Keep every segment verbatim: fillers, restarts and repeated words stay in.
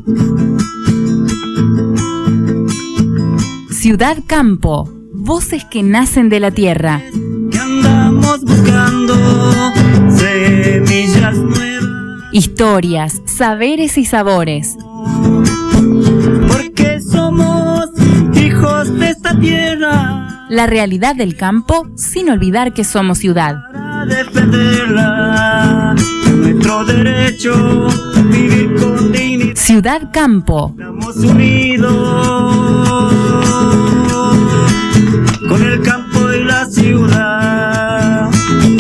Ciudad Campo, voces que nacen de la tierra. Que andamos buscando semillas nuevas. Historias, saberes y sabores. Porque somos hijos de esta tierra. La realidad del campo sin olvidar que somos ciudad. Para defenderla, nuestro derecho, vivir con dignidad. Ciudad Campo. Estamos unidos con el campo y la ciudad.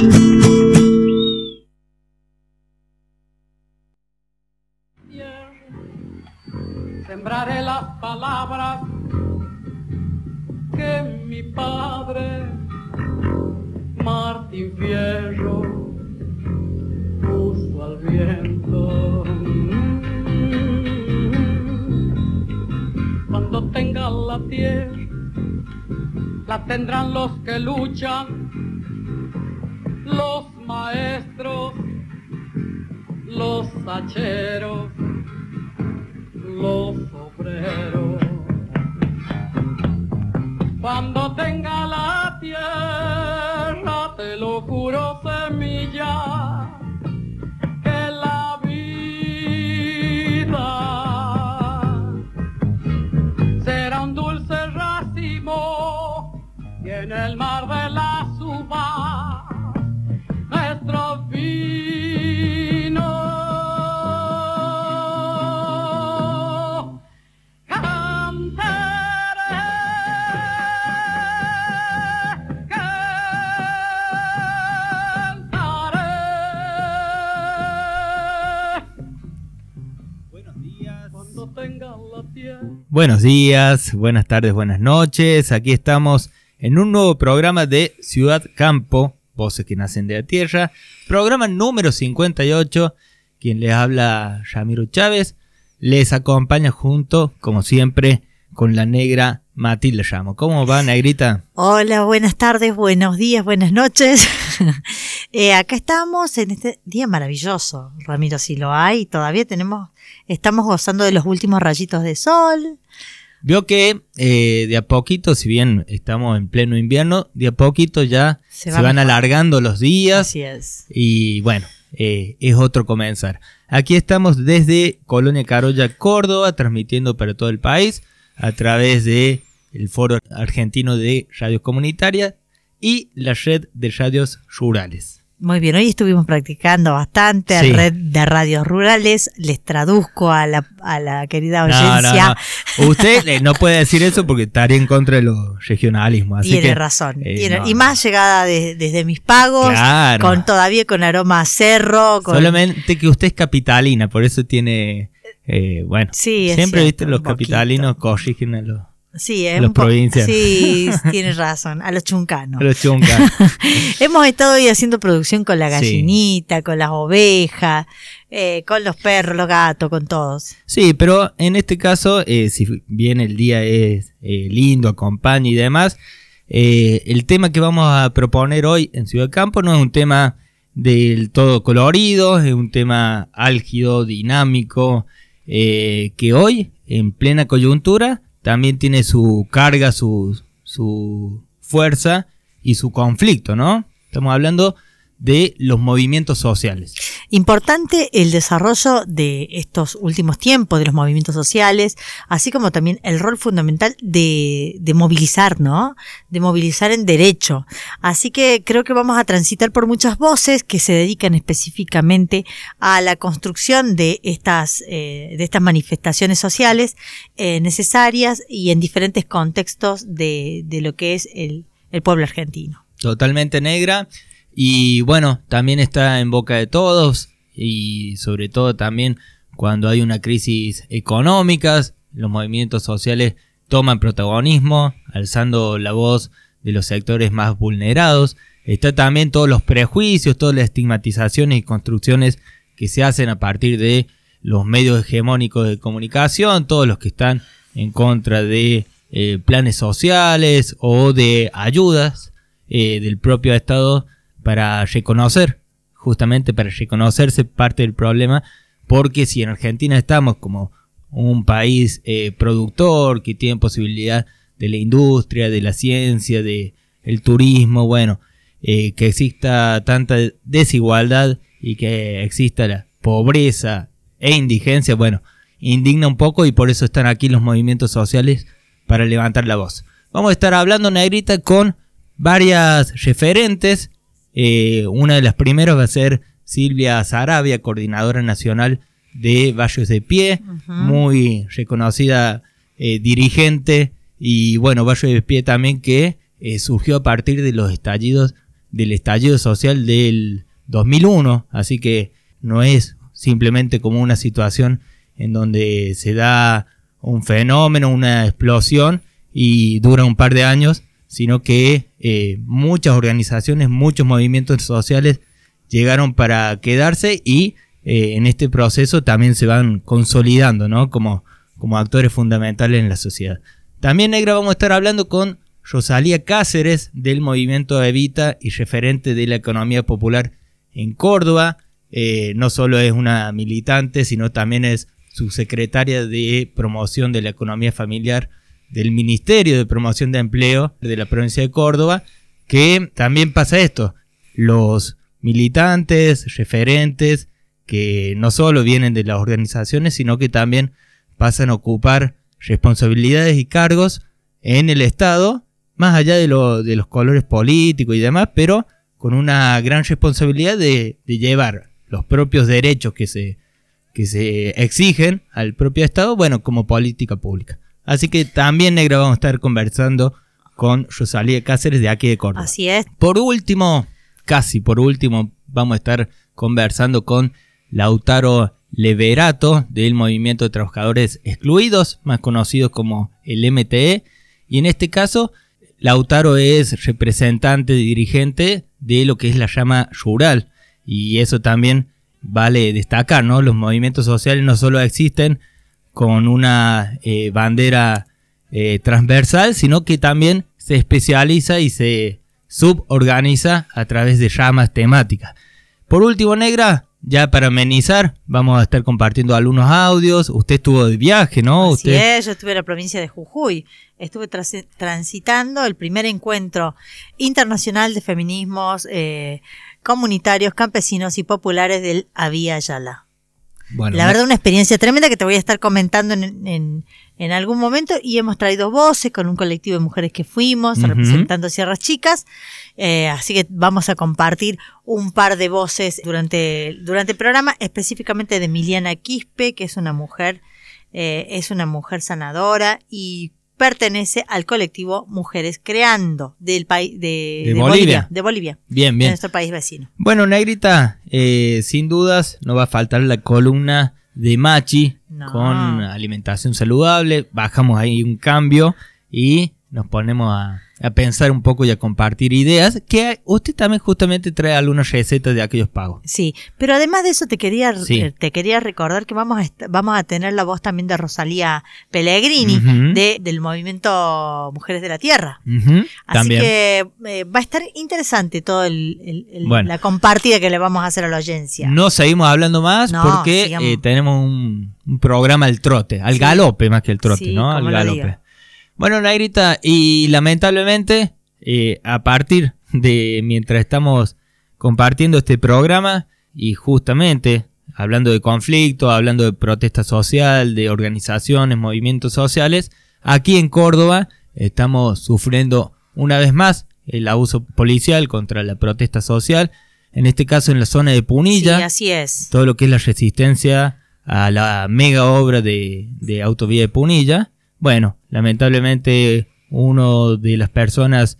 Sembraré las palabras que mi padre Martín Fierro puso al viento. Cuando tenga la tierra, la tendrán los que luchan, los maestros, los hacheros, los obreros. Cuando tenga la tierra, te lo juro, semilla, que la vida será un dulce racimo y en el mar de las uvas nuestro vino. Buenos días, buenas tardes, buenas noches. Aquí estamos en un nuevo programa de Ciudad Campo, voces que nacen de la tierra. Programa número cincuenta y ocho. Quien les habla, Ramiro Chávez. Les acompaña junto, como siempre, con la negra Matilde Ramos. ¿Cómo va, negrita? Hola, buenas tardes, buenos días, buenas noches. eh, acá estamos en este día maravilloso, Ramiro, si lo hay. Todavía tenemos, estamos gozando de los últimos rayitos de sol. Vio que eh, de a poquito, si bien estamos en pleno invierno, de a poquito ya se, se van mejor. alargando los días. Así es. Y bueno, eh, es otro comenzar. Aquí estamos desde Colonia Carolla, Córdoba, transmitiendo para todo el país a través de el Foro Argentino de Radios Comunitarias y la Red de Radios Rurales. Muy bien, hoy estuvimos practicando bastante, sí. Red de Radios Rurales. Les traduzco a la, a la querida audiencia. No, no, no. Usted eh, no puede decir eso porque estaría en contra de los regionalismos. Así tiene que, razón. Eh, tiene, no, y más no. llegada de, desde mis pagos, claro. con todavía con aroma a cerro. Con... Solamente que usted es capitalina, por eso tiene... Eh, bueno, sí, siempre cierto, viste los capitalinos corrigen a los... Sí, es los un po- provincias. Sí, tienes razón, a los chuncanos. A los chuncanos. Hemos estado hoy haciendo producción con la gallinita, sí. con las ovejas, eh, con los perros, los gatos, con todos. Sí, pero en este caso, eh, si bien el día es eh, lindo, acompaña y demás, eh, el tema que vamos a proponer hoy en Ciudad Campo no es un tema del todo colorido, es un tema álgido, dinámico, eh, que hoy, en plena coyuntura, también tiene su carga, su, su fuerza y su conflicto, ¿no? Estamos hablando de los movimientos sociales. Importante el desarrollo de estos últimos tiempos de los movimientos sociales, así como también el rol fundamental de, de movilizar, ¿no? De movilizar en derecho. Así que creo que vamos a transitar por muchas voces que se dedican específicamente a la construcción de estas, eh, de estas manifestaciones sociales eh, necesarias y en diferentes contextos de, de lo que es el, el pueblo argentino. Totalmente, negra. Y bueno, también está en boca de todos y sobre todo también cuando hay una crisis económica, los movimientos sociales toman protagonismo, alzando la voz de los sectores más vulnerados. Está también todos los prejuicios, todas las estigmatizaciones y construcciones que se hacen a partir de los medios hegemónicos de comunicación, todos los que están en contra de eh, planes sociales o de ayudas eh, del propio Estado para reconocer, justamente para reconocerse parte del problema, porque si en Argentina estamos como un país eh, productor, que tiene posibilidad de la industria, de la ciencia, de el turismo, bueno, eh, que exista tanta desigualdad y que exista la pobreza e indigencia, bueno, indigna un poco, y por eso están aquí los movimientos sociales para levantar la voz. Vamos a estar hablando, Negrita, con varias referentes. Eh, una de las primeras va a ser Silvia Sarabia, coordinadora nacional de Barrios de Pie, uh-huh. muy reconocida eh, dirigente, y bueno, Barrios de Pie también que eh, surgió a partir de los estallidos, del estallido social del dos mil uno, así que no es simplemente como una situación en donde se da un fenómeno, una explosión y dura un par de años, sino que eh, muchas organizaciones, muchos movimientos sociales llegaron para quedarse, y eh, en este proceso también se van consolidando, ¿no? como, como actores fundamentales en la sociedad. También, Negra, vamos a estar hablando con Rosalía Cáceres del movimiento Evita y referente de la economía popular en Córdoba. Eh, no solo es una militante, sino también es subsecretaria de promoción de la economía familiar del Ministerio de Promoción de Empleo de la provincia de Córdoba, que también pasa esto, los militantes, referentes, que no solo vienen de las organizaciones, sino que también pasan a ocupar responsabilidades y cargos en el Estado, más allá de, lo, de los colores políticos y demás, pero con una gran responsabilidad de, de llevar los propios derechos que se, que se exigen al propio Estado, bueno, como política pública. Así que también, Negra, vamos a estar conversando con Rosalía Cáceres de aquí de Córdoba. Así es. Por último, casi por último, vamos a estar conversando con Lautaro Leverato del Movimiento de Trabajadores Excluidos, más conocido como el M T E, y en este caso Lautaro es representante, dirigente de lo que es la llama rural, y eso también vale destacar, ¿no? Los movimientos sociales no solo existen con una eh, bandera eh, transversal, sino que también se especializa y se suborganiza a través de ramas temáticas. Por último, Negra, ya para amenizar, vamos a estar compartiendo algunos audios. Usted estuvo de viaje, ¿no? Así Usted... es, yo estuve en la provincia de Jujuy. Estuve tras- transitando el primer encuentro internacional de feminismos eh, comunitarios, campesinos y populares del Avia Yala. Bueno, la verdad, una experiencia tremenda que te voy a estar comentando en, en, en algún momento, y hemos traído voces con un colectivo de mujeres que fuimos, uh-huh. representando Sierras Chicas, eh, así que vamos a compartir un par de voces durante, durante el programa, específicamente de Emiliana Quispe, que es una mujer, eh, es una mujer sanadora y pertenece al colectivo Mujeres Creando del país de, de, de Bolivia. Bolivia, de Bolivia, bien, bien, de nuestro país vecino. Bueno, Negrita, eh, sin dudas no va a faltar la columna de Machi no. con alimentación saludable. Bajamos ahí un cambio y nos ponemos a, a pensar un poco y a compartir ideas, que usted también justamente trae algunas recetas de aquellos pagos. Sí, pero además de eso te quería sí. te quería recordar que vamos a est- vamos a tener la voz también de Rosalía Pellegrini, uh-huh. de del movimiento Mujeres de la Tierra. Uh-huh. Así también. que eh, va a estar interesante todo el, el, el bueno. la compartida que le vamos a hacer a la audiencia. No seguimos hablando más no, porque eh, tenemos un, un programa al trote, al sí. galope más que el trote, sí, ¿no? Al galope. Bueno, Negrita, y lamentablemente, eh, a partir de mientras estamos compartiendo este programa, y justamente hablando de conflicto, hablando de protesta social, de organizaciones, movimientos sociales, aquí en Córdoba estamos sufriendo una vez más el abuso policial contra la protesta social, en este caso en la zona de Punilla. Sí, así es. Todo lo que es la resistencia a la mega obra de, de autovía de Punilla. Bueno, lamentablemente una de las personas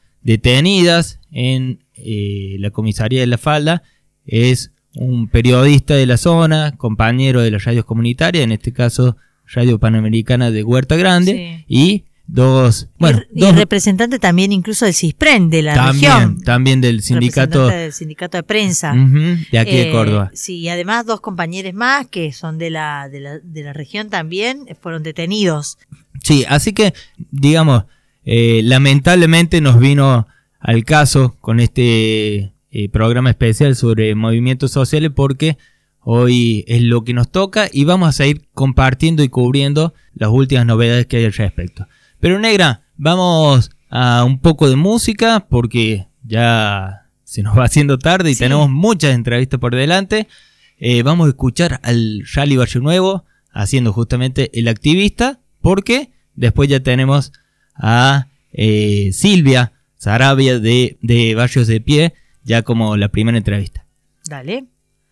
detenidas en eh, la comisaría de La Falda es un periodista de la zona, compañero de las radios comunitarias, en este caso Radio Panamericana de Huerta Grande, sí. y dos, bueno, y, dos, y representante también incluso del CISPREN de la también, región. También del sindicato, del sindicato de prensa. Uh-huh, de aquí eh, de Córdoba. Sí, y además dos compañeros más que son de la, de la, de la región también fueron detenidos. Sí, así que, digamos, eh, lamentablemente nos vino al caso con este eh, programa especial sobre movimientos sociales, porque hoy es lo que nos toca y vamos a seguir compartiendo y cubriendo las últimas novedades que hay al respecto. Pero negra, vamos a un poco de música porque ya se nos va haciendo tarde y sí. Tenemos muchas entrevistas por delante. Eh, vamos a escuchar al Rally Barrio Nuevo haciendo justamente El Activista, porque después ya tenemos a eh, Silvia Saravia de, de Barrios de Pie, ya como la primera entrevista. Dale.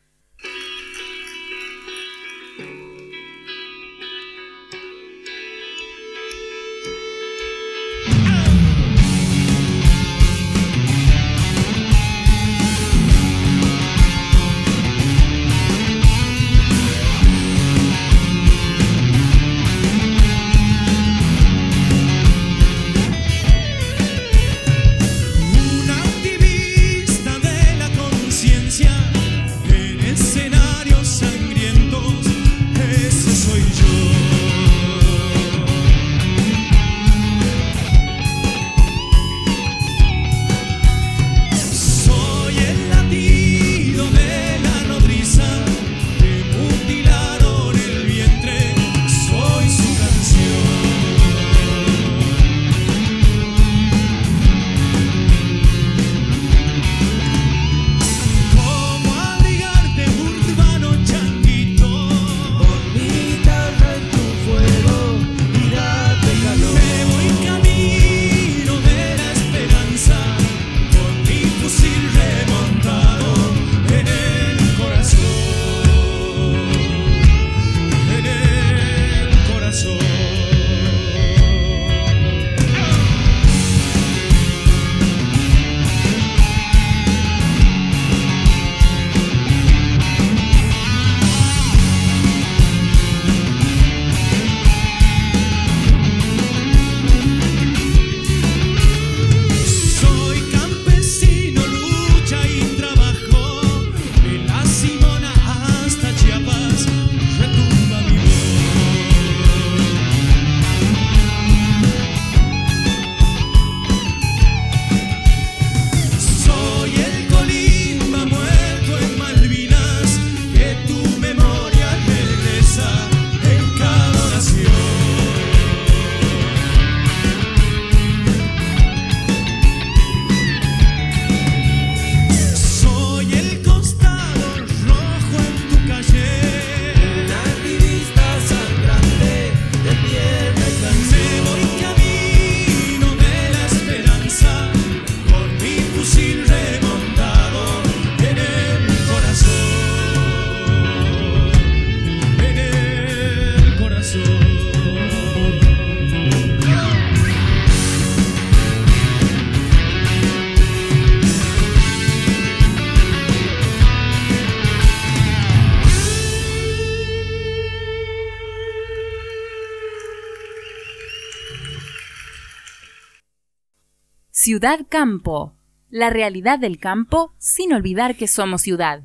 Ciudad Campo, la realidad del campo sin olvidar que somos ciudad.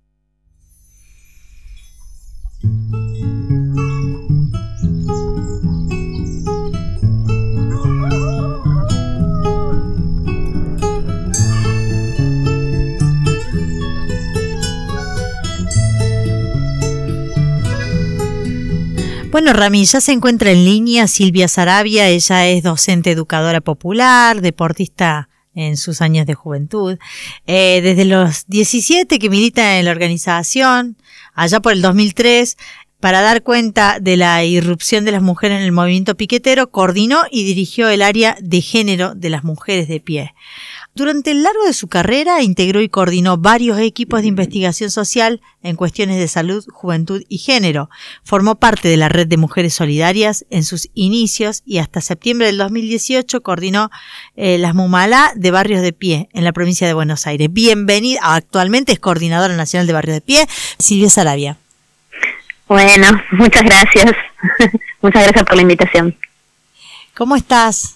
Bueno, Rami, ya se encuentra en línea Silvia Saravia. Ella es docente educadora popular, deportista en sus años de juventud. Eh, desde los diecisiete que milita en la organización, allá por el dos mil tres, para dar cuenta de la irrupción de las mujeres en el movimiento piquetero, coordinó y dirigió el área de género de las mujeres de pie. Durante el largo de su carrera integró y coordinó varios equipos de investigación social en cuestiones de salud, juventud y género. Formó parte de la Red de Mujeres Solidarias en sus inicios y hasta septiembre del dos mil dieciocho coordinó eh, las Mumalá de Barrios de Pie en la provincia de Buenos Aires. Bienvenida, actualmente es coordinadora nacional de Barrios de Pie, Silvia Saravia. Bueno, muchas gracias. Muchas gracias por la invitación. ¿Cómo estás?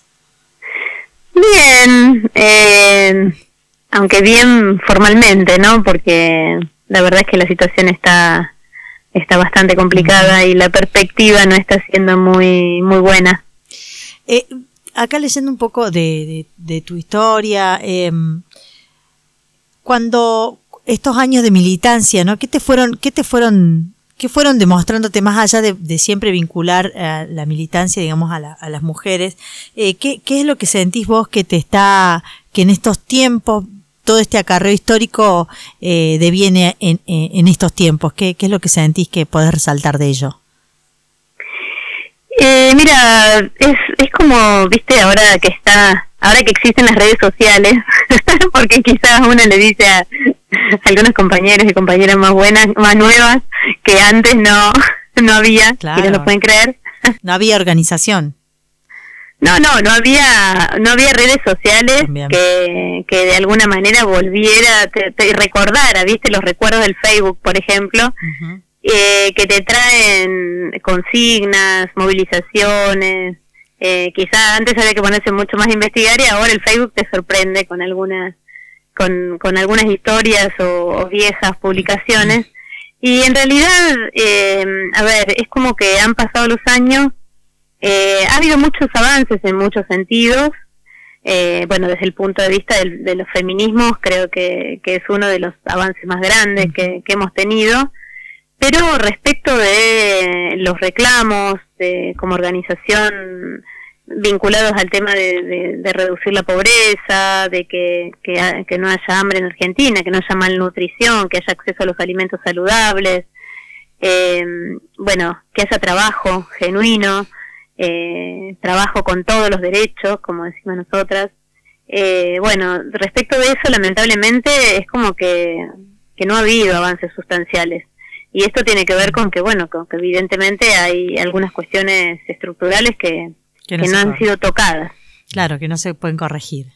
Bien, eh, aunque bien formalmente, ¿no? Porque la verdad es que la situación está está bastante complicada y la perspectiva no está siendo muy muy buena. Eh, acá leyendo un poco de, de, de tu historia, eh, cuando estos años de militancia, ¿no? ¿Qué te fueron, qué te fueron, qué fueron demostrándote más allá de, de siempre vincular uh, la militancia, digamos, a, la, a las mujeres? Eh, ¿qué, ¿Qué es lo que sentís vos que te está, que en estos tiempos, todo este acarreo histórico eh, deviene en, en, en estos tiempos? ¿Qué, ¿Qué es lo que sentís que podés resaltar de ello? Eh, mira, es, es como, viste, ahora que está, ahora que existen las redes sociales, porque quizás uno le dice a, a algunos compañeros y compañeras más buenas, más nuevas, que antes no, no había, claro. Y no lo pueden creer. No había organización. No, no, no había, no había redes sociales que, que de alguna manera volviera, te, te recordara, viste, los recuerdos del Facebook, por ejemplo. Uh-huh. Eh, que te traen consignas, movilizaciones, eh, quizás antes había que ponerse mucho más a investigar y ahora el Facebook te sorprende con algunas con, con algunas historias o, o viejas publicaciones y en realidad, eh, a ver, es como que han pasado los años, eh, ha habido muchos avances en muchos sentidos, eh, bueno, desde el punto de vista del, de los feminismos creo que, que es uno de los avances más grandes que, que hemos tenido. Pero respecto de los reclamos de, como organización vinculados al tema de, de, de reducir la pobreza, de que, que, que no haya hambre en Argentina, que no haya malnutrición, que haya acceso a los alimentos saludables, eh, bueno, que haya trabajo genuino, eh, trabajo con todos los derechos, como decimos nosotras. Eh, bueno, respecto de eso, lamentablemente, es como que, que no ha habido avances sustanciales. Y esto tiene que ver con que, bueno, con que evidentemente hay algunas cuestiones estructurales que, que no, que no han sido tocadas. Claro, que no se pueden corregir.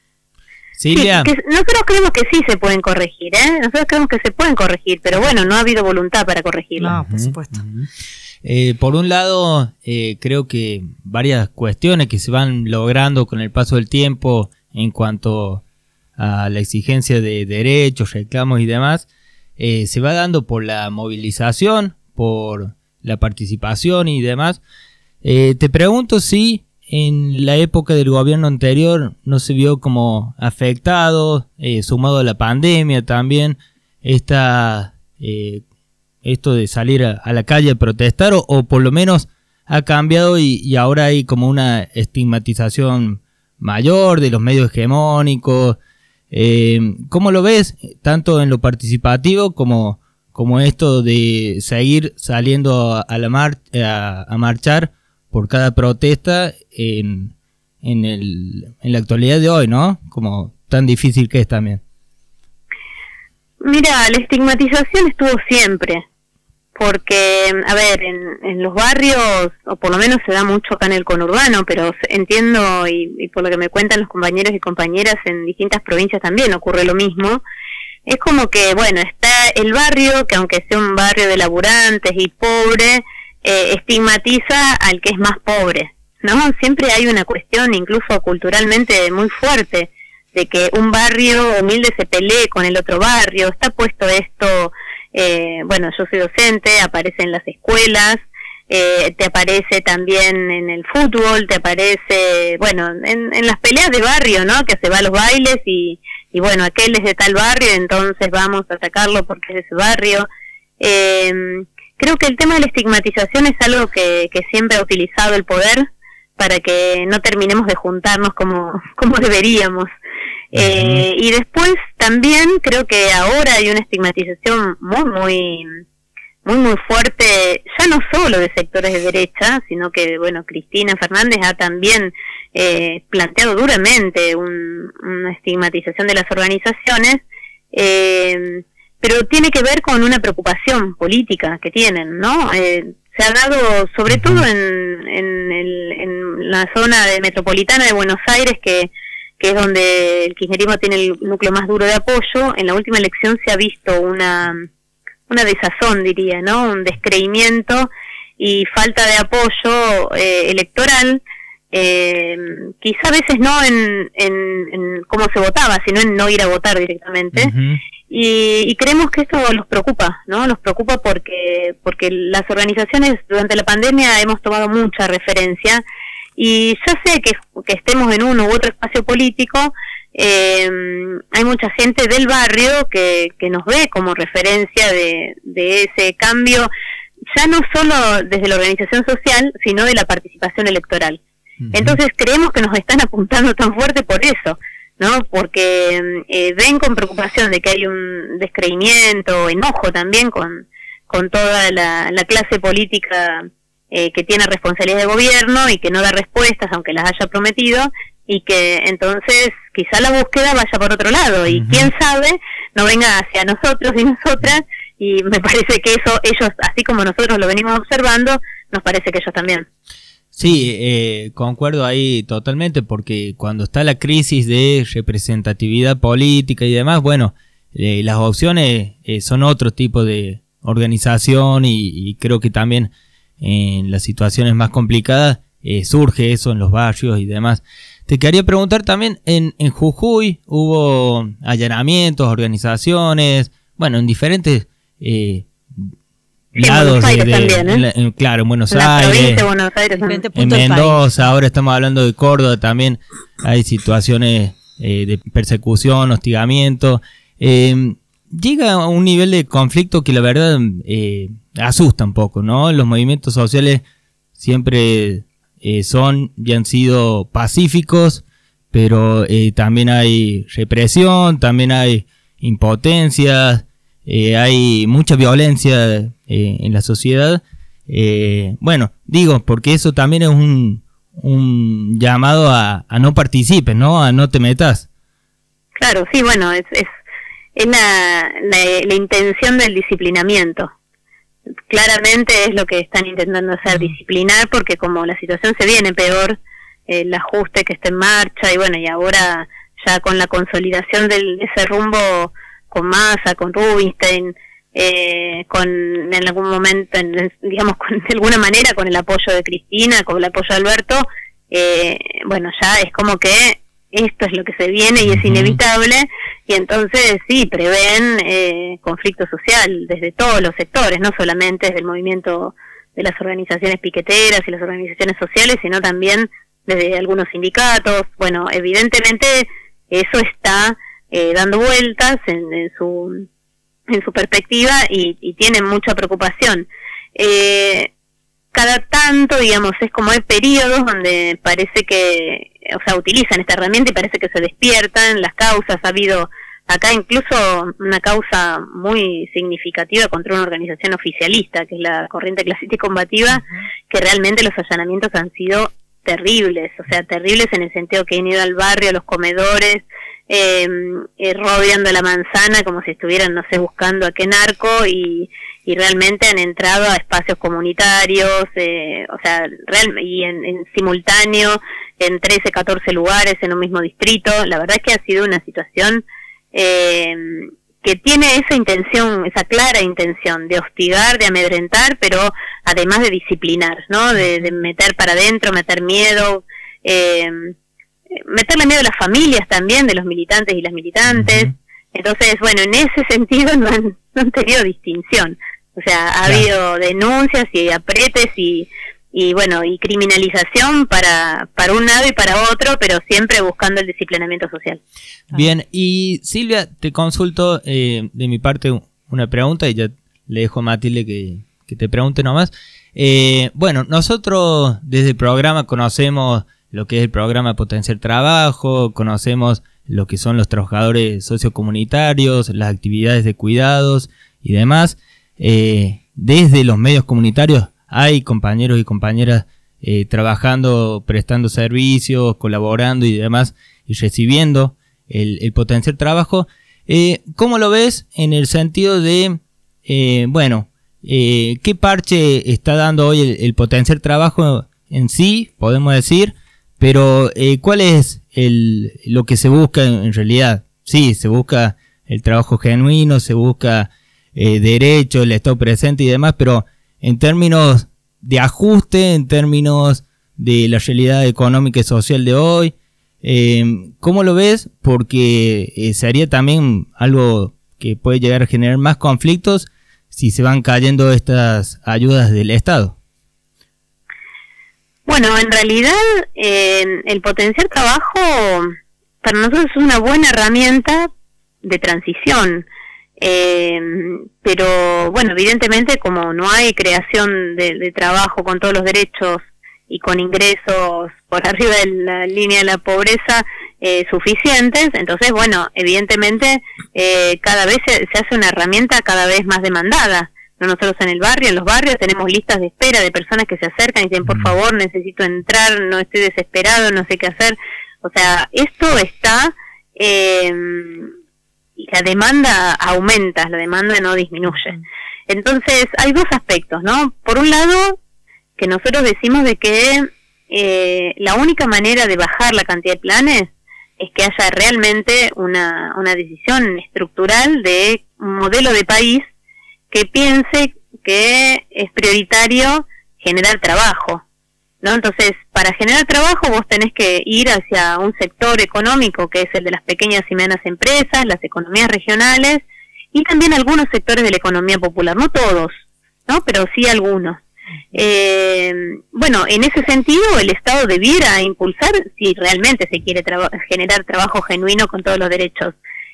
Silvia. Sí, que nosotros creemos que sí se pueden corregir, ¿eh? Nosotros creemos que se pueden corregir, pero bueno, no ha habido voluntad para corregirlo. No, por supuesto. Uh-huh. Eh, por un lado, eh, creo que varias cuestiones que se van logrando con el paso del tiempo en cuanto a la exigencia de derechos, reclamos y demás, Eh, se va dando por la movilización, por la participación y demás. Eh, te pregunto si en la época del gobierno anterior no se vio como afectado, eh, sumado a la pandemia también, esta, eh, esto de salir a, a la calle a protestar, o, o por lo menos ha cambiado y, y ahora hay como una estigmatización mayor de los medios hegemónicos. Eh, ¿Cómo lo ves, tanto en lo participativo como, como esto de seguir saliendo a, a, la mar, a, a marchar por cada protesta en, en, el, en la actualidad de hoy, ¿no? Como tan difícil que es también. Mira, la estigmatización estuvo siempre, porque, a ver, en, en los barrios, o por lo menos se da mucho acá en el conurbano, pero entiendo, y, y por lo que me cuentan los compañeros y compañeras en distintas provincias también ocurre lo mismo, es como que, bueno, está el barrio, que aunque sea un barrio de laburantes y pobre, eh, estigmatiza al que es más pobre, ¿no? Siempre hay una cuestión, incluso culturalmente, muy fuerte, de que un barrio humilde se pelee con el otro barrio, está puesto esto... Eh, bueno, yo soy docente, aparece en las escuelas, eh, te aparece también en el fútbol, te aparece, bueno, en, en las peleas de barrio, ¿no? Que se va a los bailes y, y bueno, aquel es de tal barrio, entonces vamos a atacarlo porque es de ese barrio. Eh, creo que el tema de la estigmatización es algo que, que siempre ha utilizado el poder para que no terminemos de juntarnos como, como deberíamos. Eh, y después también creo que ahora hay una estigmatización muy, muy, muy, muy fuerte, ya no solo de sectores de derecha, sino que, bueno, Cristina Fernández ha también eh, planteado duramente un, una estigmatización de las organizaciones, eh, pero tiene que ver con una preocupación política que tienen, ¿no? Eh, se ha dado, sobre todo en, en, el, en la zona de metropolitana de Buenos Aires, que que es donde el kirchnerismo tiene el núcleo más duro de apoyo. En la última elección se ha visto una una desazón, diría, ¿no? Un descreimiento y falta de apoyo eh, electoral, eh, quizá a veces no en, en, en cómo se votaba, sino en no ir a votar directamente. Uh-huh. Y, y creemos que esto los preocupa, ¿no? Los preocupa porque porque las organizaciones durante la pandemia hemos tomado mucha referencia. Y ya sé que, que estemos en uno u otro espacio político, eh, hay mucha gente del barrio que, que nos ve como referencia de, de ese cambio, ya no solo desde la organización social, sino de la participación electoral. Uh-huh. Entonces creemos que nos están apuntando tan fuerte por eso, ¿no? Porque eh, ven con preocupación de que hay un descreimiento, enojo también con, con toda la, la clase política eh, que tiene responsabilidad de gobierno y que no da respuestas aunque las haya prometido, y que entonces quizá la búsqueda vaya por otro lado, y uh-huh. quién sabe, no venga hacia nosotros y nosotras, y me parece que eso ellos, así como nosotros lo venimos observando, nos parece que ellos también. Sí, eh, concuerdo ahí totalmente, porque cuando está la crisis de representatividad política y demás, bueno, eh, las opciones eh, son otro tipo de organización, y, y creo que también en las situaciones más complicadas eh, surge eso en los barrios y demás. Te quería preguntar también, en, en Jujuy hubo allanamientos, organizaciones, bueno, en diferentes eh, lados de, de también, ¿eh? en la, en, claro, en Buenos en Aires, Buenos Aires en Mendoza, ahora estamos hablando de Córdoba, también hay situaciones eh, de persecución, hostigamiento. Eh, llega a un nivel de conflicto que la verdad eh, asusta un poco, ¿no? Los movimientos sociales siempre eh, son y han sido pacíficos, pero eh, también hay represión, también hay impotencia, eh, hay mucha violencia eh, en la sociedad. Eh, bueno, digo, porque eso también es un, un llamado a, a no participes, ¿no? A no te metas. Claro, sí, bueno, es, es, es la, la, la intención del disciplinamiento. Claramente es lo que están intentando hacer, disciplinar, porque como la situación se viene peor, eh, el ajuste que está en marcha, y bueno, y ahora ya con la consolidación del, de ese rumbo con Massa, con Rubinstein, eh, con en algún momento, en, digamos, con, de alguna manera con el apoyo de Cristina, con el apoyo de Alberto, eh, bueno, ya es como que esto es lo que se viene y es inevitable, y entonces sí, prevén eh, conflicto social desde todos los sectores, no solamente desde el movimiento de las organizaciones piqueteras y las organizaciones sociales, sino también desde algunos sindicatos. Bueno, evidentemente eso está eh, dando vueltas en, en su en su perspectiva, y, y tienen mucha preocupación. Eh, cada tanto, digamos, es como hay periodos donde parece que, o sea, utilizan esta herramienta y parece que se despiertan las causas. Ha habido acá incluso una causa muy significativa contra una organización oficialista, que es la Corriente Clasista y Combativa, uh-huh. que realmente los allanamientos han sido terribles, o sea, terribles en el sentido que han ido al barrio, a los comedores, eh, eh, rodeando la manzana como si estuvieran, no sé, buscando a qué narco, y, y realmente han entrado a espacios comunitarios, eh, o sea, real, y en, en simultáneo en trece, catorce lugares en un mismo distrito. La verdad es que ha sido una situación eh, que tiene esa intención, esa clara intención de hostigar, de amedrentar, pero además de disciplinar, ¿no? De, de meter para adentro, meter miedo, eh, meterle miedo a las familias también de los militantes y las militantes. Uh-huh. Entonces, bueno, en ese sentido no han, no han tenido distinción. O sea, ha claro. habido denuncias y apretes y, y bueno, y criminalización para, para un lado y para otro, pero siempre buscando el disciplinamiento social. Bien, y Silvia, te consulto eh, de mi parte una pregunta, y ya le dejo a Matilde que, que te pregunte nomás. Eh, bueno, nosotros desde el programa conocemos lo que es el programa Potenciar Trabajo, conocemos lo que son los trabajadores sociocomunitarios, las actividades de cuidados y demás. Eh, desde los medios comunitarios hay compañeros y compañeras eh, trabajando, prestando servicios, colaborando y demás, y recibiendo el, el Potenciar Trabajo. Eh, ¿Cómo lo ves en el sentido de, eh, bueno, eh, qué parche está dando hoy el, el Potenciar Trabajo en sí, podemos decir? Pero eh, ¿cuál es el, lo que se busca en, en realidad? Sí, se busca el trabajo genuino, se busca eh, derecho, el Estado presente y demás, pero en términos de ajuste, en términos de la realidad económica y social de hoy, eh, ¿cómo lo ves? Porque eh, sería también algo que puede llegar a generar más conflictos si se van cayendo estas ayudas del Estado. Bueno, en realidad eh, el Potenciar Trabajo para nosotros es una buena herramienta de transición. Eh, pero bueno, evidentemente como no hay creación de, de trabajo con todos los derechos y con ingresos por arriba de la línea de la pobreza eh, suficientes, entonces bueno, evidentemente eh, cada vez se, se hace una herramienta cada vez más demandada. Nosotros en el barrio, en los barrios tenemos listas de espera de personas que se acercan y dicen, por favor, necesito entrar, no estoy desesperado, no sé qué hacer. O sea, esto está... Eh, y la demanda aumenta, la demanda no disminuye. Entonces, hay dos aspectos, ¿no? Por un lado, que nosotros decimos de que eh, la única manera de bajar la cantidad de planes es que haya realmente una, una decisión estructural de un modelo de país que piense que es prioritario generar trabajo, ¿no? Entonces, para generar trabajo vos tenés que ir hacia un sector económico que es el de las pequeñas y medianas empresas, las economías regionales y también algunos sectores de la economía popular, no todos, ¿no? Pero sí algunos. Eh, bueno, en ese sentido el Estado debiera impulsar si realmente se quiere traba- generar trabajo genuino con todos los derechos.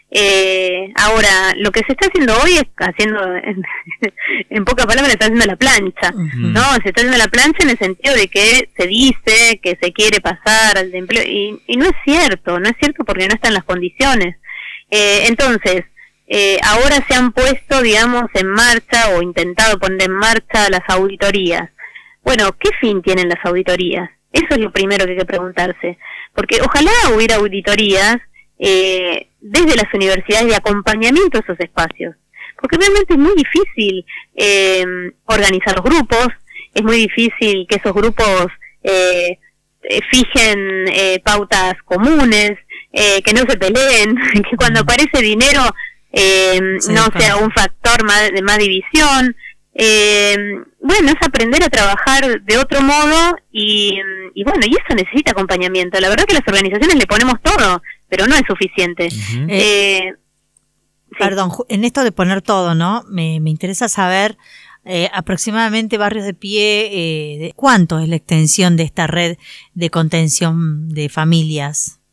Eh, ahora, lo que se está haciendo hoy es haciendo, en, en pocas palabras, se está haciendo la plancha, uh-huh. ¿no? Se está haciendo la plancha en el sentido de que se dice que se quiere pasar al de empleo, y, y no es cierto, no es cierto porque no están las condiciones. Eh, entonces, eh, ahora se han puesto, digamos, en marcha o intentado poner en marcha las auditorías. Bueno, ¿qué fin tienen las auditorías? Eso es lo primero que hay que preguntarse, porque ojalá hubiera auditorías Eh, desde las universidades de acompañamiento a esos espacios, porque realmente es muy difícil eh, organizar los grupos, es muy difícil que esos grupos eh, eh, fijen eh, pautas comunes, eh, que no se peleen, que cuando aparece dinero eh, sí, no sea un factor más, de más división. Eh, bueno, es aprender a trabajar de otro modo y, y bueno, y eso necesita acompañamiento. La verdad que las organizaciones le ponemos todo, pero no es suficiente. Uh-huh. eh, sí. Perdón, en esto de poner todo, ¿no? Me, me interesa saber eh, aproximadamente Barrios de Pie, eh, de, ¿cuánto es la extensión de esta red de contención de familias?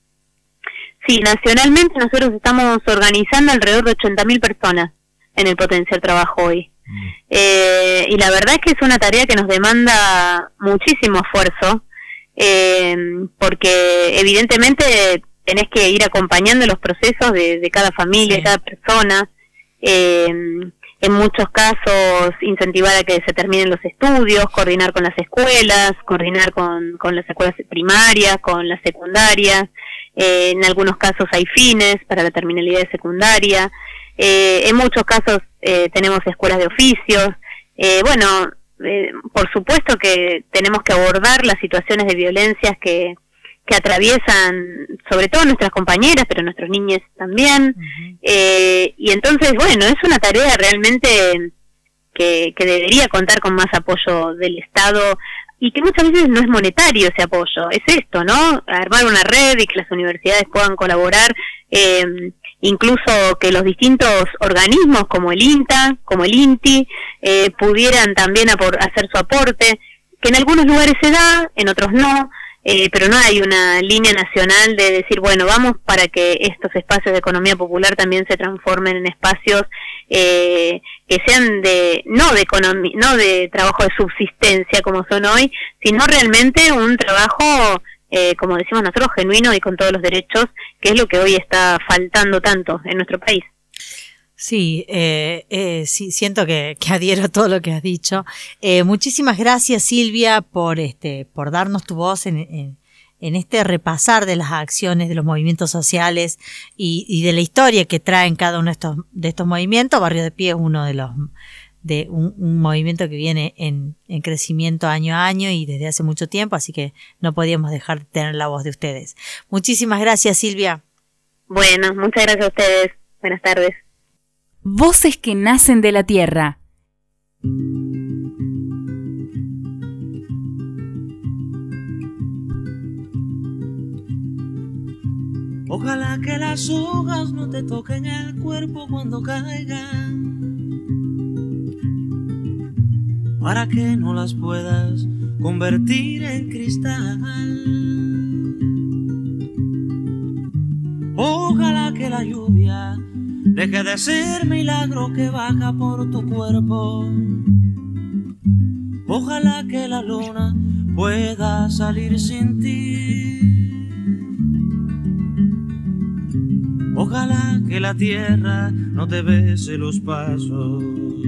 Sí, nacionalmente nosotros estamos organizando alrededor de ochenta mil personas en el Potenciar Trabajo hoy. Eh, y la verdad es que es una tarea que nos demanda muchísimo esfuerzo, eh, porque evidentemente tenés que ir acompañando los procesos de, de cada familia, sí. de cada persona, eh, en muchos casos incentivar a que se terminen los estudios, coordinar con las escuelas, coordinar con, con las escuelas primarias, con las secundarias, eh, en algunos casos hay fines para la terminalidad de secundaria. Eh, en muchos casos eh, tenemos escuelas de oficios. Eh, bueno, eh, por supuesto que tenemos que abordar las situaciones de violencias que, que atraviesan sobre todo nuestras compañeras, pero nuestros niños también. Uh-huh. Eh, y entonces, bueno, es una tarea realmente que, que debería contar con más apoyo del Estado y que muchas veces no es monetario ese apoyo. Es esto, ¿no? Armar una red y que las universidades puedan colaborar. Eh, incluso que los distintos organismos como el INTA, como el INTI, eh, pudieran también apor- hacer su aporte, que en algunos lugares se da, en otros no, eh, pero no hay una línea nacional de decir, bueno, vamos para que estos espacios de economía popular también se transformen en espacios eh, que sean de, no de economía, no de trabajo de subsistencia como son hoy, sino realmente un trabajo Eh, como decimos nosotros, genuino y con todos los derechos, que es lo que hoy está faltando tanto en nuestro país. Sí, eh, eh, sí, siento que, que adhiero a todo lo que has dicho. Eh, muchísimas gracias, Silvia, por este, por darnos tu voz en, en, en este repasar de las acciones de los movimientos sociales y, y de la historia que traen cada uno de estos, de estos movimientos. Barrios de Pie es uno de los de un, un movimiento que viene en, en crecimiento año a año y desde hace mucho tiempo, así que no podíamos dejar de tener la voz de ustedes. Muchísimas gracias, Silvia. Bueno, muchas gracias a ustedes. Buenas tardes. Voces que nacen de la tierra. Ojalá que las hojas no te toquen el cuerpo cuando caigan, para que no las puedas convertir en cristal. que la lluvia deje de ser milagro que baja por tu cuerpo. Ojalá que la luna pueda salir sin ti. Ojalá que la tierra no te bese los pasos.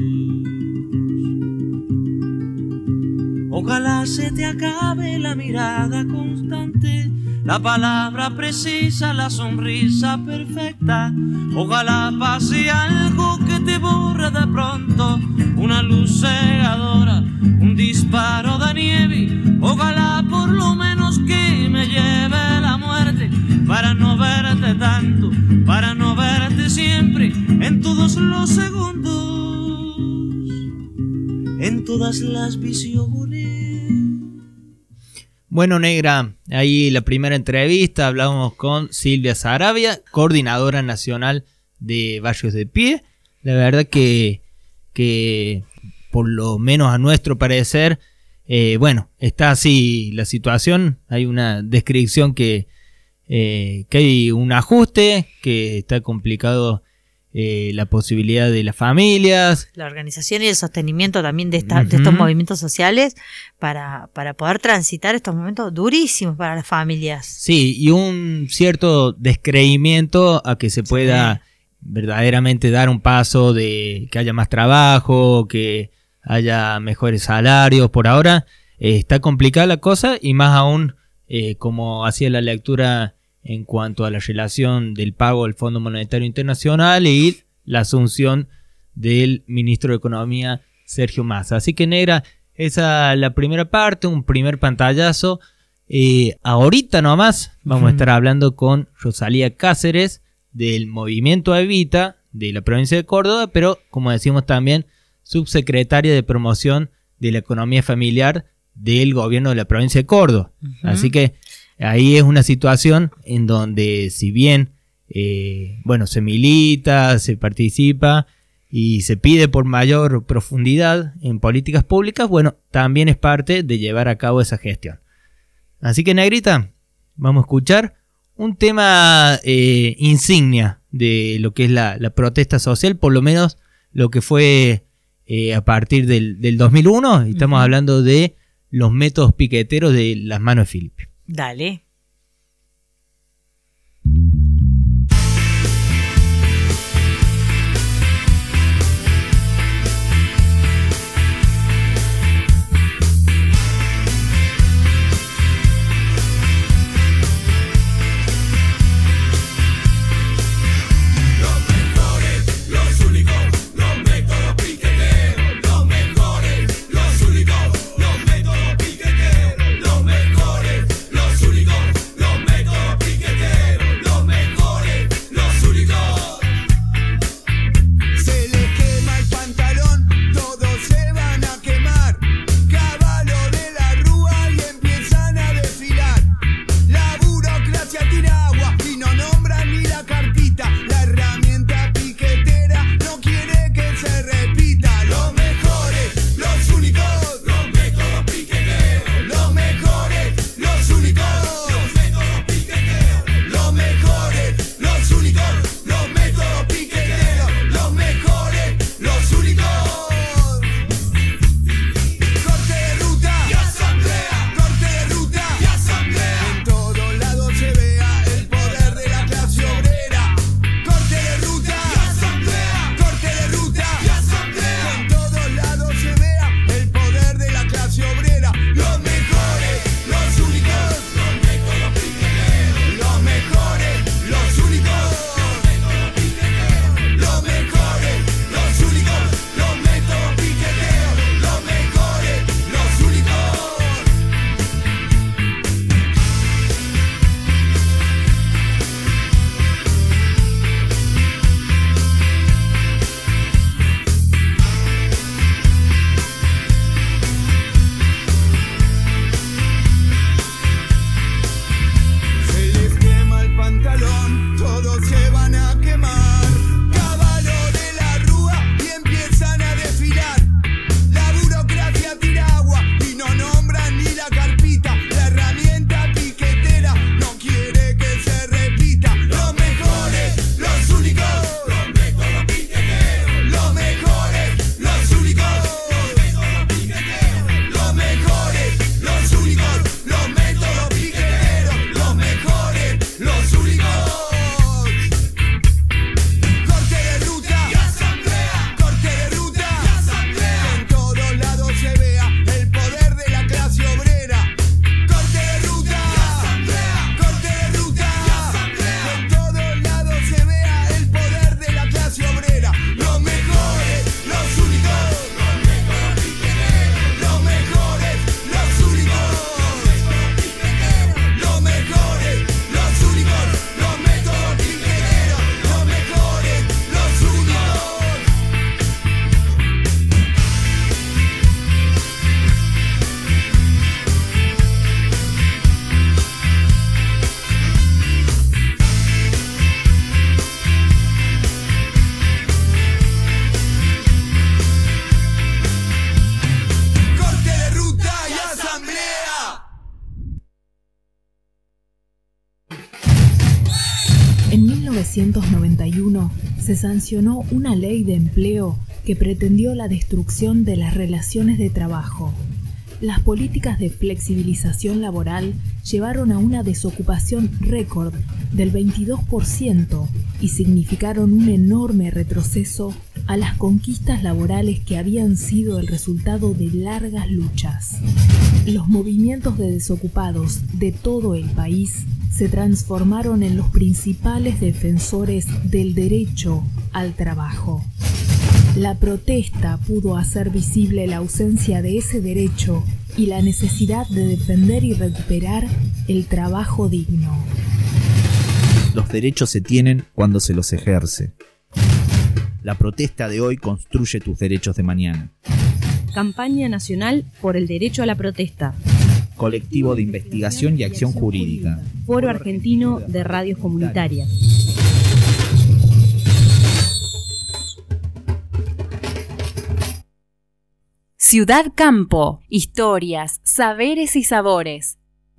Ojalá se te acabe la mirada constante, la palabra precisa, la sonrisa perfecta. Ojalá pase algo que te borre de pronto, una luz cegadora, un disparo de nieve. Ojalá por lo menos que me lleve la muerte, para no verte tanto, para no verte siempre, en todos los segundos, en todas las visiones. Bueno, Negra, ahí la primera entrevista hablábamos con Silvia Saravia, coordinadora nacional de Barrios de Pie. La verdad que, que por lo menos a nuestro parecer, eh, bueno, está así la situación. Hay una descripción que, eh, que hay un ajuste, que está complicado eh, la posibilidad de las familias. La organización y el sostenimiento también de, esta, uh-huh. de estos movimientos sociales para, para poder transitar estos momentos durísimos para las familias. Sí, y un cierto descreimiento a que se pueda sí. verdaderamente dar un paso de que haya más trabajo, que haya mejores salarios. Por ahora eh, está complicada la cosa, y más aún eh, como hacía la lectura en cuanto a la relación del pago al Fondo Monetario Internacional y la asunción del ministro de Economía, Sergio Massa. Así que, Negra, esa es la primera parte, un primer pantallazo. Eh, ahorita nomás vamos uh-huh. a estar hablando con Rosalía Cáceres del Movimiento Evita de la provincia de Córdoba, pero como decimos también, subsecretaria de Promoción de la Economía Familiar del gobierno de la provincia de Córdoba. Uh-huh. Así que ahí es una situación en donde, si bien eh, bueno, se milita, se participa y se pide por mayor profundidad en políticas públicas, bueno, también es parte de llevar a cabo esa gestión. Así que, Negrita, vamos a escuchar un tema eh, insignia de lo que es la, la protesta social, por lo menos lo que fue eh, a partir del, del dos mil uno, y estamos uh-huh. hablando de los métodos piqueteros de las manos de Filipe. Dale. Los mejores, los únicos, los métodos piqueteros, los mejores, los únicos. novecientos noventa y uno se sancionó una ley de empleo que pretendió la destrucción de las relaciones de trabajo. Las políticas de flexibilización laboral llevaron a una desocupación récord del veintidós por ciento y significaron un enorme retroceso a las conquistas laborales que habían sido el resultado de largas luchas. Los movimientos de desocupados de todo el país se transformaron en los principales defensores del derecho al trabajo. La protesta pudo hacer visible la ausencia de ese derecho y la necesidad de defender y recuperar el trabajo digno. Los derechos se tienen cuando se los ejerce. La protesta de hoy construye tus derechos de mañana. Campaña Nacional por el Derecho a la Protesta. Colectivo de Investigación y Acción Jurídica. Foro Argentino de Radios Comunitarias. Ciudad Campo, historias, saberes y sabores.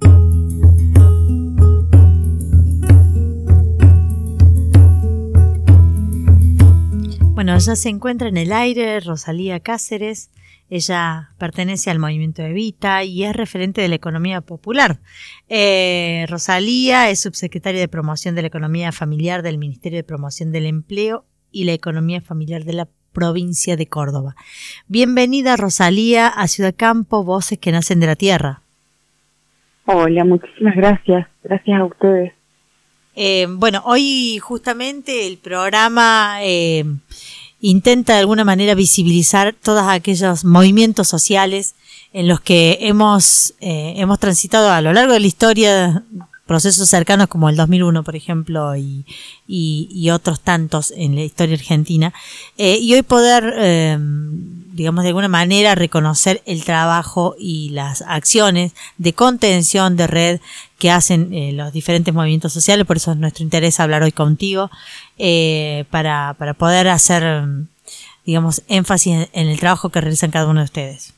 Bueno, ya se encuentra en el aire Rosalía Cáceres. Ella pertenece al movimiento Evita y es referente de la economía popular. Eh, Rosalía es subsecretaria de Promoción de la Economía Familiar del Ministerio de Promoción del Empleo y la Economía Familiar de la provincia de Córdoba. Bienvenida, Rosalía, a Ciudad Campo, Voces que Nacen de la Tierra. Hola, muchísimas gracias. Gracias a ustedes. Eh, bueno, hoy justamente el programa eh, intenta de alguna manera visibilizar todos aquellos movimientos sociales en los que hemos, eh, hemos transitado a lo largo de la historia, procesos cercanos como el dos mil uno, por ejemplo, y, y, y otros tantos en la historia argentina, eh, y hoy poder, eh, digamos, de alguna manera reconocer el trabajo y las acciones de contención de red que hacen eh, los diferentes movimientos sociales. Por eso es nuestro interés hablar hoy contigo, eh, para, para poder hacer, digamos, énfasis en, en el trabajo que realizan cada uno de ustedes.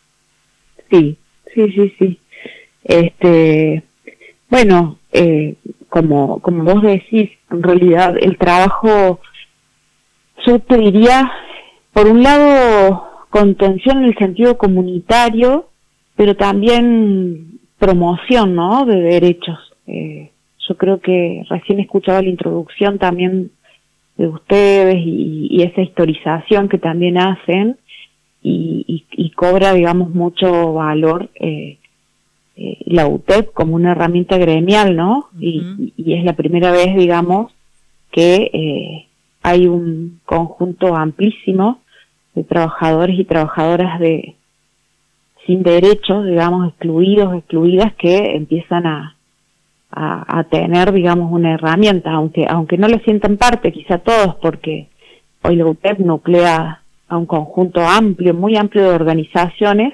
Sí, sí, sí, sí. Este... Bueno, eh, como, como vos decís, en realidad el trabajo, yo te diría, por un lado, contención en el sentido comunitario, pero también promoción, ¿no?, de derechos. Eh, yo creo que recién escuchaba la introducción también de ustedes y, y esa historización que también hacen y, y, y cobra, digamos, mucho valor, eh, Eh, la U T E P como una herramienta gremial, ¿no? Uh-huh. Y, y es la primera vez, digamos, que eh, hay un conjunto amplísimo de trabajadores y trabajadoras de sin derechos, digamos, excluidos, excluidas, que empiezan a, a, a tener, digamos, una herramienta, aunque aunque no lo sientan parte, quizá todos, porque hoy la U T E P nuclea a un conjunto amplio, muy amplio de organizaciones,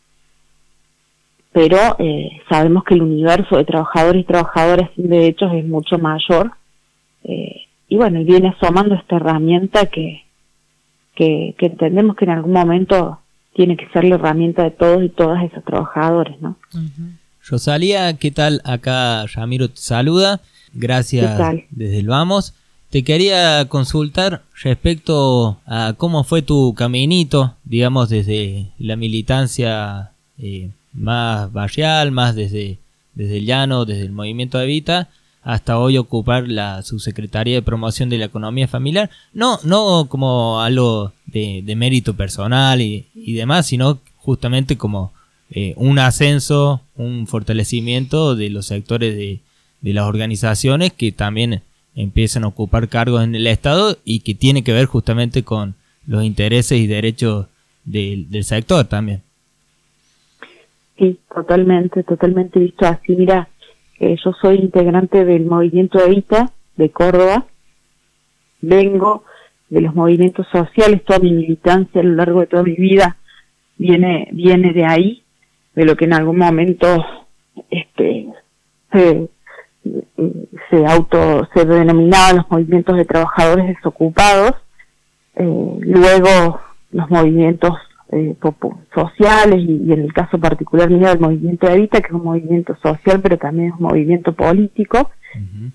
pero eh, sabemos que el universo de trabajadores y trabajadoras sin derechos es mucho mayor, eh, y bueno, y viene asomando esta herramienta que, que, que entendemos que en algún momento tiene que ser la herramienta de todos y todas esos trabajadores, ¿no? Uh-huh. Rosalía, ¿qué tal? Acá Ramiro te saluda, gracias desde el Vamos. Te quería consultar respecto a cómo fue tu caminito, digamos, desde la militancia eh, más barrial, más desde, desde el llano, desde el movimiento Evita, hasta hoy ocupar la subsecretaría de promoción de la economía familiar, no no como algo de, de mérito personal y, y demás, sino justamente como eh, un ascenso, un fortalecimiento de los sectores de, de las organizaciones que también empiezan a ocupar cargos en el Estado y que tiene que ver justamente con los intereses y derechos del, del sector también. Sí, totalmente, totalmente visto así. Mira, eh, yo soy integrante del movimiento Evita de Córdoba, vengo de los movimientos sociales, toda mi militancia a lo largo de toda mi vida viene viene de ahí, de lo que en algún momento este se, se auto se denominaban los movimientos de trabajadores desocupados, eh, luego los movimientos Eh, sociales y, y en el caso particular mío del movimiento Evita, que es un movimiento social pero también es un movimiento político. Uh-huh.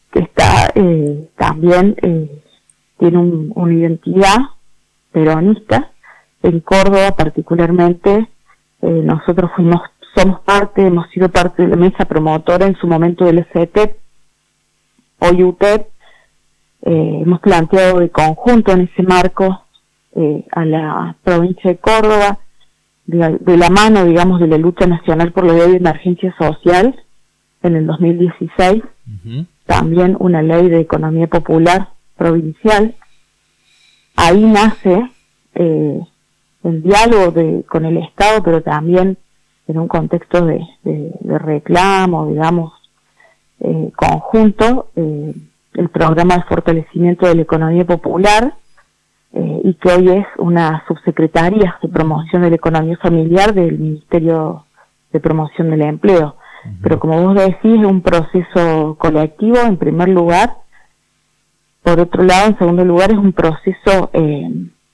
que está eh, también eh, tiene un, una identidad peronista. En Córdoba particularmente, eh, nosotros fuimos, somos parte, hemos sido parte de la mesa promotora en su momento del C E T E P, hoy U T E P. Eh, hemos planteado de conjunto en ese marco eh, a la provincia de Córdoba, de, de la mano, digamos, de la lucha nacional por la ley de emergencia social en el dos mil dieciséis, uh-huh. También una ley de economía popular provincial. Ahí nace eh, el diálogo de, con el Estado, pero también en un contexto de, de, de reclamo, digamos, eh, conjunto, eh, el programa de fortalecimiento de la economía popular, eh, y que hoy es una subsecretaría de promoción de la economía familiar del Ministerio de Promoción del Empleo. Uh-huh. Pero como vos decís, es un proceso colectivo en primer lugar. Por otro lado, en segundo lugar, es un proceso eh,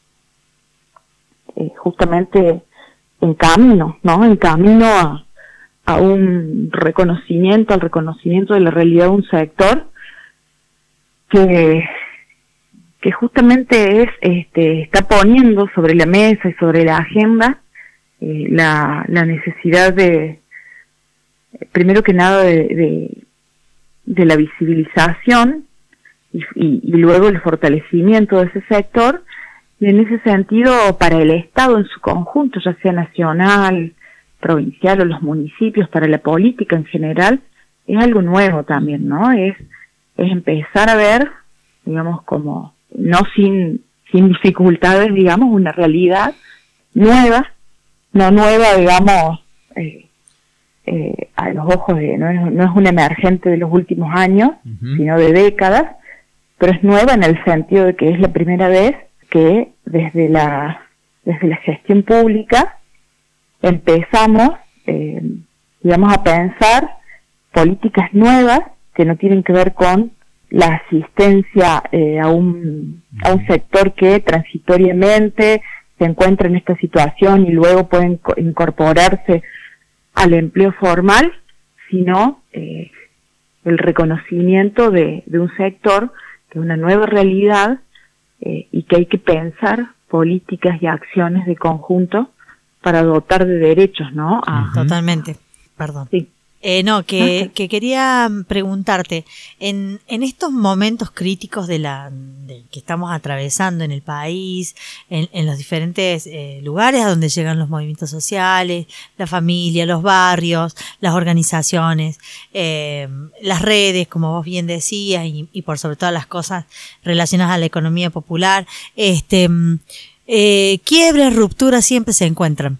eh, justamente en camino, ¿no? En camino a, a un reconocimiento, al reconocimiento de la realidad de un sector que que justamente es este está poniendo sobre la mesa y sobre la agenda eh, la, la necesidad de, primero que nada, de, de, de la visibilización y, y, y luego el fortalecimiento de ese sector, y en ese sentido para el Estado en su conjunto, ya sea nacional, provincial o los municipios, para la política en general, es algo nuevo también, ¿no? Es, es empezar a ver, digamos, como no sin sin dificultades, digamos, una realidad nueva, no nueva, digamos, eh, eh, a los ojos de, no es, no es una emergente de los últimos años, uh-huh. sino de décadas, pero es nueva en el sentido de que es la primera vez que desde la desde la gestión pública empezamos, eh, digamos, a pensar políticas nuevas que no tienen que ver con la asistencia eh, a un a un sector que transitoriamente se encuentra en esta situación y luego pueden incorporarse al empleo formal, sino eh, el reconocimiento de, de un sector que es una nueva realidad eh, y que hay que pensar políticas y acciones de conjunto para dotar de derechos, ¿no? A, Totalmente, perdón. Sí. Eh, no, que, que quería preguntarte, en, en estos momentos críticos de la de, que estamos atravesando en el país, en, en los diferentes eh, lugares a donde llegan los movimientos sociales, la familia, los barrios, las organizaciones, eh, las redes, como vos bien decías, y, y por sobre todas las cosas relacionadas a la economía popular, este, eh, quiebres, rupturas siempre se encuentran.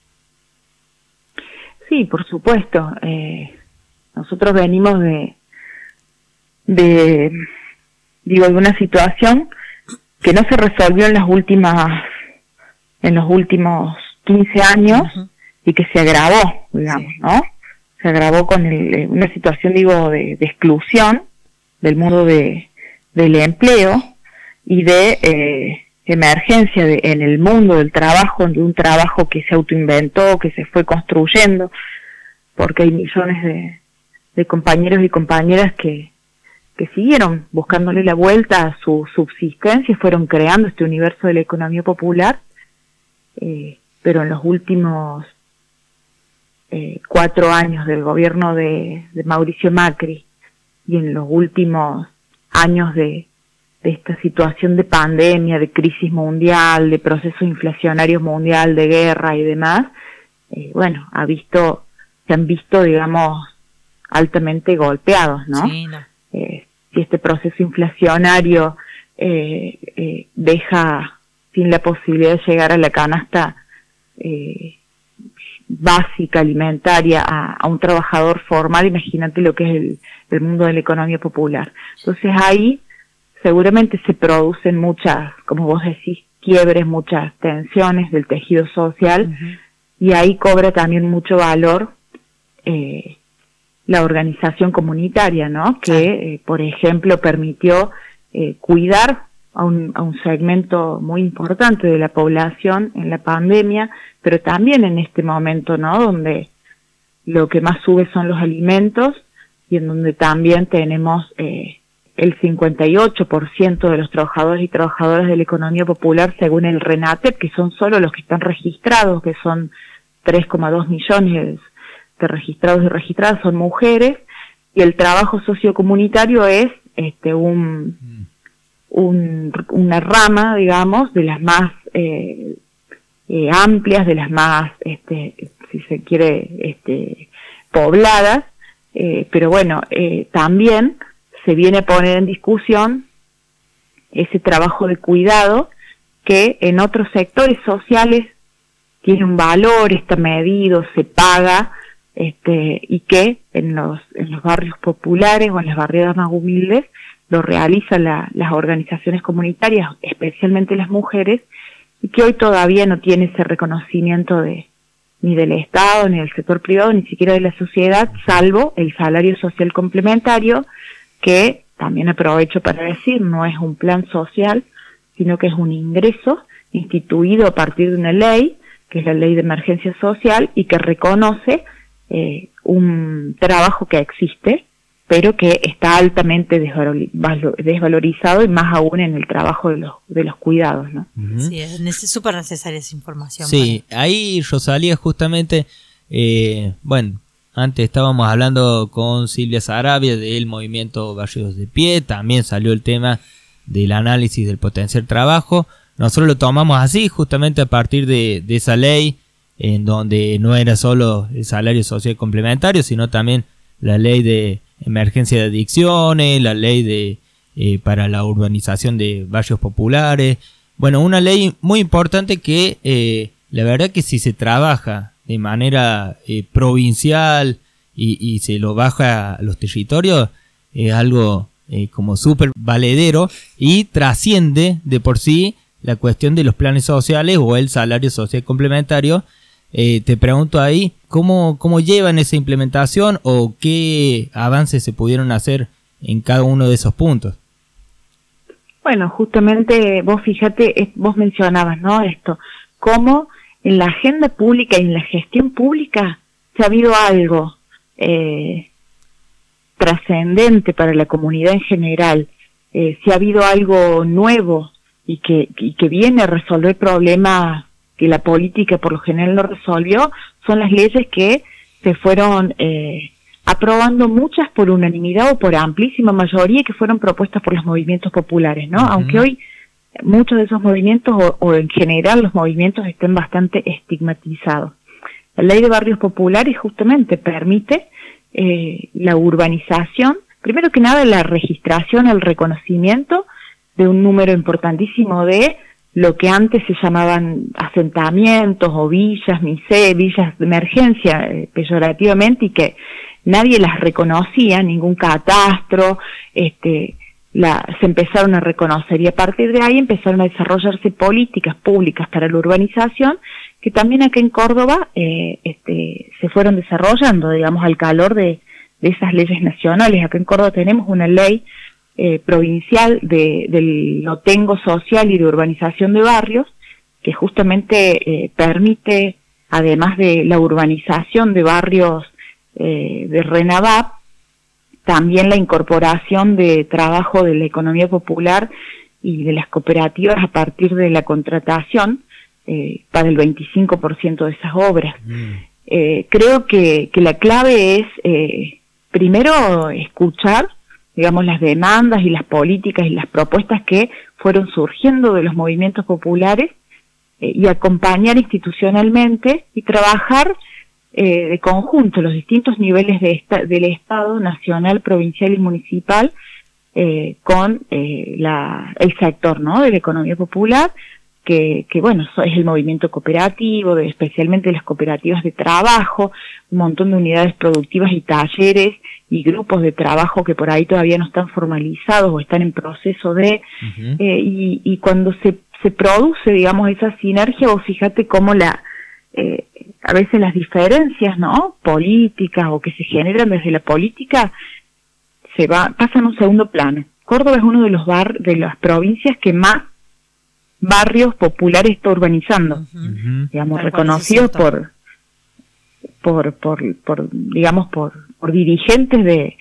Sí, por supuesto. Eh, nosotros venimos de, de, digo, de una situación que no se resolvió en las últimas, en los últimos quince años, uh-huh. y que se agravó, digamos, sí. ¿no? Se agravó con el, una situación, digo, de, de exclusión del mundo de, del empleo y de eh, emergencia de, en el mundo del trabajo, de un trabajo que se autoinventó, que se fue construyendo, porque hay millones de, de compañeros y compañeras que, que siguieron buscándole la vuelta a su subsistencia y fueron creando este universo de la economía popular, eh, pero en los últimos eh, cuatro años del gobierno de, de Mauricio Macri y en los últimos años de de esta situación de pandemia, de crisis mundial, de proceso inflacionario mundial, de guerra y demás, eh, bueno, ha visto, se han visto, digamos, altamente golpeados, ¿no? Sí, no. Eh, si este proceso inflacionario eh, eh, deja sin la posibilidad de llegar a la canasta eh, básica, alimentaria, a, a un trabajador formal, imagínate lo que es el, el mundo de la economía popular. Entonces ahí seguramente se producen muchas, como vos decís, quiebres, muchas tensiones del tejido social, uh-huh. y ahí cobra también mucho valor eh, la organización comunitaria, ¿no? Que, eh, por ejemplo, permitió eh, cuidar a un, a un segmento muy importante de la población en la pandemia, pero también en este momento, ¿no? Donde lo que más sube son los alimentos y en donde también tenemos eh, el cincuenta y ocho por ciento de los trabajadores y trabajadoras de la economía popular según el RENATEP, que son solo los que están registrados, que son tres coma dos millones de registrados y registradas, son mujeres, y el trabajo sociocomunitario es este un, un una rama, digamos, de las más eh, eh, amplias, de las más, este si se quiere, este pobladas, eh, pero bueno, eh, también se viene a poner en discusión ese trabajo de cuidado que en otros sectores sociales tiene un valor, está medido, se paga, este, y que en los, en los barrios populares o en las barriadas más humildes lo realizan la, las organizaciones comunitarias, especialmente las mujeres, y que hoy todavía no tiene ese reconocimiento de ni del Estado, ni del sector privado, ni siquiera de la sociedad, salvo el salario social complementario, que también aprovecho para decir, no es un plan social, sino que es un ingreso instituido a partir de una ley, que es la Ley de Emergencia Social, y que reconoce eh, un trabajo que existe, pero que está altamente desvalorizado, y más aún en el trabajo de los de los cuidados, ¿no? Uh-huh. Sí, es súper necesaria esa información. Sí, para... ahí Rosalía justamente, eh, bueno, antes estábamos hablando con Silvia Sarabia del movimiento Barrios de Pie, también salió el tema del análisis del potencial trabajo. Nosotros lo tomamos así, justamente a partir de, de esa ley, en donde no era solo el salario social complementario, sino también la ley de emergencia de adicciones, la ley de eh, para la urbanización de barrios populares. Bueno, una ley muy importante que eh, la verdad que si se trabaja de manera eh, provincial y, y se lo baja a los territorios, es algo eh, como súper valedero y trasciende de por sí la cuestión de los planes sociales o el salario social complementario. Eh, te pregunto ahí, ¿cómo, ¿cómo llevan esa implementación o qué avances se pudieron hacer en cada uno de esos puntos? Bueno, justamente vos fíjate, vos mencionabas, ¿no? Esto, cómo en la agenda pública y en la gestión pública se ha habido algo eh, trascendente para la comunidad en general, eh, si ha habido algo nuevo y que, y que viene a resolver problemas que la política por lo general no resolvió, son las leyes que se fueron eh, aprobando, muchas por unanimidad o por amplísima mayoría, que fueron propuestas por los movimientos populares, ¿no? Uh-huh. Aunque hoy muchos de esos movimientos, o, o en general los movimientos, estén bastante estigmatizados. La ley de barrios populares justamente permite eh, la urbanización, primero que nada la registración, el reconocimiento de un número importantísimo de lo que antes se llamaban asentamientos o villas, mise, villas de emergencia, eh, peyorativamente, y que nadie las reconocía, ningún catastro, este, la, se empezaron a reconocer, y a partir de ahí empezaron a desarrollarse políticas públicas para la urbanización, que también acá en Córdoba eh, este, se fueron desarrollando, digamos, al calor de, de esas leyes nacionales. Acá en Córdoba tenemos una ley Eh, provincial de, del lotengo social y de urbanización de barrios, que justamente eh, permite, además de la urbanización de barrios eh, de RENAVAP, también la incorporación de trabajo de la economía popular y de las cooperativas a partir de la contratación eh, para el veinticinco por ciento de esas obras. Mm. Eh, creo que, que la clave es, eh, primero, escuchar, digamos, las demandas y las políticas y las propuestas que fueron surgiendo de los movimientos populares eh, y acompañar institucionalmente y trabajar eh, de conjunto los distintos niveles de esta, del Estado, nacional, provincial y municipal eh, con eh, la, el sector, ¿no?, de la economía popular, que, que bueno, es el movimiento cooperativo, de, especialmente las cooperativas de trabajo, un montón de unidades productivas y talleres y grupos de trabajo que por ahí todavía no están formalizados o están en proceso de, uh-huh. eh, y, y cuando se, se produce, digamos, esa sinergia, vos fíjate cómo la, eh, a veces las diferencias, ¿no?, políticas o que se generan desde la política, se va, pasan a un segundo plano. Córdoba es uno de los bar, de las provincias que más barrios populares está urbanizando, uh-huh. digamos, reconocidos por por, por, por, digamos, por, por dirigentes de,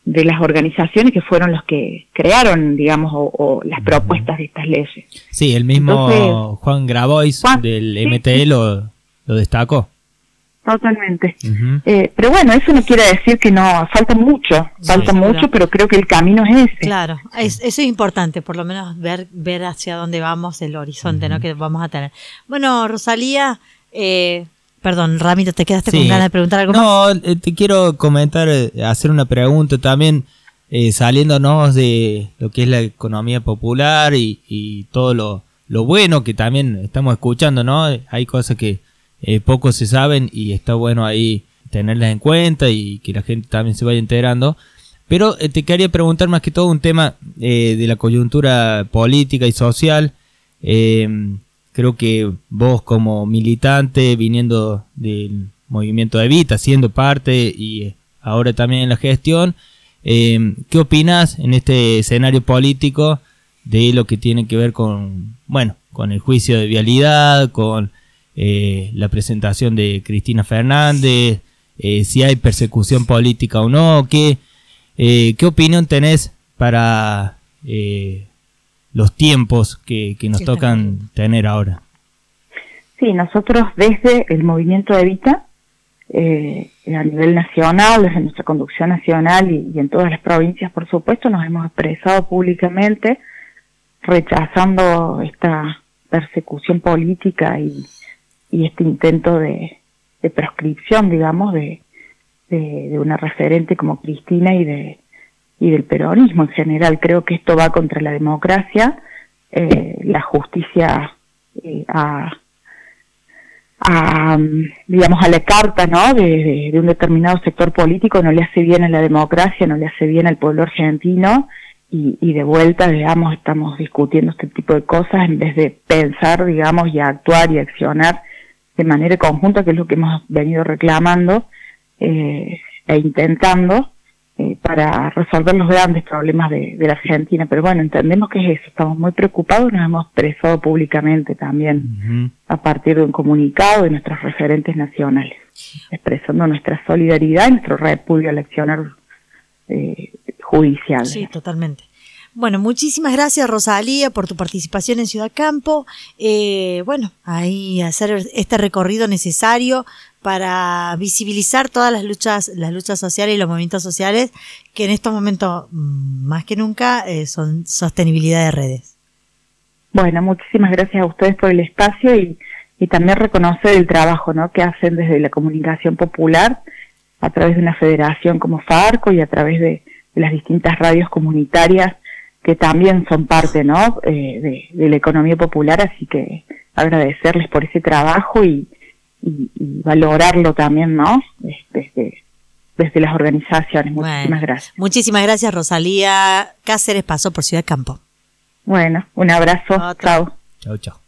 de las organizaciones que fueron los que crearon, digamos, o, o las propuestas de estas leyes. Sí, el mismo Entonces, Juan Grabois Juan, del sí, M T E sí. lo, lo destacó. Totalmente. Uh-huh. Eh, pero bueno, eso no quiere decir que no, falta mucho, sí, falta sí, mucho, pero creo que el camino es ese. Claro, es, eso es importante, por lo menos ver ver hacia dónde vamos, el horizonte, uh-huh. ¿no? que vamos a tener. Bueno, Rosalía, eh, perdón, Ramiro, ¿te quedaste sí. con ganas de preguntar algo no, más? No, te quiero comentar, hacer una pregunta también, eh, saliéndonos de lo que es la economía popular y, y todo lo, lo bueno que también estamos escuchando, ¿no? Hay cosas que Eh, poco se saben y está bueno ahí tenerlas en cuenta y que la gente también se vaya enterando. Pero eh, te quería preguntar más que todo un tema eh, de la coyuntura política y social. Eh, creo que vos como militante, viniendo del movimiento Evita, siendo parte y ahora también en la gestión, eh, ¿qué opinás en este escenario político de lo que tiene que ver con, bueno, con el juicio de vialidad, con Eh, la presentación de Cristina Fernández, eh, si hay persecución política o no? ¿Qué, eh, ¿qué opinión tenés para eh, los tiempos que, que nos tocan tener ahora? Sí, nosotros desde el movimiento Evita, eh, a nivel nacional, desde nuestra conducción nacional y, y en todas las provincias, por supuesto, nos hemos expresado públicamente rechazando esta persecución política y y este intento de, de proscripción, digamos, de, de, de una referente como Cristina y de y del peronismo en general. Creo que esto va contra la democracia, eh, la justicia eh, a, a, digamos, a la carta, ¿no?, de, de, de un determinado sector político no le hace bien a la democracia, no le hace bien al pueblo argentino, y, y de vuelta, digamos, estamos discutiendo este tipo de cosas en vez de pensar, digamos, y actuar y accionar de manera conjunta, que es lo que hemos venido reclamando eh, e intentando eh, para resolver los grandes problemas de, de la Argentina. Pero bueno, entendemos que es eso, estamos muy preocupados, nos hemos expresado públicamente también uh-huh. a partir de un comunicado de nuestros referentes nacionales, expresando nuestra solidaridad y nuestro repudio al accionar eh, judicial. Sí, totalmente. Bueno, muchísimas gracias, Rosalía, por tu participación en Ciudad Campo. Eh, bueno, ahí hacer este recorrido necesario para visibilizar todas las luchas, las luchas sociales y los movimientos sociales que en estos momentos, más que nunca, eh, son sostenibilidad de redes. Bueno, muchísimas gracias a ustedes por el espacio y, y también reconocer el trabajo, ¿no?, que hacen desde la comunicación popular a través de una federación como Farco y a través de, de las distintas radios comunitarias que también son parte, ¿no?, eh, de, de la economía popular, así que agradecerles por ese trabajo y, y, y valorarlo también, ¿no?, desde, desde las organizaciones. Muchísimas bueno, gracias. Muchísimas gracias, Rosalía Cáceres pasó por Ciudad Campo. Bueno, un abrazo. Chao. Chao, chao.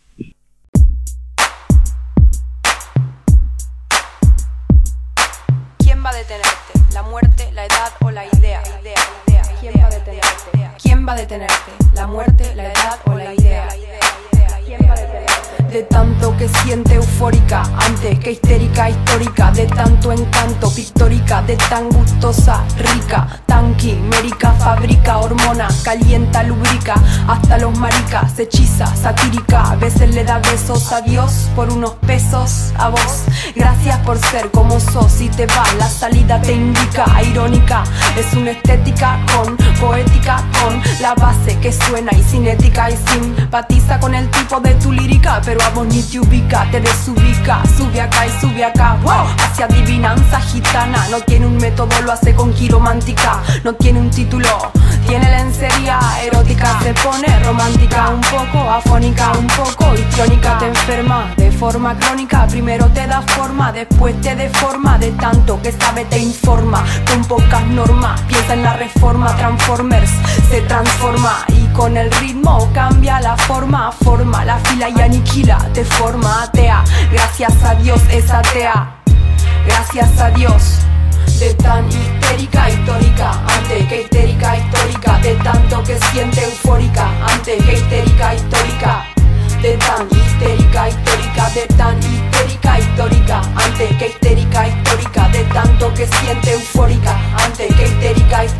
¿Quién va a detenerte? ¿La muerte, la edad o la idea? idea, idea. ¿Quién va a detenerte? ¿Quién va a detenerte? ¿La muerte, la edad o la idea? ¿Quién va a detenerte? De tanto que siente eufórica, antes que histérica, histórica, de tanto encanto, pictórica, de tan gustosa, rica, tan quimérica, fabrica, hormona, calienta, lubrica, hasta los maricas, hechiza, satírica, a veces le da besos a Dios por unos pesos a vos. Gracias por ser como sos y te va, la salida te indica, irónica, es una estética con poética, con la base que suena y cinética y simpatiza con el tipo de tu lírica, pero a vos ni te ubica, te desubica, sube acá y sube acá, wow, hacia adivinanza gitana, no tiene un método, lo hace con quiromántica, no tiene un título, tiene lencería erótica, se pone romántica, un poco afónica, un poco histriónica, te enferma de forma crónica, primero te da forma, después te deforma, de tanto que sabe te informa, con pocas normas, piensa en la reforma, Transformers se transforma y con el ritmo cambia la forma, forma la fila y aniquila, te forma atea, gracias a Dios es atea, gracias a Dios. De tan histérica, histórica, antes que histérica, histórica, de tanto que siente eufórica, antes que histérica, histórica, de tan histérica, histórica, de tan histérica, histórica, antes que histérica, histórica, de tanto que siente eufórica, antes que histérica, histórica.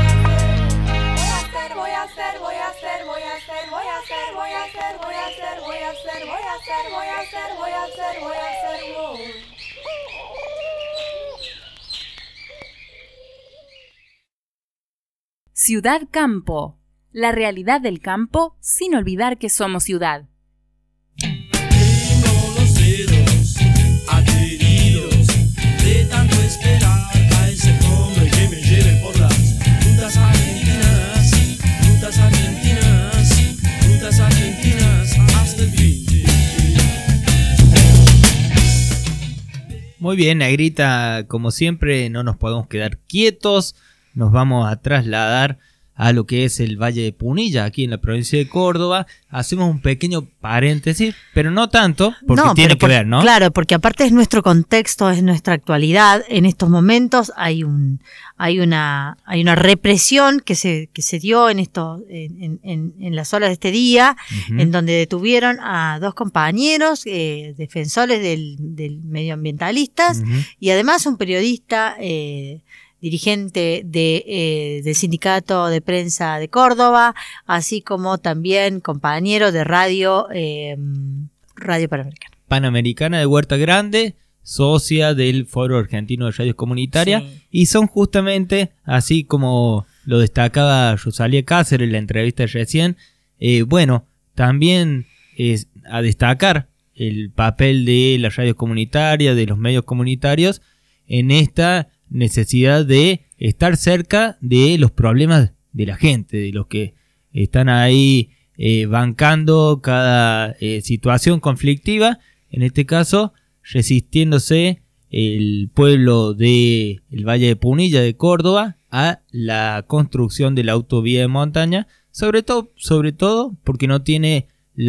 voy a hacer, voy a hacer, voy a hacer, voy a hacer, voy a hacer, voy a hacer, voy a hacer, voy a hacer, voy a hacer, voy a hacer, voy a hacer, voy. Ciudad Campo. La realidad del campo sin olvidar que somos ciudad. Tengo los dedos adheridos de tanto esperar a ese hombre que me lleve por las rutas argentinas, rutas argentinas, rutas argentinas hasta el fin. Muy bien, Negrita, como siempre no nos podemos quedar quietos, nos vamos a trasladar a lo que es el Valle de Punilla, aquí en la provincia de Córdoba. Hacemos un pequeño paréntesis, pero no tanto, porque no, tiene que por, ver, ¿no? Claro, porque aparte es nuestro contexto, es nuestra actualidad. En estos momentos hay un, hay una, hay una represión que se, que se dio en esto, en, en, en las horas de este día, uh-huh. en donde detuvieron a dos compañeros eh, defensores del, del medioambientalistas uh-huh. y además un periodista. Eh, dirigente de, eh, del Sindicato de Prensa de Córdoba, así como también compañero de radio, eh, Radio Panamericana. Panamericana de Huerta Grande, socia del Foro Argentino de Radios Comunitarias, sí. y son justamente, así como lo destacaba Rosalía Cáceres en la entrevista recién, eh, bueno, también es a destacar el papel de las radios comunitarias, de los medios comunitarios, en esta necesidad de estar cerca de los problemas de la gente, de los que están ahí eh, bancando cada eh, situación conflictiva, en este caso resistiéndose el pueblo del Valle de Punilla de Córdoba a la construcción de la autovía de montaña, sobre todo, sobre todo porque no tiene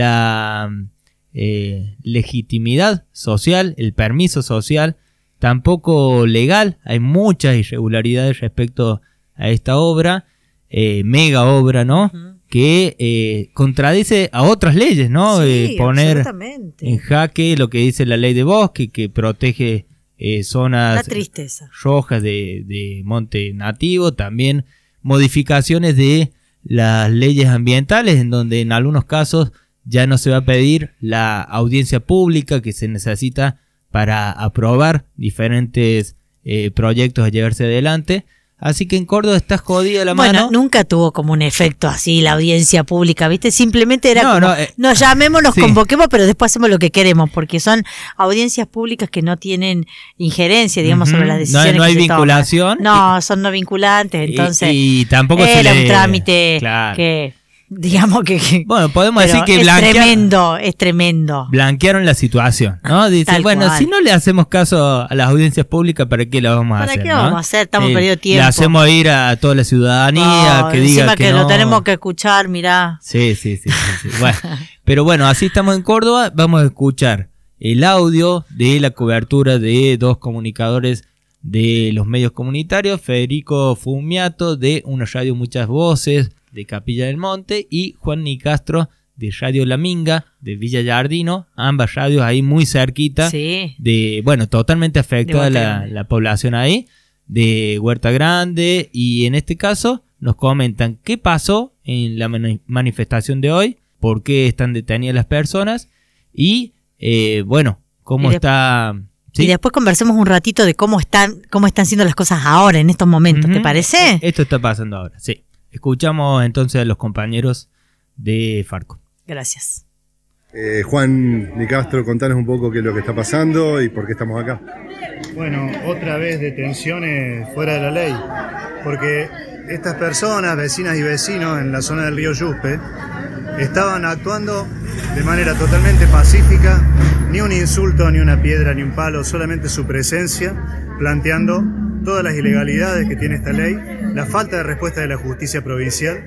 la eh, legitimidad social, el permiso social, tampoco legal. Hay muchas irregularidades respecto a esta obra, eh, mega obra, ¿no? Uh-huh. Que eh, contradice a otras leyes, ¿no? Sí, eh, poner en jaque lo que dice la ley de bosque, que protege eh, zonas rojas de, de monte nativo, también modificaciones de las leyes ambientales, en donde en algunos casos ya no se va a pedir la audiencia pública que se necesita para aprobar diferentes eh, proyectos a llevarse adelante. Así que en Córdoba está jodida la bueno, mano. Bueno, nunca tuvo como un efecto así la audiencia pública, ¿viste? Simplemente era no, como, no, eh, nos llamemos, nos sí. convoquemos, pero después hacemos lo que queremos, porque son audiencias públicas que no tienen injerencia, digamos, uh-huh. sobre las decisiones. No, no hay que vinculación. Se toman. No, son no vinculantes, entonces y, y tampoco era se le... un trámite claro. que... Digamos que, que bueno, podemos decir que es blanquea... tremendo, es tremendo. Blanquearon la situación, ¿no? Dice, bueno, cual. si no le hacemos caso a las audiencias públicas, ¿para qué la vamos a ¿Para hacer? ¿Para qué ¿no? vamos a hacer? Estamos eh, perdiendo tiempo. Le hacemos ir a toda la ciudadanía no, que diga que, que no. lo tenemos que escuchar, mirá. Sí, sí, sí, sí, sí. Bueno, pero bueno, así estamos en Córdoba. Vamos a escuchar el audio de la cobertura de dos comunicadores de los medios comunitarios, Federico Fumiato de Una Radio Muchas Voces de Capilla del Monte y Juan Nicastro de Radio La Minga de Villa Yardino, ambas radios ahí muy cerquita, sí. de bueno, totalmente afectada la, la población ahí, de Huerta Grande, y en este caso nos comentan qué pasó en la mani- manifestación de hoy, por qué están detenidas las personas y eh, bueno, cómo y está... ¿Sí? Y después conversemos un ratito de cómo están, cómo están siendo las cosas ahora, en estos momentos, uh-huh. ¿te parece? Esto está pasando ahora, sí. Escuchamos entonces a los compañeros de Farco. Gracias. Eh, Juan Nicastro, contanos un poco qué es lo que está pasando y por qué estamos acá. Bueno, otra vez detenciones fuera de la ley, porque estas personas, vecinas y vecinos en la zona del río Yuspe, estaban actuando de manera totalmente pacífica, ni un insulto, ni una piedra, ni un palo, solamente su presencia, planteando todas las ilegalidades que tiene esta ley, la falta de respuesta de la justicia provincial,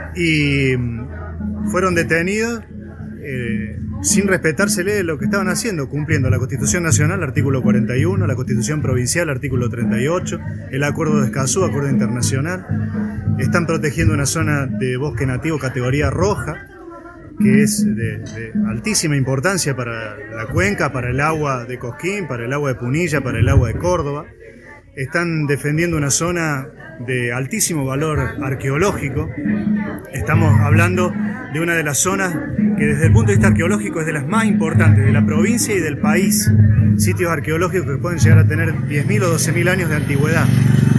y fueron detenidos eh, sin respetársele lo que estaban haciendo, cumpliendo la Constitución Nacional, artículo cuarenta y uno, la Constitución Provincial, artículo treinta y ocho, el Acuerdo de Escazú, Acuerdo Internacional. Están protegiendo una zona de bosque nativo categoría roja, que es de, de altísima importancia para la cuenca, para el agua de Cosquín, para el agua de Punilla, para el agua de Córdoba. Están defendiendo una zona de altísimo valor arqueológico. Estamos hablando de una de las zonas que desde el punto de vista arqueológico es de las más importantes de la provincia y del país. Sitios arqueológicos que pueden llegar a tener diez mil o doce mil años de antigüedad.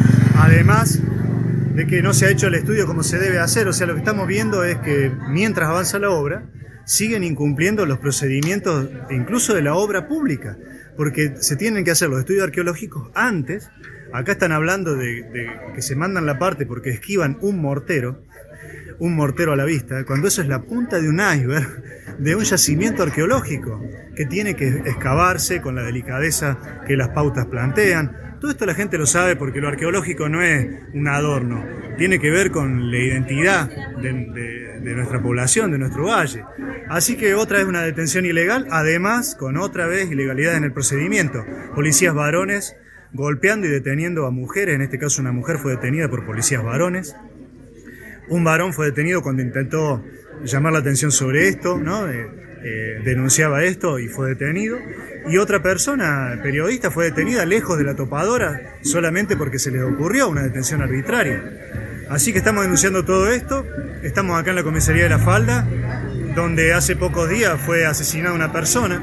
Además de que no se ha hecho el estudio como se debe hacer, o sea, lo que estamos viendo es que mientras avanza la obra, siguen incumpliendo los procedimientos incluso de la obra pública, porque se tienen que hacer los estudios arqueológicos antes. Acá están hablando de, de que se mandan la parte porque esquivan un mortero, un mortero a la vista, cuando eso es la punta de un iceberg de un yacimiento arqueológico que tiene que excavarse con la delicadeza que las pautas plantean. Todo esto la gente lo sabe porque lo arqueológico no es un adorno, tiene que ver con la identidad de, de, de nuestra población, de nuestro valle. Así que otra vez una detención ilegal, además con otra vez ilegalidad en el procedimiento. Policías varones golpeando y deteniendo a mujeres, en este caso una mujer fue detenida por policías varones. Un varón fue detenido cuando intentó llamar la atención sobre esto, ¿no? Eh, eh, denunciaba esto y fue detenido. Y otra persona, periodista, fue detenida lejos de la topadora solamente porque se les ocurrió una detención arbitraria. Así que estamos denunciando todo esto. Estamos acá en la comisaría de La Falda, donde hace pocos días fue asesinada una persona,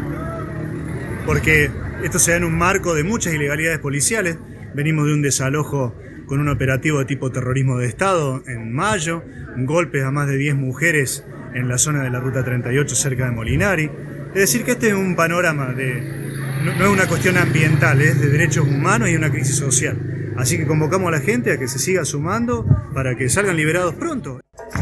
porque esto se da en un marco de muchas ilegalidades policiales. Venimos de un desalojo con un operativo de tipo terrorismo de Estado en mayo, golpes a más de diez mujeres en la zona de la Ruta treinta y ocho cerca de Molinari. Es decir, que este es un panorama de... no, no es una cuestión ambiental, es de derechos humanos y una crisis social. Así que convocamos a la gente a que se siga sumando para que salgan liberados pronto.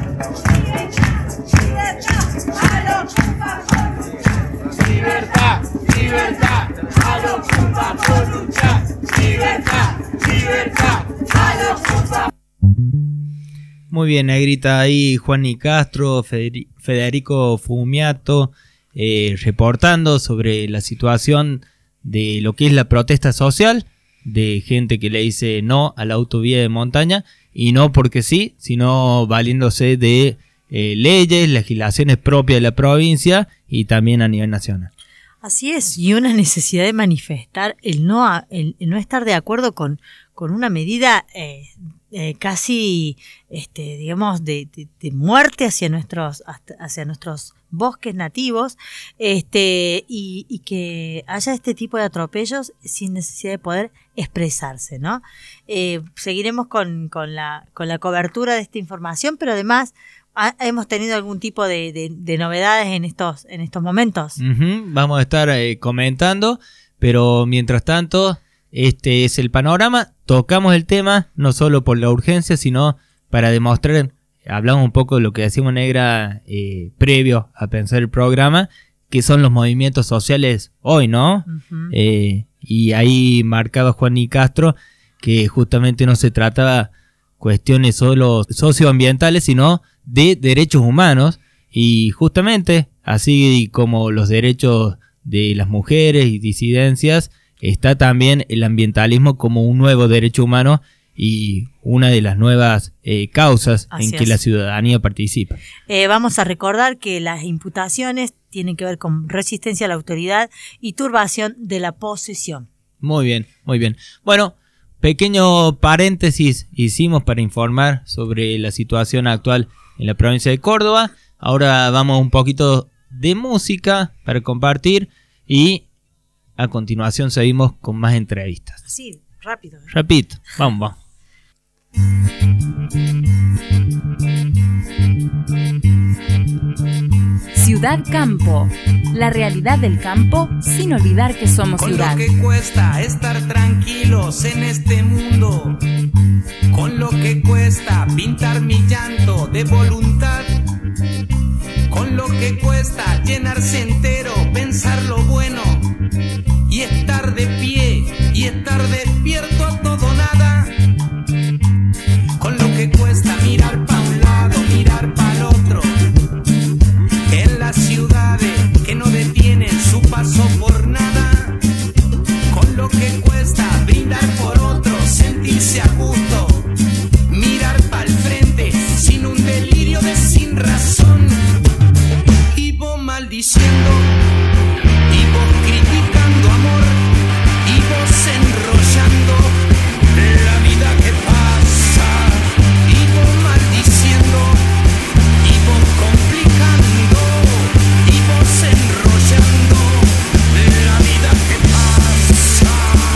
Libertad, libertad, a los Cuba por luchar. Libertad, libertad, a los Cuba. Muy bien, Negrita, ahí Juan Nicastro, Federi- Federico Fumiato, eh, reportando sobre la situación de lo que es la protesta social, de gente que le dice no a la autovía de montaña, y no porque sí, sino valiéndose de eh, leyes, legislaciones propias de la provincia y también a nivel nacional. Así es, y una necesidad de manifestar el no, a, el, el no estar de acuerdo con, con una medida eh, eh, casi, este, digamos, de, de, de muerte hacia nuestros, hacia nuestros bosques nativos, este, y, y que haya este tipo de atropellos sin necesidad de poder expresarse, ¿no? Eh, seguiremos con, con la, con la cobertura de esta información, pero además ha, hemos tenido algún tipo de, de, de novedades en estos, en estos momentos. Uh-huh. Vamos a estar eh, comentando, pero mientras tanto, este es el panorama. Tocamos el tema no solo por la urgencia, sino para demostrar, hablamos un poco de lo que decimos Negra eh, previo a pensar el programa, que son los movimientos sociales hoy, ¿no? Uh-huh. Eh, y ahí marcaba Juan Nicastro que justamente no se trataba cuestiones solo socioambientales, sino de derechos humanos, y justamente así como los derechos de las mujeres y disidencias, está también el ambientalismo como un nuevo derecho humano y una de las nuevas eh, causas Así en que es. la ciudadanía participa. Eh, vamos a recordar que las imputaciones tienen que ver con resistencia a la autoridad y turbación de la posesión. Muy bien, muy bien. Bueno, pequeño paréntesis hicimos para informar sobre la situación actual en la provincia de Córdoba. Ahora vamos un poquito de música para compartir y a continuación seguimos con más entrevistas. Sí, rápido. ¿eh? Rapidito, vamos, vamos. Ciudad Campo, la realidad del campo sin olvidar que somos con ciudad. Con lo que cuesta estar tranquilos en este mundo, con lo que cuesta pintar mi llanto de voluntad, con lo que cuesta llenarse entero, pensar lo bueno y estar de pie y estar despierto a todo nada, con lo que cuesta mirar pa' un lado, mirar pa' el otro, en las ciudades que no detienen su paso por nada, con lo que cuesta brindar por otro, sentirse a gusto, mirar pa'l frente sin un delirio de sin razón, y vos maldiciendo, y vos criticando amor, y vos enrollando la vida que pasa, y vos maldiciendo, y vos complicando, y vos enrollando la vida que pasa.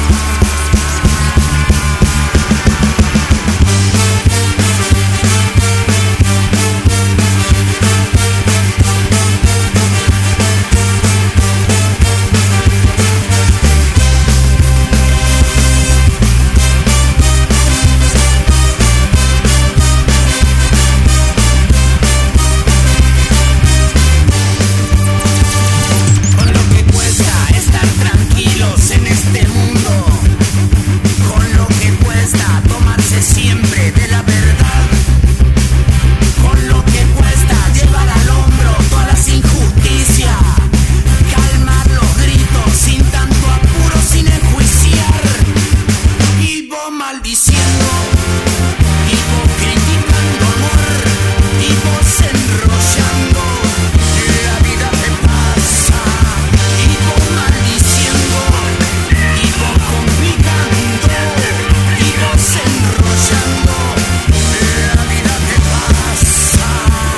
Siempre de la verdad, con lo que cuesta llevar al hombro todas las injusticias, calmar los gritos sin tanto apuro, sin enjuiciar, y vos maldiciendo, y vos criticando amor, y vos enrollando la vida que pasa, y vos maldiciendo, y vos complicando, y vos enrollando la vida que pasa.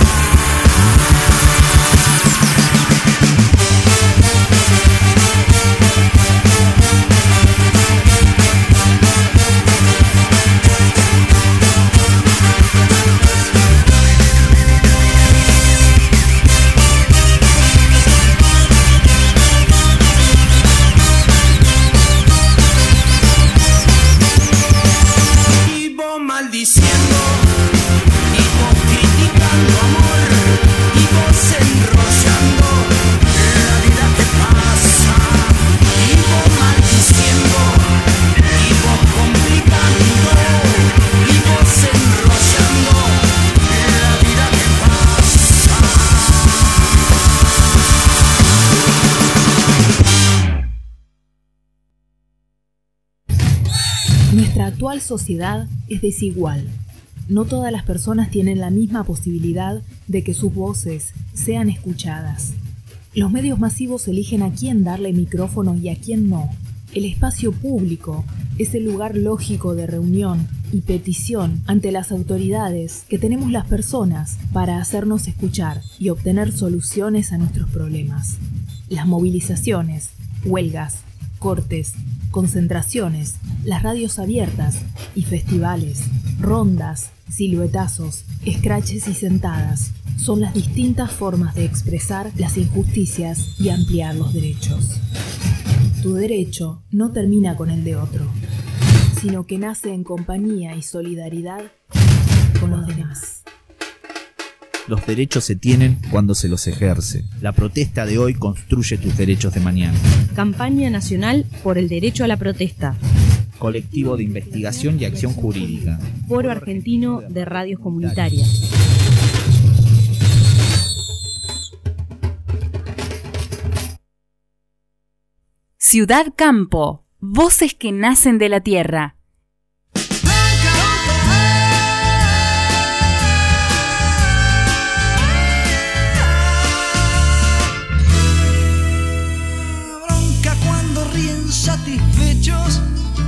Y vos maldiciendo, y vos criticando amor, y vos enrollando la vida que pasa, y vos maldiciendo, y vos complicando, y vos enrollando la vida que pasa. Nuestra actual sociedad es desigual. No todas las personas tienen la misma posibilidad de que sus voces sean escuchadas. Los medios masivos eligen a quién darle micrófono y a quién no. El espacio público es el lugar lógico de reunión y petición ante las autoridades que tenemos las personas para hacernos escuchar y obtener soluciones a nuestros problemas. Las movilizaciones, huelgas, cortes, concentraciones, las radios abiertas y festivales, rondas, siluetazos, escraches y sentadas son las distintas formas de expresar las injusticias y ampliar los derechos. Tu derecho no termina con el de otro, sino que nace en compañía y solidaridad con los demás. Los derechos se tienen cuando se los ejerce. La protesta de hoy construye tus derechos de mañana. Campaña Nacional por el Derecho a la Protesta. Colectivo de Investigación y Acción Jurídica. Foro Argentino de Radios Comunitarias. Ciudad Campo, voces que nacen de la tierra. Bronca cuando ríen satisfechos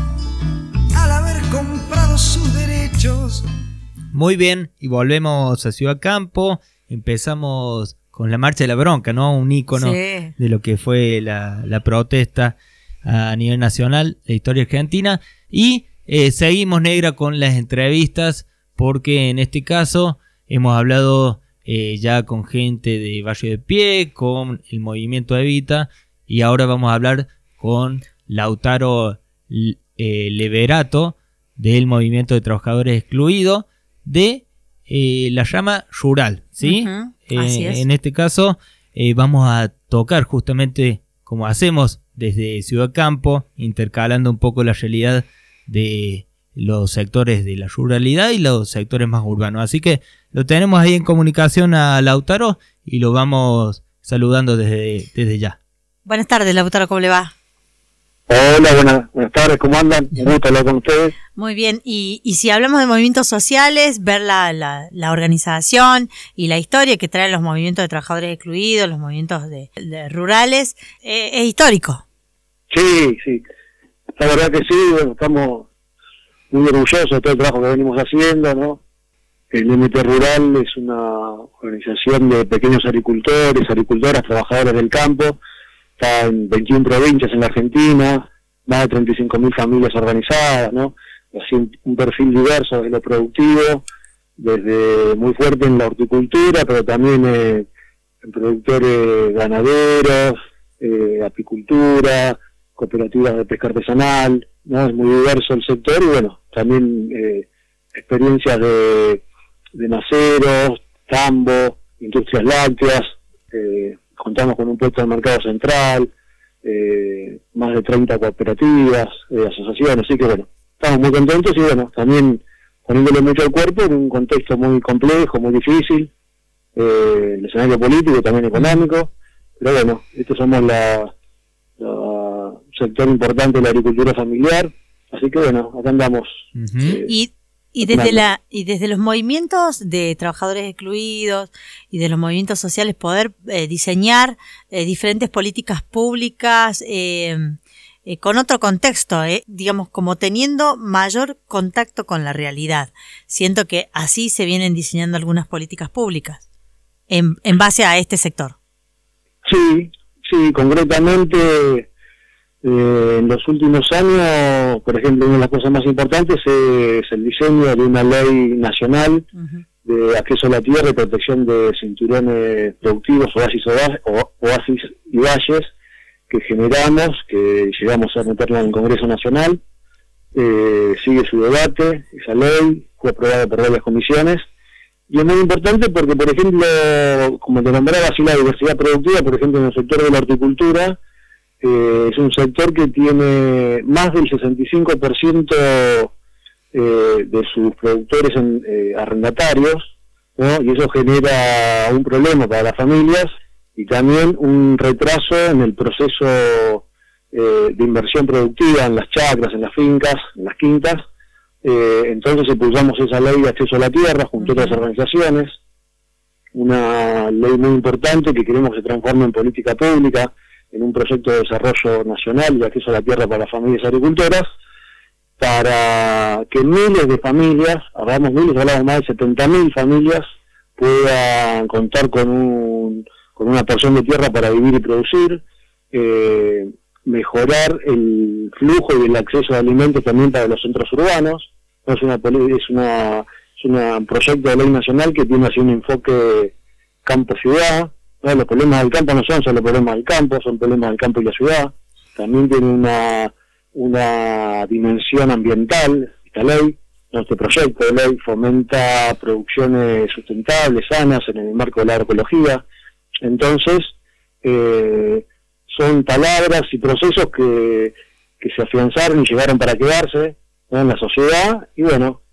al haber comprado sus derechos. Muy bien, y volvemos a Ciudad Campo. Empezamos con la Marcha de la Bronca, ¿no? Un ícono Sí. de lo que fue la, la protesta a nivel nacional, la historia argentina. Y eh, seguimos, Negra, con las entrevistas, porque en este caso hemos hablado eh, ya con gente de Barrio de Pie, con el movimiento Evita, y ahora vamos a hablar con Lautaro eh, Leverato, del movimiento de trabajadores excluidos, de eh, la rama rural, ¿sí? Uh-huh. Eh, Así es. en este caso eh, vamos a tocar justamente como hacemos desde Ciudad Campo, intercalando un poco la realidad de los sectores de la ruralidad y los sectores más urbanos. Así que lo tenemos ahí en comunicación a Lautaro y lo vamos saludando desde, desde ya. Buenas tardes, Lautaro, ¿cómo le va? Hola, buenas, buenas tardes, ¿cómo andan? Un gusto hablar con ustedes. Muy bien, y, y si hablamos de movimientos sociales, ver la, la, la organización y la historia que traen los movimientos de trabajadores excluidos, los movimientos de, de rurales, eh, es histórico. Sí, sí, la verdad que sí, bueno, estamos muy orgullosos de todo el trabajo que venimos haciendo, ¿no? El M T Rural es una organización de pequeños agricultores, agricultoras, trabajadores del campo. Está en veintiuna provincias en la Argentina, más de treinta y cinco mil familias organizadas, ¿no? Así un, un perfil diverso de lo productivo, desde muy fuerte en la horticultura, pero también eh, en productores ganaderos, eh, apicultura, cooperativas de pesca artesanal, ¿no? Es muy diverso el sector y bueno, también eh, experiencias de, de naceros, tambo, industrias lácteas, eh, contamos con un puesto de mercado central, eh, más de treinta cooperativas, eh, asociaciones, así que bueno, estamos muy contentos y bueno, también poniéndole mucho al cuerpo en un contexto muy complejo, muy difícil, eh, el escenario político y también económico, pero bueno, estos somos la, la sector importante de la agricultura familiar, así que bueno, acá andamos. Uh-huh. eh, Y Y desde la y desde los movimientos de trabajadores excluidos y de los movimientos sociales poder eh, diseñar eh, diferentes políticas públicas eh, eh, con otro contexto, eh, digamos como teniendo mayor contacto con la realidad. Siento que así se vienen diseñando algunas políticas públicas en, en base a este sector. Sí, sí, concretamente eh, en los últimos años, por ejemplo, una de las cosas más importantes es el diseño de una ley nacional uh-huh. de acceso a la tierra y protección de cinturones productivos, oasis, o, oasis y valles, que generamos, que llegamos a meterla en el Congreso Nacional. Eh, sigue su debate, esa ley fue aprobada por varias comisiones. Y es muy importante porque, por ejemplo, como te nombraba, así la diversidad productiva, por ejemplo, en el sector de la horticultura, eh, es un sector que tiene más del sesenta y cinco por ciento eh, de sus productores en, eh, arrendatarios, ¿no? Y eso genera un problema para las familias y también un retraso en el proceso eh, de inversión productiva en las chacras, en las fincas, en las quintas. Eh, entonces impulsamos esa ley de acceso a la tierra junto a otras organizaciones, una ley muy importante que queremos que se transforme en política pública, en un proyecto de desarrollo nacional de acceso a la tierra para las familias agricultoras, para que miles de familias, hablamos miles, hablamos más de setenta mil familias, puedan contar con un con una porción de tierra para vivir y producir, eh, mejorar el flujo y el acceso de alimentos también para los centros urbanos. Es una es una es un proyecto de ley nacional que tiene así un enfoque campo-ciudad. ¿No? Los problemas del campo no son solo problemas del campo, son problemas del campo y la ciudad. También tiene una una dimensión ambiental esta ley. Este proyecto de ley fomenta producciones sustentables, sanas, en el marco de la agroecología. Entonces, eh, son palabras y procesos que, que se afianzaron y llegaron para quedarse, ¿no? En la sociedad, y bueno,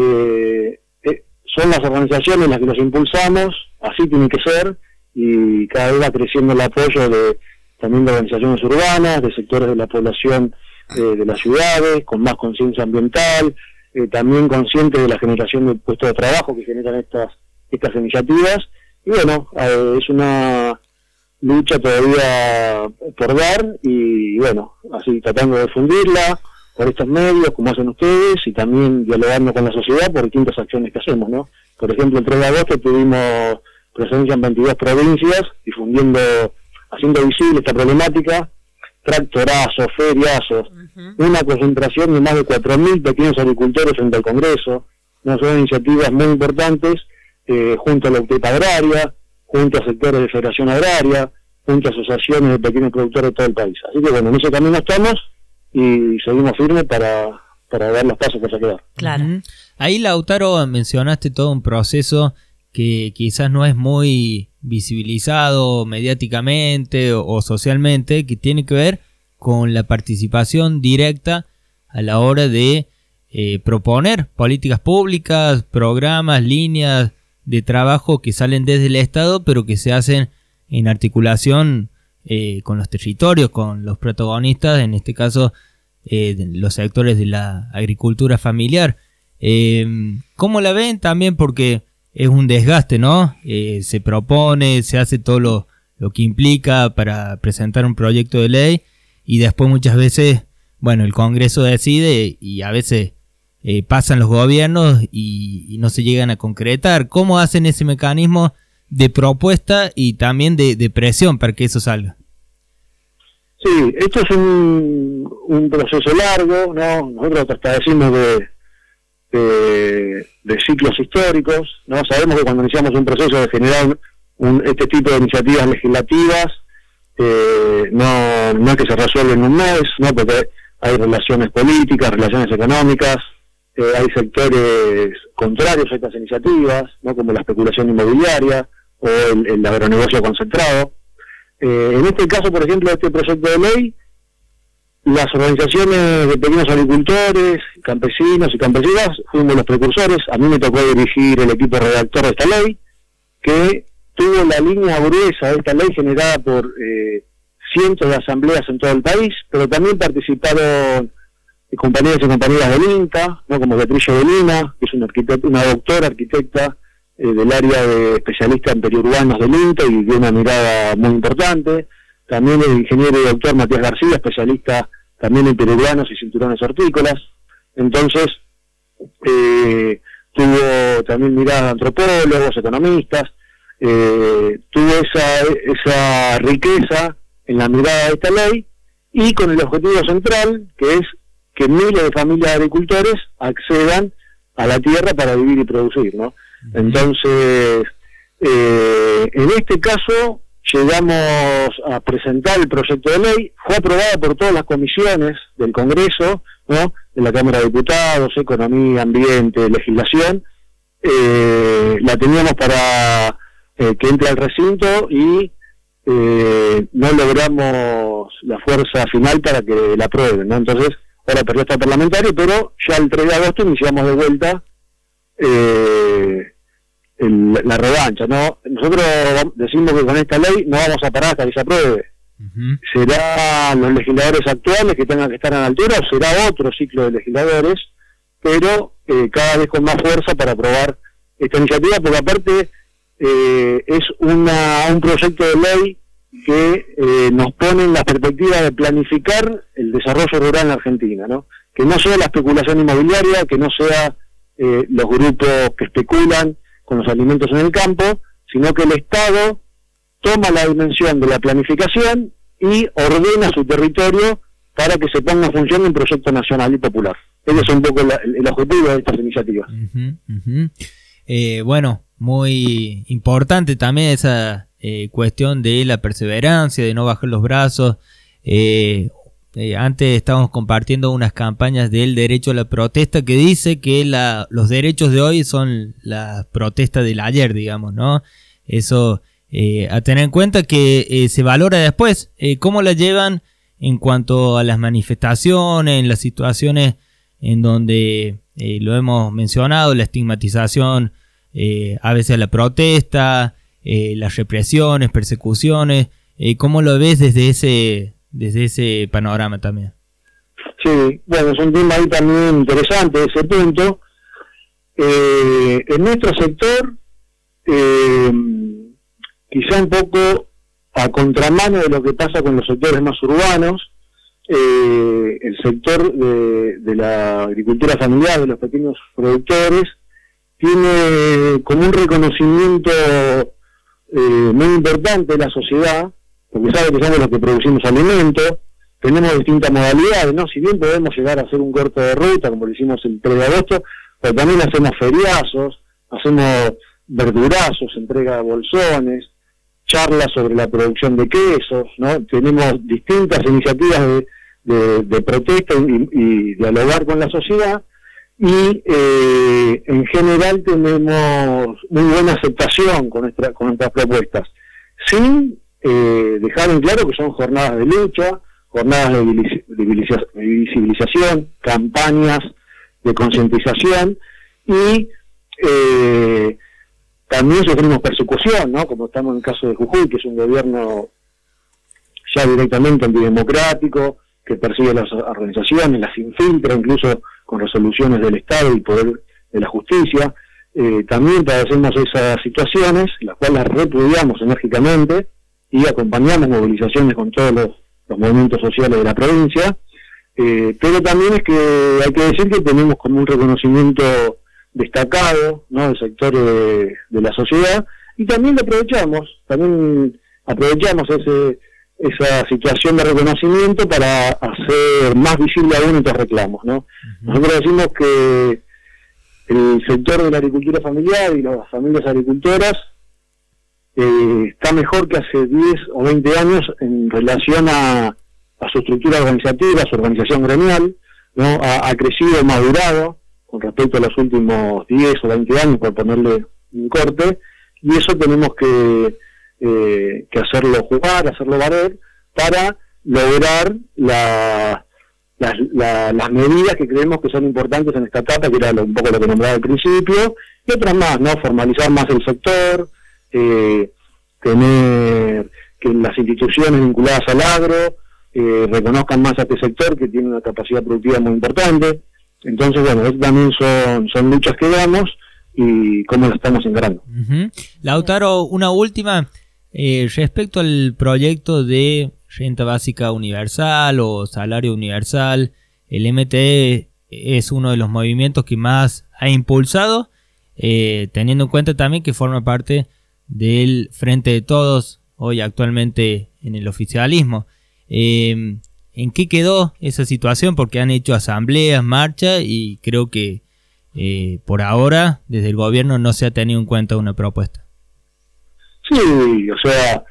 eh, eh, son las organizaciones las que los impulsamos, así tiene que ser, y cada vez va creciendo el apoyo de también de organizaciones urbanas, de sectores de la población eh, de las ciudades, con más conciencia ambiental, Eh, también consciente de la generación de puestos de trabajo que generan estas estas iniciativas, y bueno, eh, es una lucha todavía por dar, y bueno, así tratando de difundirla por estos medios, como hacen ustedes, y también dialogando con la sociedad por distintas acciones que hacemos, ¿no? Por ejemplo, el tres de agosto tuvimos presencia en veintidós provincias, difundiendo, haciendo visible esta problemática, tractorazos, feriazos, uh-huh. una concentración de más de cuatro mil pequeños agricultores frente al Congreso. No son iniciativas muy importantes, eh, junto a la U T E P agraria, junto a sectores de Federación Agraria, junto a asociaciones de pequeños productores de todo el país. Así que bueno, en ese camino estamos y seguimos firmes para, para dar los pasos que se quedan. Claro. Uh-huh. Ahí, Lautaro, mencionaste todo un proceso que quizás no es muy visibilizado mediáticamente o, o socialmente, que tiene que ver con la participación directa a la hora de eh, proponer políticas públicas, programas, líneas de trabajo que salen desde el Estado, pero que se hacen en articulación eh, con los territorios, con los protagonistas, en este caso eh, los sectores de la agricultura familiar. Eh, ¿Cómo la ven también? Porque es un desgaste, ¿no? Eh, se propone, se hace todo lo, lo que implica para presentar un proyecto de ley, y después muchas veces, bueno, el Congreso decide y a veces eh, pasan los gobiernos y, y no se llegan a concretar. ¿Cómo hacen ese mecanismo de propuesta y también de, de presión para que eso salga? Sí, esto es un, un proceso largo, ¿no? Nosotros hasta decimos de De, de ciclos históricos, ¿no? Sabemos que cuando iniciamos un proceso de generar un, este tipo de iniciativas legislativas, eh, no, no es que se resuelve en un mes, ¿no? Porque hay relaciones políticas, relaciones económicas, eh, hay sectores contrarios a estas iniciativas, ¿no? Como la especulación inmobiliaria o el, el agronegocio concentrado. Eh, en este caso, por ejemplo, este proyecto de ley, las organizaciones de pequeños agricultores, campesinos y campesinas fuimos los precursores. A mí me tocó dirigir el equipo redactor de esta ley, que tuvo la línea gruesa de esta ley generada por eh, cientos de asambleas en todo el país, pero también participaron compañeros y compañeras del INTA, ¿no? Como Beatriz de Lima, que es una, arquitecta, una doctora arquitecta eh, del área de especialista en periurbanos del INTA y de una mirada muy importante. También el ingeniero y doctor Matías García, especialista también en periurbanos y cinturones hortícolas. Entonces, eh, tuvo también mirada de antropólogos, economistas, eh, tuvo esa, esa riqueza en la mirada de esta ley, y con el objetivo central, que es que miles de familias de agricultores accedan a la tierra para vivir y producir, ¿no? Entonces, eh, en este caso, llegamos a presentar el proyecto de ley, fue aprobado por todas las comisiones del Congreso, ¿no? De la Cámara de Diputados, Economía, Ambiente, Legislación. Eh, la teníamos para eh, que entre al recinto y eh, no logramos la fuerza final para que la aprueben, ¿no? Entonces, ahora perdió esta parlamentaria, pero ya el tres de agosto iniciamos de vuelta eh, El, la revancha, ¿no? Nosotros decimos que con esta ley no vamos a parar hasta que se apruebe. Uh-huh. Será los legisladores actuales que tengan que estar a la altura, o será otro ciclo de legisladores, pero eh, cada vez con más fuerza para aprobar esta iniciativa, porque aparte eh, es una un proyecto de ley que eh, nos pone en la perspectiva de planificar el desarrollo rural en la Argentina, ¿no? que no sea la especulación inmobiliaria, que no sea eh, los grupos que especulan con los alimentos en el campo, sino que el Estado toma la dimensión de la planificación y ordena su territorio para que se ponga en función de un proyecto nacional y popular. Ese es un poco la, el, el objetivo de estas iniciativas. Uh-huh, uh-huh. Eh, bueno, muy importante también esa eh, cuestión de la perseverancia, de no bajar los brazos. Eh, eh, antes estábamos compartiendo unas campañas del derecho a la protesta que dice que la, los derechos de hoy son la protesta del ayer, digamos, ¿no? Eso eh, a tener en cuenta que eh, se valora después. Eh, ¿Cómo la llevan en cuanto a las manifestaciones, en las situaciones en donde eh, lo hemos mencionado, la estigmatización, eh, a veces la protesta, eh, las represiones, persecuciones? Eh, ¿Cómo lo ves desde ese desde ese panorama también? Sí, bueno, es un tema ahí también interesante ese punto. Eh, en nuestro sector, eh, quizá un poco a contramano de lo que pasa con los sectores más urbanos, eh, el sector de, de la agricultura familiar, de los pequeños productores, tiene como un reconocimiento eh, muy importante de la sociedad, porque sabe que somos los que producimos alimentos, tenemos distintas modalidades, ¿no? Si bien podemos llegar a hacer un corte de ruta, como lo hicimos el tres de agosto, pero también hacemos feriazos, hacemos verdurazos, entrega de bolsones, charlas sobre la producción de quesos, ¿no? Tenemos distintas iniciativas de, de, de protesta y, y dialogar con la sociedad, y eh, en general tenemos muy buena aceptación con, nuestra, con nuestras propuestas, sin eh, dejar en claro que son jornadas de lucha, jornadas de, visibiliz- de visibilización, campañas de concientización, y eh, también sufrimos persecución, ¿no? Como estamos en el caso de Jujuy, que es un gobierno ya directamente antidemocrático, que persigue las organizaciones, las infiltra incluso con resoluciones del Estado y poder de la justicia. Eh, también padecemos esas situaciones, las cuales repudiamos enérgicamente y acompañamos movilizaciones con todos los, los movimientos sociales de la provincia. Eh, pero también es que hay que decir que tenemos como un reconocimiento destacado, ¿no?, del sector de, de la sociedad, y también lo aprovechamos, también aprovechamos ese, esa situación de reconocimiento para hacer más visible aún estos reclamos, ¿no? Uh-huh. Nosotros decimos que el sector de la agricultura familiar y las familias agricultoras eh, está mejor que hace diez o veinte años en relación a, a su estructura organizativa, su organización gremial, ¿no? Ha, ha crecido, madurado con respecto a los últimos diez o veinte años, por ponerle un corte, y eso tenemos que, eh, que hacerlo jugar, hacerlo valer, para lograr la, la, la, las medidas que creemos que son importantes en esta etapa, que era lo, un poco lo que nombraba al principio, y otras más, ¿no? Formalizar más el sector, eh, tener que las instituciones vinculadas al agro eh, reconozcan más a este sector, que tiene una capacidad productiva muy importante. Entonces, bueno, esas también son, son luchas que damos y cómo las estamos encarando. Uh-huh. Lautaro, una última, eh, respecto al proyecto de renta básica universal o salario universal. El M T E es uno de los movimientos que más ha impulsado, eh, teniendo en cuenta también que forma parte del Frente de Todos, hoy actualmente en el oficialismo. Eh, ¿En qué quedó esa situación? Porque han hecho asambleas, marchas, y creo que eh, por ahora desde el gobierno no se ha tenido en cuenta una propuesta. Sí, o sea,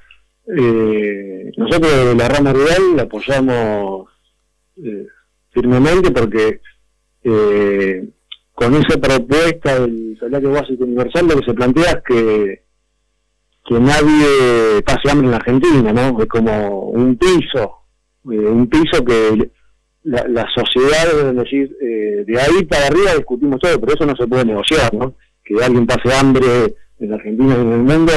eh, nosotros de la rama rural la apoyamos eh, firmemente porque eh, con esa propuesta del salario básico universal lo que se plantea es que que nadie pase hambre en la Argentina, ¿no? Es como un piso, eh, un piso que la, la sociedad debe decir, eh, de ahí para arriba discutimos todo, pero eso no se puede negociar, ¿no? Que alguien pase hambre en la Argentina y en el mundo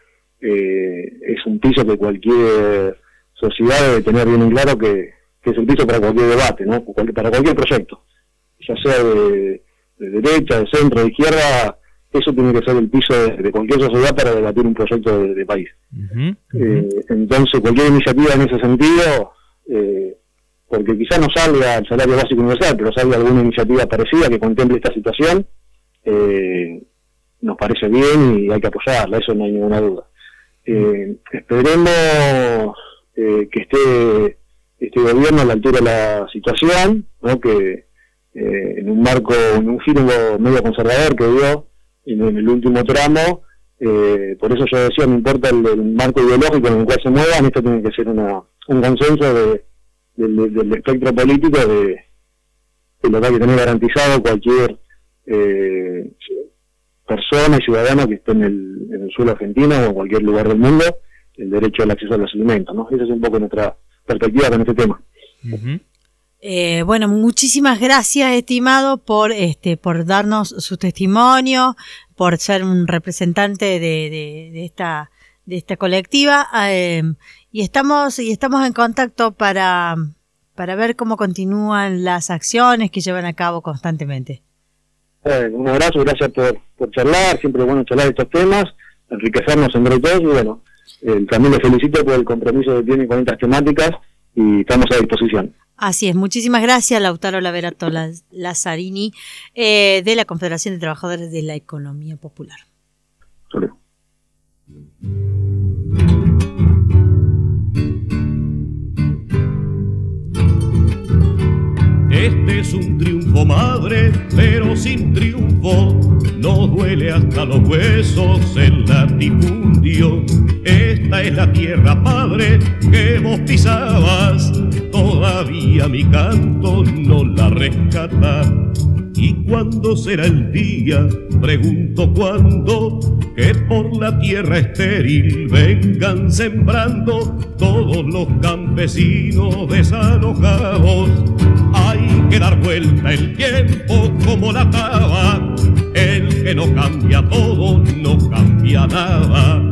eh, es un piso que cualquier sociedad debe tener bien en claro que, que es el piso para cualquier debate, ¿no? Para cualquier proyecto, ya sea de, de derecha, de centro, de izquierda. Eso tiene que ser el piso de, de cualquier sociedad para debatir un proyecto de, de país. Uh-huh, uh-huh. Eh, entonces, cualquier iniciativa en ese sentido, eh, porque quizá no salga el salario básico universal, pero salga alguna iniciativa parecida que contemple esta situación, eh, nos parece bien y hay que apoyarla, eso no hay ninguna duda. Eh, esperemos eh, que esté este gobierno a la altura de la situación, ¿no? Que eh, en un marco, en un giro medio conservador que dio en, en el último tramo, eh, por eso yo decía, no importa el, el marco ideológico en el cual se muevan, esto tiene que ser una, un consenso de, de, de, del espectro político de, de lo que hay que tener garantizado cualquier eh, persona y ciudadano que esté en el, en el suelo argentino o en cualquier lugar del mundo, el derecho al acceso a los alimentos, ¿no? Esa es un poco nuestra perspectiva con este tema. Uh-huh. Eh, bueno, muchísimas gracias, estimado, por este, por darnos su testimonio, por ser un representante de, de, de esta, de esta colectiva, eh, y estamos, y estamos en contacto para, para ver cómo continúan las acciones que llevan a cabo constantemente. Eh, un abrazo, gracias por, por charlar, siempre es bueno charlar estos temas, enriquecernos entre todos, y bueno, eh, también les felicito por el compromiso que tienen con estas temáticas, y estamos a disposición. Así es, muchísimas gracias, Lautaro Laverato Lazzarini, eh, de la Confederación de Trabajadores de la Economía Popular. Salud. Este es un triunfo, madre, pero sin triunfo. No duele hasta los huesos el latifundio. Esta es la tierra, padre, que vos pisabas. Todavía mi canto no la rescata. ¿Y cuándo será el día? Pregunto cuándo, que por la tierra estéril vengan sembrando todos los campesinos desalojados. Hay que dar vuelta el tiempo como la taba. El que no cambia todo, no cambia nada.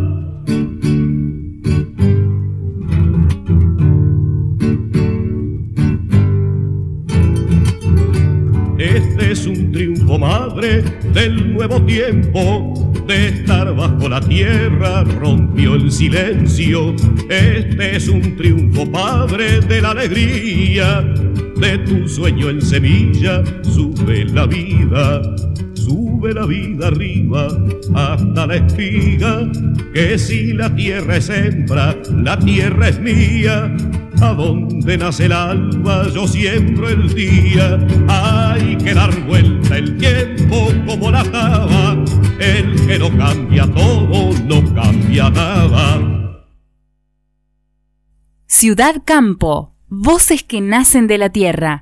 Este es un triunfo, madre, del nuevo tiempo. De estar bajo la tierra rompió el silencio. Este es un triunfo, padre, de la alegría. De tu sueño en semilla sube la vida. Sube la vida arriba hasta la espiga. Que si la tierra es hembra, la tierra es mía. A donde nace el alba yo siembro el día. Hay que dar vuelta el tiempo como la taba. El que no cambia todo, no cambia nada. Ciudad Campo, voces que nacen de la tierra.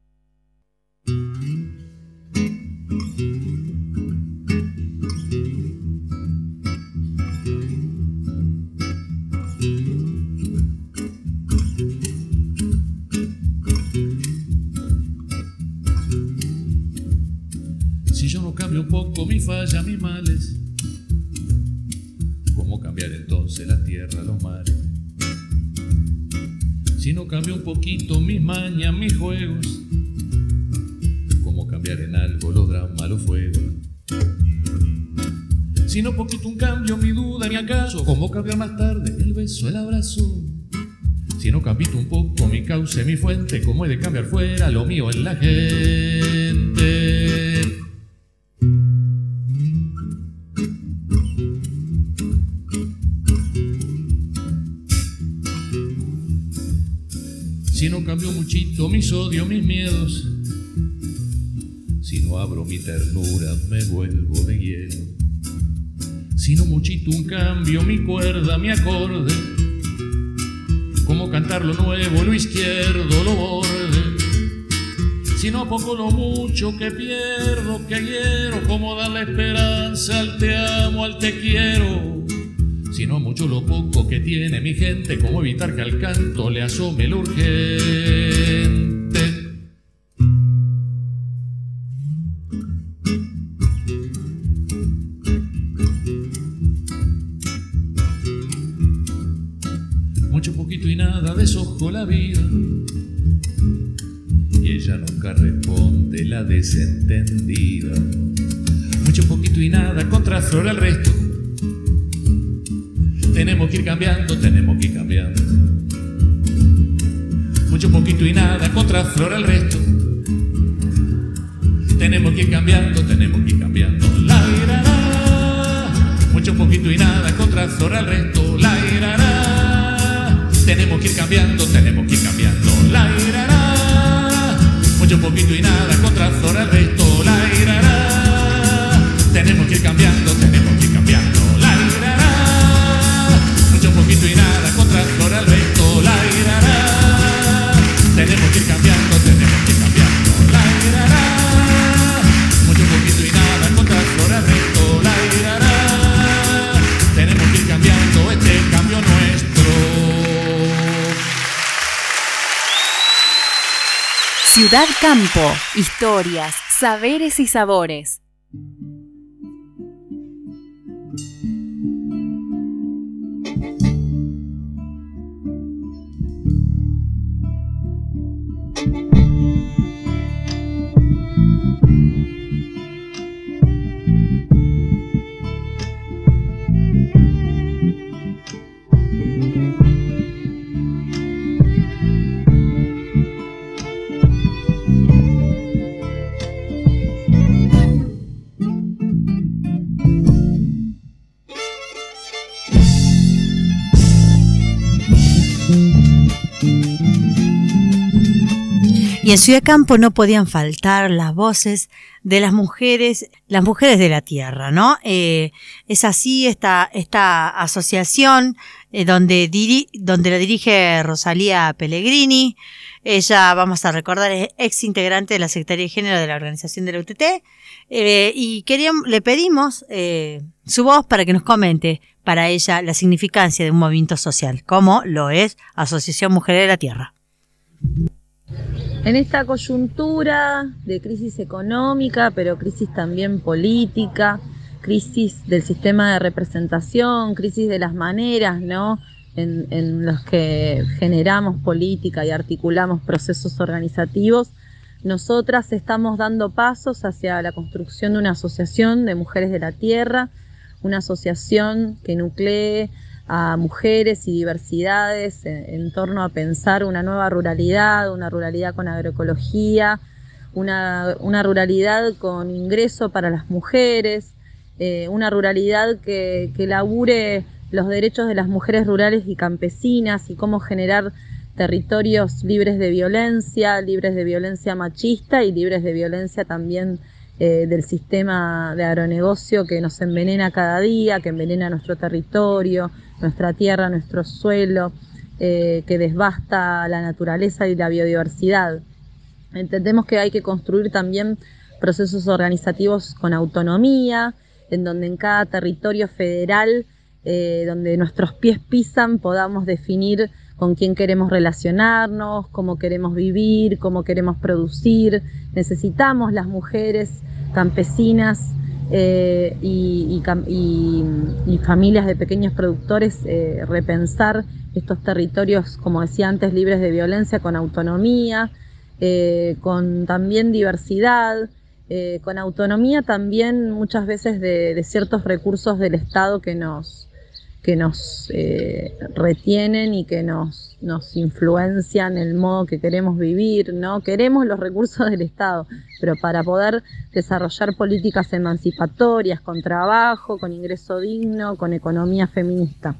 Cambio un poco mi falla, mis males. ¿Cómo cambiar entonces la tierra, los mares? Si no cambio un poquito mis mañas, mis juegos, ¿cómo cambiar en algo los dramas, los fuegos? Si no poquito un cambio, mi duda ni acaso, ¿cómo cambiar más tarde el beso, el abrazo? Si no cambio un poco mi cauce, mi fuente, ¿cómo he de cambiar fuera lo mío en la gente? Si no cambio muchito mis odios, mis miedos, si no abro mi ternura, me vuelvo de hielo. Si no muchito un cambio, mi cuerda, mi acorde, como cantar lo nuevo, lo izquierdo, lo borde. Si no pongo lo mucho que pierdo, que quiero, como dar la esperanza al te amo, al te quiero. Si no mucho lo poco que tiene mi gente, cómo evitar que al canto le asome lo urgente. Mucho poquito y nada deshojo la vida, y ella nunca responde, la desentendida. Mucho poquito y nada contraflora el resto. Tenemos que ir cambiando, tenemos que ir cambiando. mucho poquito y nada contra flor al resto. Tenemos que ir cambiando, tenemos que ir cambiando. La irará, mucho poquito y nada contra flor al resto. La irará, tenemos que ir cambiando, tenemos que ir cambiando. La irará, mucho poquito y nada contra flor al resto. La irará, tenemos que ir cambiando, tenemos que ir cambiando. La irará, mucho poquito y nada contra flor al resto. La irará, tenemos que ir cambiando, tenemos que ir cambiando. La irará, mucho poquito y nada contra flor al resto. La irará, tenemos que ir cambiando este cambio nuestro. Ciudad Campo, historias, saberes y sabores. Y en Ciudad Campo no podían faltar las voces de las mujeres, las mujeres de la tierra, ¿no? Eh, es así esta, esta asociación eh, donde, diri, donde la dirige Rosalía Pellegrini. Ella, vamos a recordar, es ex integrante de la Secretaría de Género de la Organización de la U T T. Eh, y queríamos, le pedimos eh, su voz para que nos comente para ella la significancia de un movimiento social, como lo es Asociación Mujeres de la Tierra. En esta coyuntura de crisis económica, pero crisis también política, crisis del sistema de representación, crisis de las maneras, ¿no?, en, en los que generamos política y articulamos procesos organizativos, nosotras estamos dando pasos hacia la construcción de una asociación de mujeres de la tierra, una asociación que nuclee a mujeres y diversidades en, en torno a pensar una nueva ruralidad, una ruralidad con agroecología, una, una ruralidad con ingreso para las mujeres, eh, una ruralidad que, que labure los derechos de las mujeres rurales y campesinas y cómo generar territorios libres de violencia, libres de violencia machista y libres de violencia también eh, del sistema de agronegocio que nos envenena cada día, que envenena nuestro territorio, nuestra tierra, nuestro suelo, eh, que desbasta la naturaleza y la biodiversidad. Entendemos que hay que construir también procesos organizativos con autonomía, en donde en cada territorio federal, eh, donde nuestros pies pisan, podamos definir con quién queremos relacionarnos, cómo queremos vivir, cómo queremos producir. Necesitamos las mujeres campesinas eh, y, y, y, y familias de pequeños productores eh, repensar estos territorios, como decía antes, libres de violencia, con autonomía, eh, con también diversidad, eh, con autonomía también muchas veces de, de ciertos recursos del Estado que nos que nos eh, retienen y que nos, nos influencian el modo que queremos vivir, ¿no? Queremos los recursos del Estado, pero para poder desarrollar políticas emancipatorias, con trabajo, con ingreso digno, con economía feminista.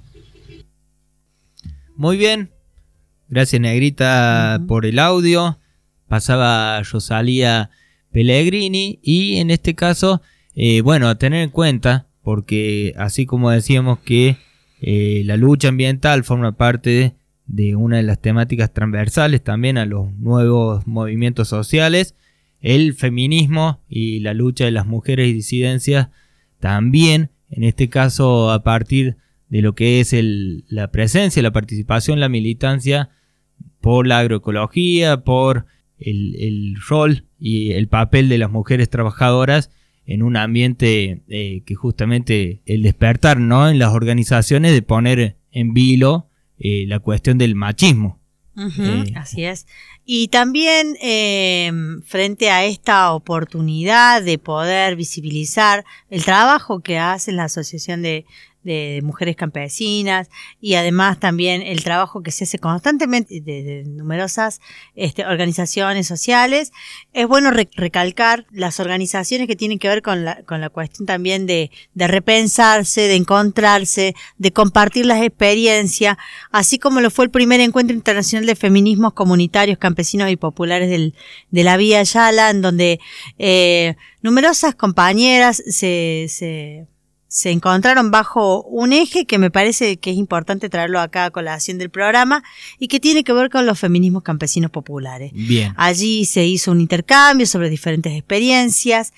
Muy bien, gracias Negrita uh-huh. por el audio. Pasaba Rosalía Pellegrini y en este caso, eh, bueno, a tener en cuenta, porque así como decíamos que Eh, la lucha ambiental forma parte de, de una de las temáticas transversales también a los nuevos movimientos sociales. El feminismo y la lucha de las mujeres y disidencias también, en este caso a partir de lo que es el, la presencia, la participación, la militancia por la agroecología, por el, el rol y el papel de las mujeres trabajadoras en un ambiente eh, que justamente el despertar, ¿no?, en las organizaciones de poner en vilo eh, la cuestión del machismo. Uh-huh, eh, así es. Y también eh, frente a esta oportunidad de poder visibilizar el trabajo que hace la Asociación de, de mujeres campesinas, y además también el trabajo que se hace constantemente de, de numerosas este, organizaciones sociales. Es bueno re- recalcar las organizaciones que tienen que ver con la, con la cuestión también de, de repensarse, de encontrarse, de compartir las experiencias, así como lo fue el primer encuentro internacional de feminismos comunitarios, campesinos y populares del, de la Vía Yala, en donde eh, numerosas compañeras se, se, se encontraron bajo un eje que me parece que es importante traerlo acá a colación del programa y que tiene que ver con los feminismos campesinos populares. Bien. Allí se hizo un intercambio sobre diferentes experiencias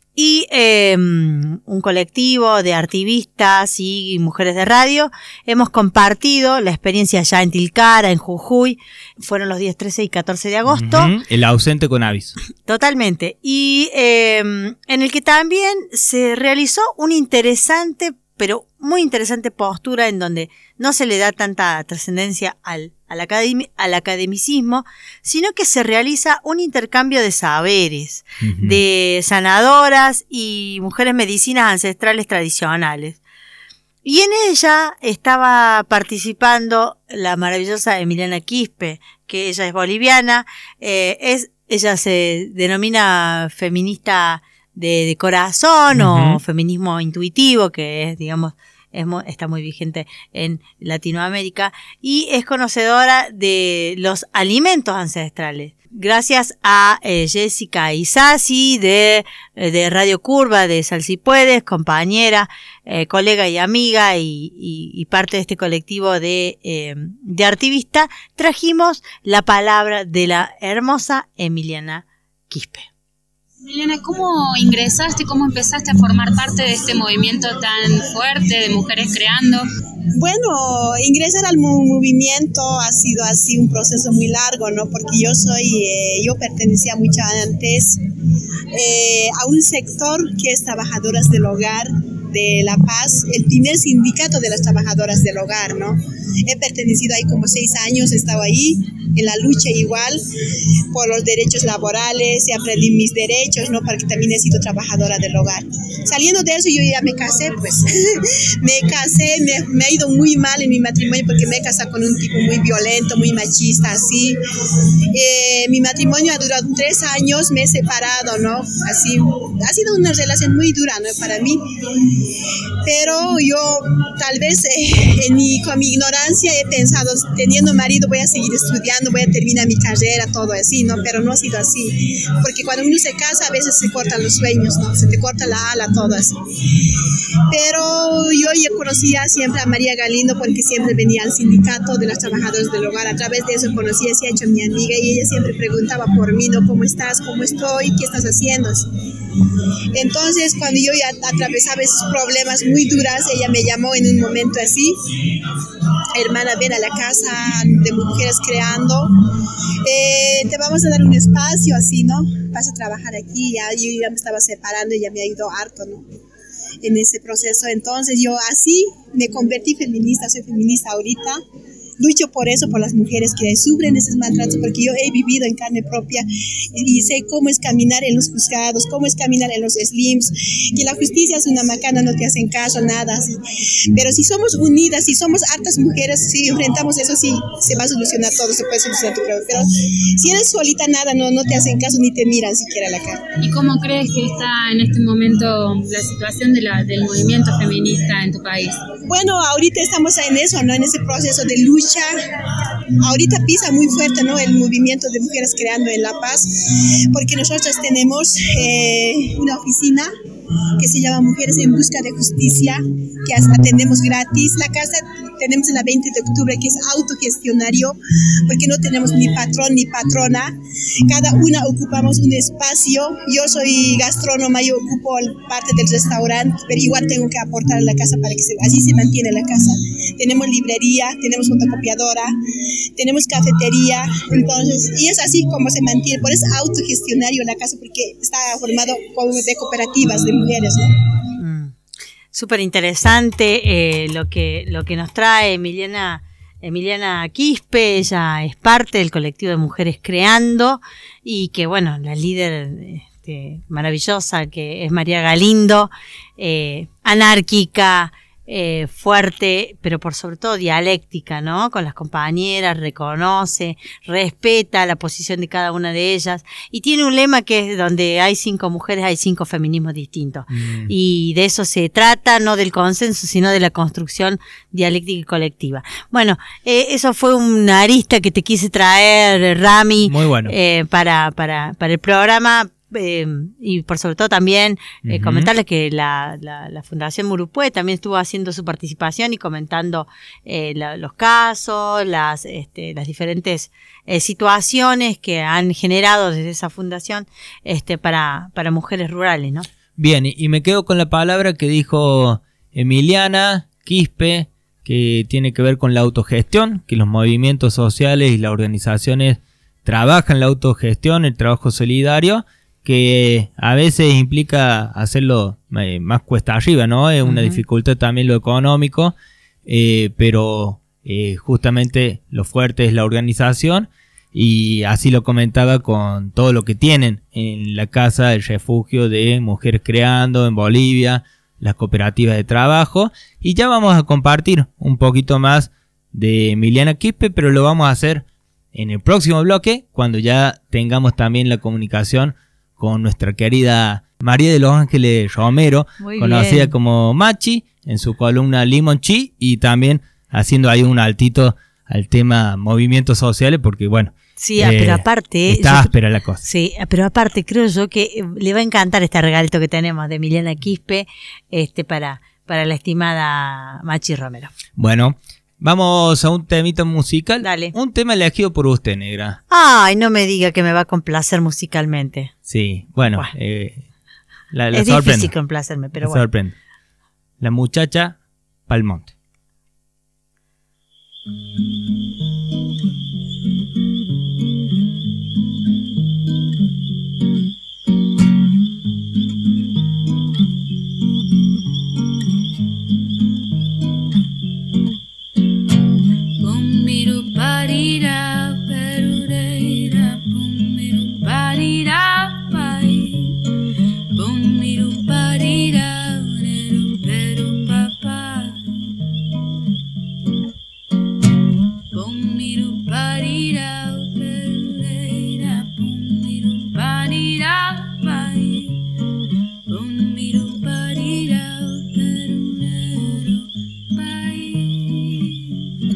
y eh, un colectivo de activistas y mujeres de radio hemos compartido la experiencia ya en Tilcara, en Jujuy. Fueron los días trece y catorce de agosto. Uh-huh. El ausente con aviso. Totalmente. Y eh, en el que también se realizó una interesante, pero muy interesante postura en donde no se le da tanta trascendencia al, al, academi- al academicismo, sino que se realiza un intercambio de saberes, uh-huh. de sanadoras y mujeres medicinas ancestrales tradicionales. Y en ella estaba participando la maravillosa Emiliana Quispe, que ella es boliviana, eh, es, ella se denomina feminista de, de corazón uh-huh. o feminismo intuitivo, que es, digamos, es, está muy vigente en Latinoamérica, y es conocedora de los alimentos ancestrales. Gracias a eh, Jessica Isasi de, de Radio Curva, de Sal Si Puedes, compañera, eh, colega y amiga y, y, y parte de este colectivo de, eh, de activistas, trajimos la palabra de la hermosa Emiliana Quispe. Emiliana, ¿cómo ingresaste, cómo empezaste a formar parte de este movimiento tan fuerte de Mujeres Creando? Bueno, ingresar al movimiento ha sido así un proceso muy largo, ¿no? Porque yo soy, eh, yo pertenecía mucho antes eh, a un sector que es Trabajadoras del Hogar de La Paz, el primer sindicato de las trabajadoras del hogar, ¿no? He pertenecido ahí como seis años, he estado ahí en la lucha igual por los derechos laborales y aprendí mis derechos, ¿no? Porque también he sido trabajadora del hogar. Saliendo de eso yo ya me casé, pues. me casé, me, me ha ido muy mal en mi matrimonio porque me he casado con un tipo muy violento, muy machista, así. Eh, mi matrimonio ha durado tres años, me he separado, ¿no? Así, ha sido una relación muy dura, ¿no? Para mí. Pero yo tal vez eh, en mi, con mi ignorancia he pensado, teniendo marido voy a seguir estudiando, voy a terminar mi carrera, todo así, ¿no? Pero no ha sido así, porque cuando uno se casa a veces se cortan los sueños, ¿no? Se te corta la ala, todo así. Pero yo ya conocía siempre a María Galindo porque siempre venía al sindicato de las trabajadoras del hogar, a través de eso conocí, se ha hecho mi amiga y ella siempre preguntaba por mí, ¿no? ¿Cómo estás? ¿Cómo estoy? ¿Qué estás haciendo? Entonces cuando yo ya atravesaba esos problemas muy duras, ella me llamó en un momento así: hermana, ven a la casa de Mujeres Creando, eh, te vamos a dar un espacio así, ¿no? Vas a trabajar aquí. Ya, yo ya me estaba separando y ya me ha ido harto, ¿no? En ese proceso. Entonces yo así me convertí feminista, soy feminista ahorita. Lucho por eso, por las mujeres que sufren esos maltratos, porque yo he vivido en carne propia y sé cómo es caminar en los juzgados, cómo es caminar en los slims, que la justicia es una macana, no te hacen caso, nada así. Pero si somos unidas, si somos hartas mujeres, si enfrentamos eso, sí, se va a solucionar todo, se puede solucionar tu problema. Pero si eres solita, nada, no, no te hacen caso ni te miran siquiera a la cara. ¿Y cómo crees que está en este momento la situación de la, del movimiento feminista en tu país? Bueno, ahorita estamos en eso, ¿no? En ese proceso de lucha. Ahorita pisa muy fuerte, ¿no? El movimiento de Mujeres Creando en La Paz, porque nosotros tenemos eh, una oficina que se llama Mujeres en Busca de Justicia, que atendemos gratis. La casa tenemos en la veinte de octubre, que es autogestionario, porque no tenemos ni patrón ni patrona. Cada una ocupamos un espacio. Yo soy gastrónoma, yo ocupo parte del restaurante, pero igual tengo que aportar a la casa para que se, así se mantiene la casa. Tenemos librería, tenemos fotocopiadora, tenemos cafetería, entonces, y es así como se mantiene. Por eso es autogestionario la casa, porque está formado como de cooperativas de mujeres, ¿no? Mm. Súper interesante eh, lo que lo que nos trae Emiliana Emiliana Quispe. Ella es parte del colectivo de Mujeres Creando y que, bueno, la líder este, maravillosa que es María Galindo, eh, anárquica, eh, fuerte, pero por sobre todo dialéctica, ¿no? Con las compañeras, reconoce, respeta la posición de cada una de ellas y tiene un lema que es donde hay cinco mujeres, hay cinco feminismos distintos. Mm. Y de eso se trata, no del consenso, sino de la construcción dialéctica y colectiva. Bueno, eh, eso fue una arista que te quise traer, Rami. Muy bueno. Eh, para, para, para el programa. Eh, y por sobre todo también eh, uh-huh. comentarles que la, la, la Fundación Murupué también estuvo haciendo su participación y comentando eh, la, los casos, las, este, las diferentes eh, situaciones que han generado desde esa fundación este, para, para mujeres rurales, ¿no? Bien, y me quedo con la palabra que dijo Emiliana Quispe, que tiene que ver con la autogestión, que los movimientos sociales y las organizaciones trabajan la autogestión, el trabajo solidario, que a veces implica hacerlo eh, más cuesta arriba, ¿no? Es una uh-huh. dificultad también lo económico, eh, pero eh, justamente lo fuerte es la organización, y así lo comentaba con todo lo que tienen en la casa, el refugio de Mujeres Creando en Bolivia, las cooperativas de trabajo, y ya vamos a compartir un poquito más de Emiliana Quispe, pero lo vamos a hacer en el próximo bloque, cuando ya tengamos también la comunicación con nuestra querida María de los Ángeles Romero, muy conocida bien. Como Machi, en su columna Limón Chi, y también haciendo ahí un altito al tema movimientos sociales, porque bueno, sí, eh, pero aparte está áspera la cosa. Sí, pero aparte creo yo que le va a encantar este regalito que tenemos de Emiliana Quispe este, para, para la estimada Machi Romero. Bueno, vamos a un temita musical. Dale. Un tema elegido por usted, negra. Ay, no me diga que me va a complacer musicalmente. Sí, bueno. bueno. Eh, la, la es sorprendo. difícil complacerme, pero la bueno. Sorprendo. La muchacha Palmonte. Parira, perureira, pumiru parira, pai, pumiru parira, neru peru papá, pumiru parira, perureira, pumiru parira, pai, pumiru parira, perunero, pai.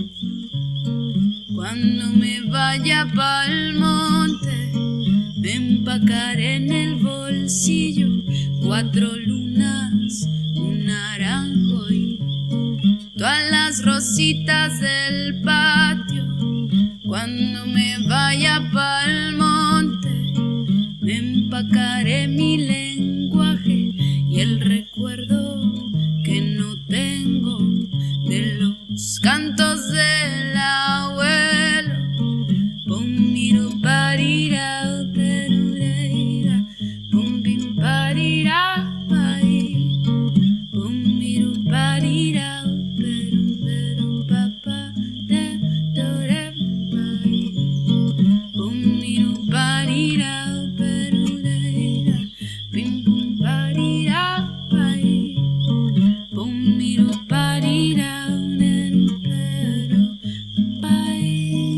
Cuando me vaya pa'l monte, me empacaré en el bolsillo cuatro lunas, un naranjo y todas las rositas del patio. Cuando me vaya pa'l monte, me empacaré mi lenguaje y el recuerdo que no tengo de los cantos del abuelo. Pumiro parira, perureira, pumbim parira, pai, pumiro parira, peru, peru, papá, de, dore, pai, pumiro parira, perureira, pim, pum, parira, pai, pumiro parira, neru, peru, pai.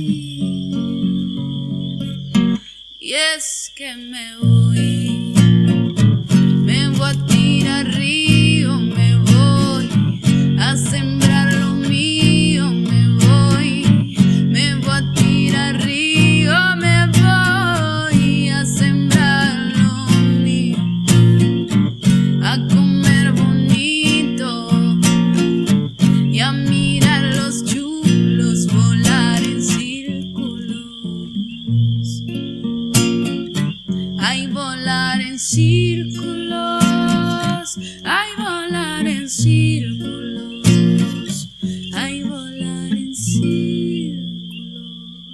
Y es que me voy, me voy a tirar río, me voy a sembrar lo mío, me voy, me voy a tirar río, me voy a sembrar lo mío, a comer bonito y a mirar los chulos volar en círculos. Ay, volar en círculos, ay, volar en círculos, ay, volar en círculos.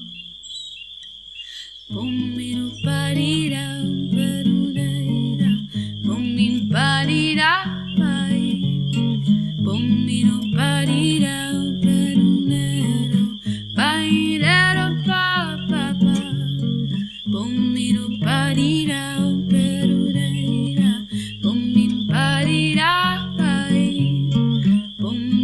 Pumiro parira, perureira, pumin parira, pai, pumiro parira, perunero, pairero, pa, pa, pa. Pumiro parira, perureira, pumin parira, pai, pum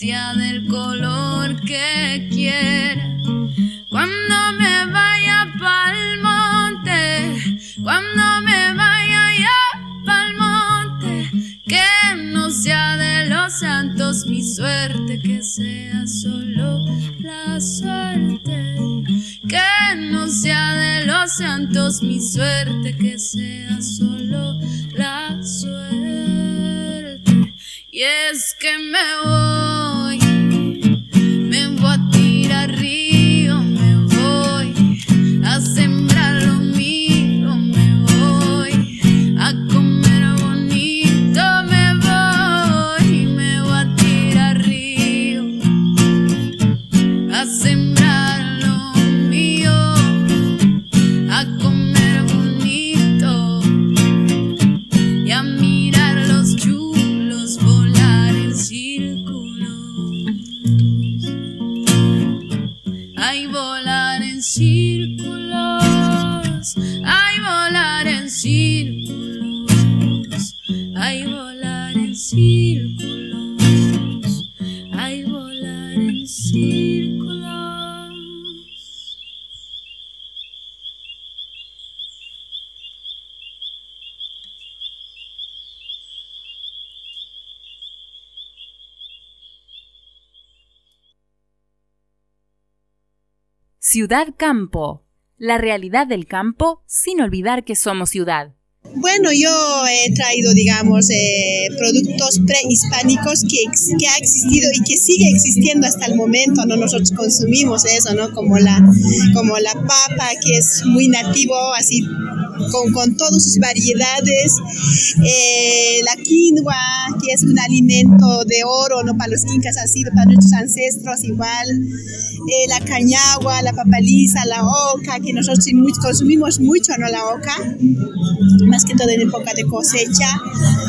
sea del color que quiera. Cuando me vaya pa'l monte, cuando me vaya ya pa'l monte, que no sea de los santos mi suerte, que sea solo la suerte. Que no sea de los santos mi suerte, que sea solo la suerte. Y es que me voy, me voy a tirar río, me voy a sembrar lo mío, me voy a comer bonito, me voy, me voy a tirar río, a sembrar lo mío, a comer bonito y a mirar los chulos volar en círculos. Ay, volar en círculos, ay, volar en círculos, ay, volar en círculos, ay, volar en círculos. Ciudad Campo. La realidad del campo sin olvidar que somos ciudad. Bueno, yo he traído, digamos, eh, productos prehispánicos que, ex- que ha existido y que sigue existiendo hasta el momento, ¿no? Nosotros consumimos eso, ¿no? Como la, como la papa, que es muy nativo, así, con, con todas sus variedades. Eh, la quinoa, que es un alimento de oro, ¿no? Para los incas ha sido, para nuestros ancestros igual. Eh, la cañagua, la papaliza, la oca, que nosotros consumimos mucho, ¿no? La oca, más que todo en época de cosecha,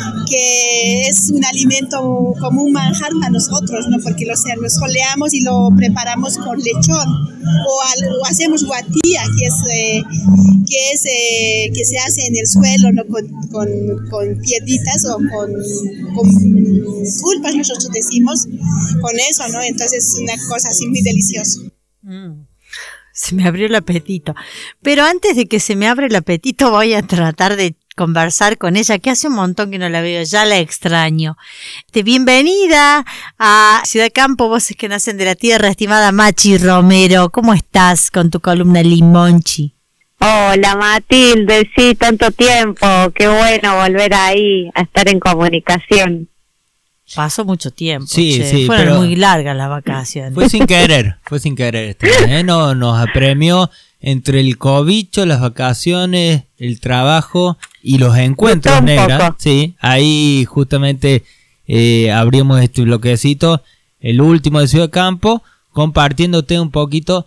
que es un alimento como un manjar para nosotros, ¿no? Porque lo, lo soleamos y lo preparamos con lechón, o, al, o hacemos guatía, que es, eh, que, es eh, que se hace en el suelo, ¿no? Con, con, con piedritas o con, con pulpas, nosotros decimos, con eso, ¿no? Entonces es una cosa así muy deliciosa. Mm. Se me abrió el apetito. Pero antes de que se me abra el apetito voy a tratar de conversar con ella, que hace un montón que no la veo, ya la extraño. Este, bienvenida a Ciudad Campo, Voces que Nacen de la Tierra, estimada Machi Romero. ¿Cómo estás con tu columna Limonchi? Hola Matilde, sí, tanto tiempo, qué bueno volver ahí a estar en comunicación. Pasó mucho tiempo, sí, che. sí, Fueron pero muy largas las vacaciones. Fue sin querer, fue sin querer. Este, ¿eh? no, nos apremió entre el cobicho, las vacaciones, el trabajo y los encuentros, negra. Sí, ahí justamente eh, abrimos este bloquecito, el último de Ciudad Campo, compartiéndote un poquito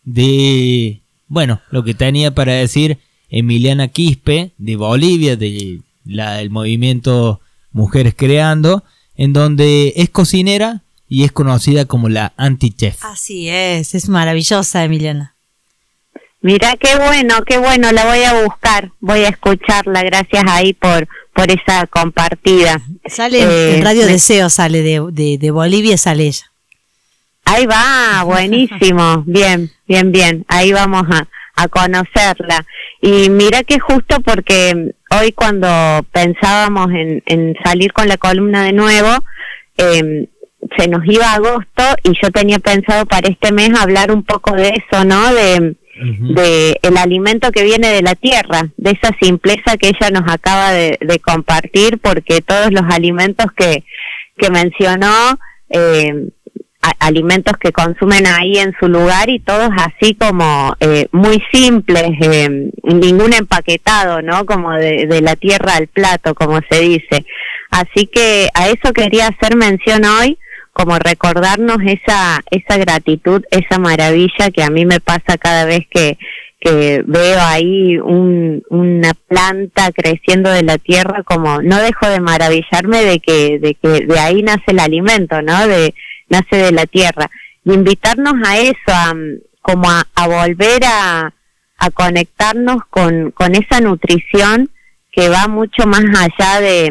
de, bueno, lo que tenía para decir Emiliana Quispe, de Bolivia, de la, del movimiento Mujeres Creando, en donde es cocinera y es conocida como la anti-chef. Así es, es maravillosa Emiliana. Mira, qué bueno, qué bueno, la voy a buscar, voy a escucharla, gracias ahí por por esa compartida. Sale eh, en Radio me... Deseo, sale de, de, de Bolivia, sale ella. Ahí va, buenísimo, bien, bien, bien, ahí vamos a, a conocerla. Y mira que justo porque hoy cuando pensábamos en, en salir con la columna de nuevo, eh, se nos iba agosto y yo tenía pensado para este mes hablar un poco de eso, ¿no? De, uh-huh. de el alimento que viene de la tierra, de esa simpleza que ella nos acaba de, de compartir, porque todos los alimentos que, que mencionó, eh, alimentos que consumen ahí en su lugar y todos así como eh, muy simples, eh, ningún empaquetado, ¿no? Como de, de la tierra al plato, como se dice. Así que a eso quería hacer mención hoy, como recordarnos esa esa gratitud, esa maravilla que a mí me pasa cada vez que que veo ahí un, una planta creciendo de la tierra, como no dejo de maravillarme de que de que de ahí nace el alimento, ¿no? De nace de la tierra, y invitarnos a eso, a, como a, a volver a, a conectarnos con, con esa nutrición que va mucho más allá de,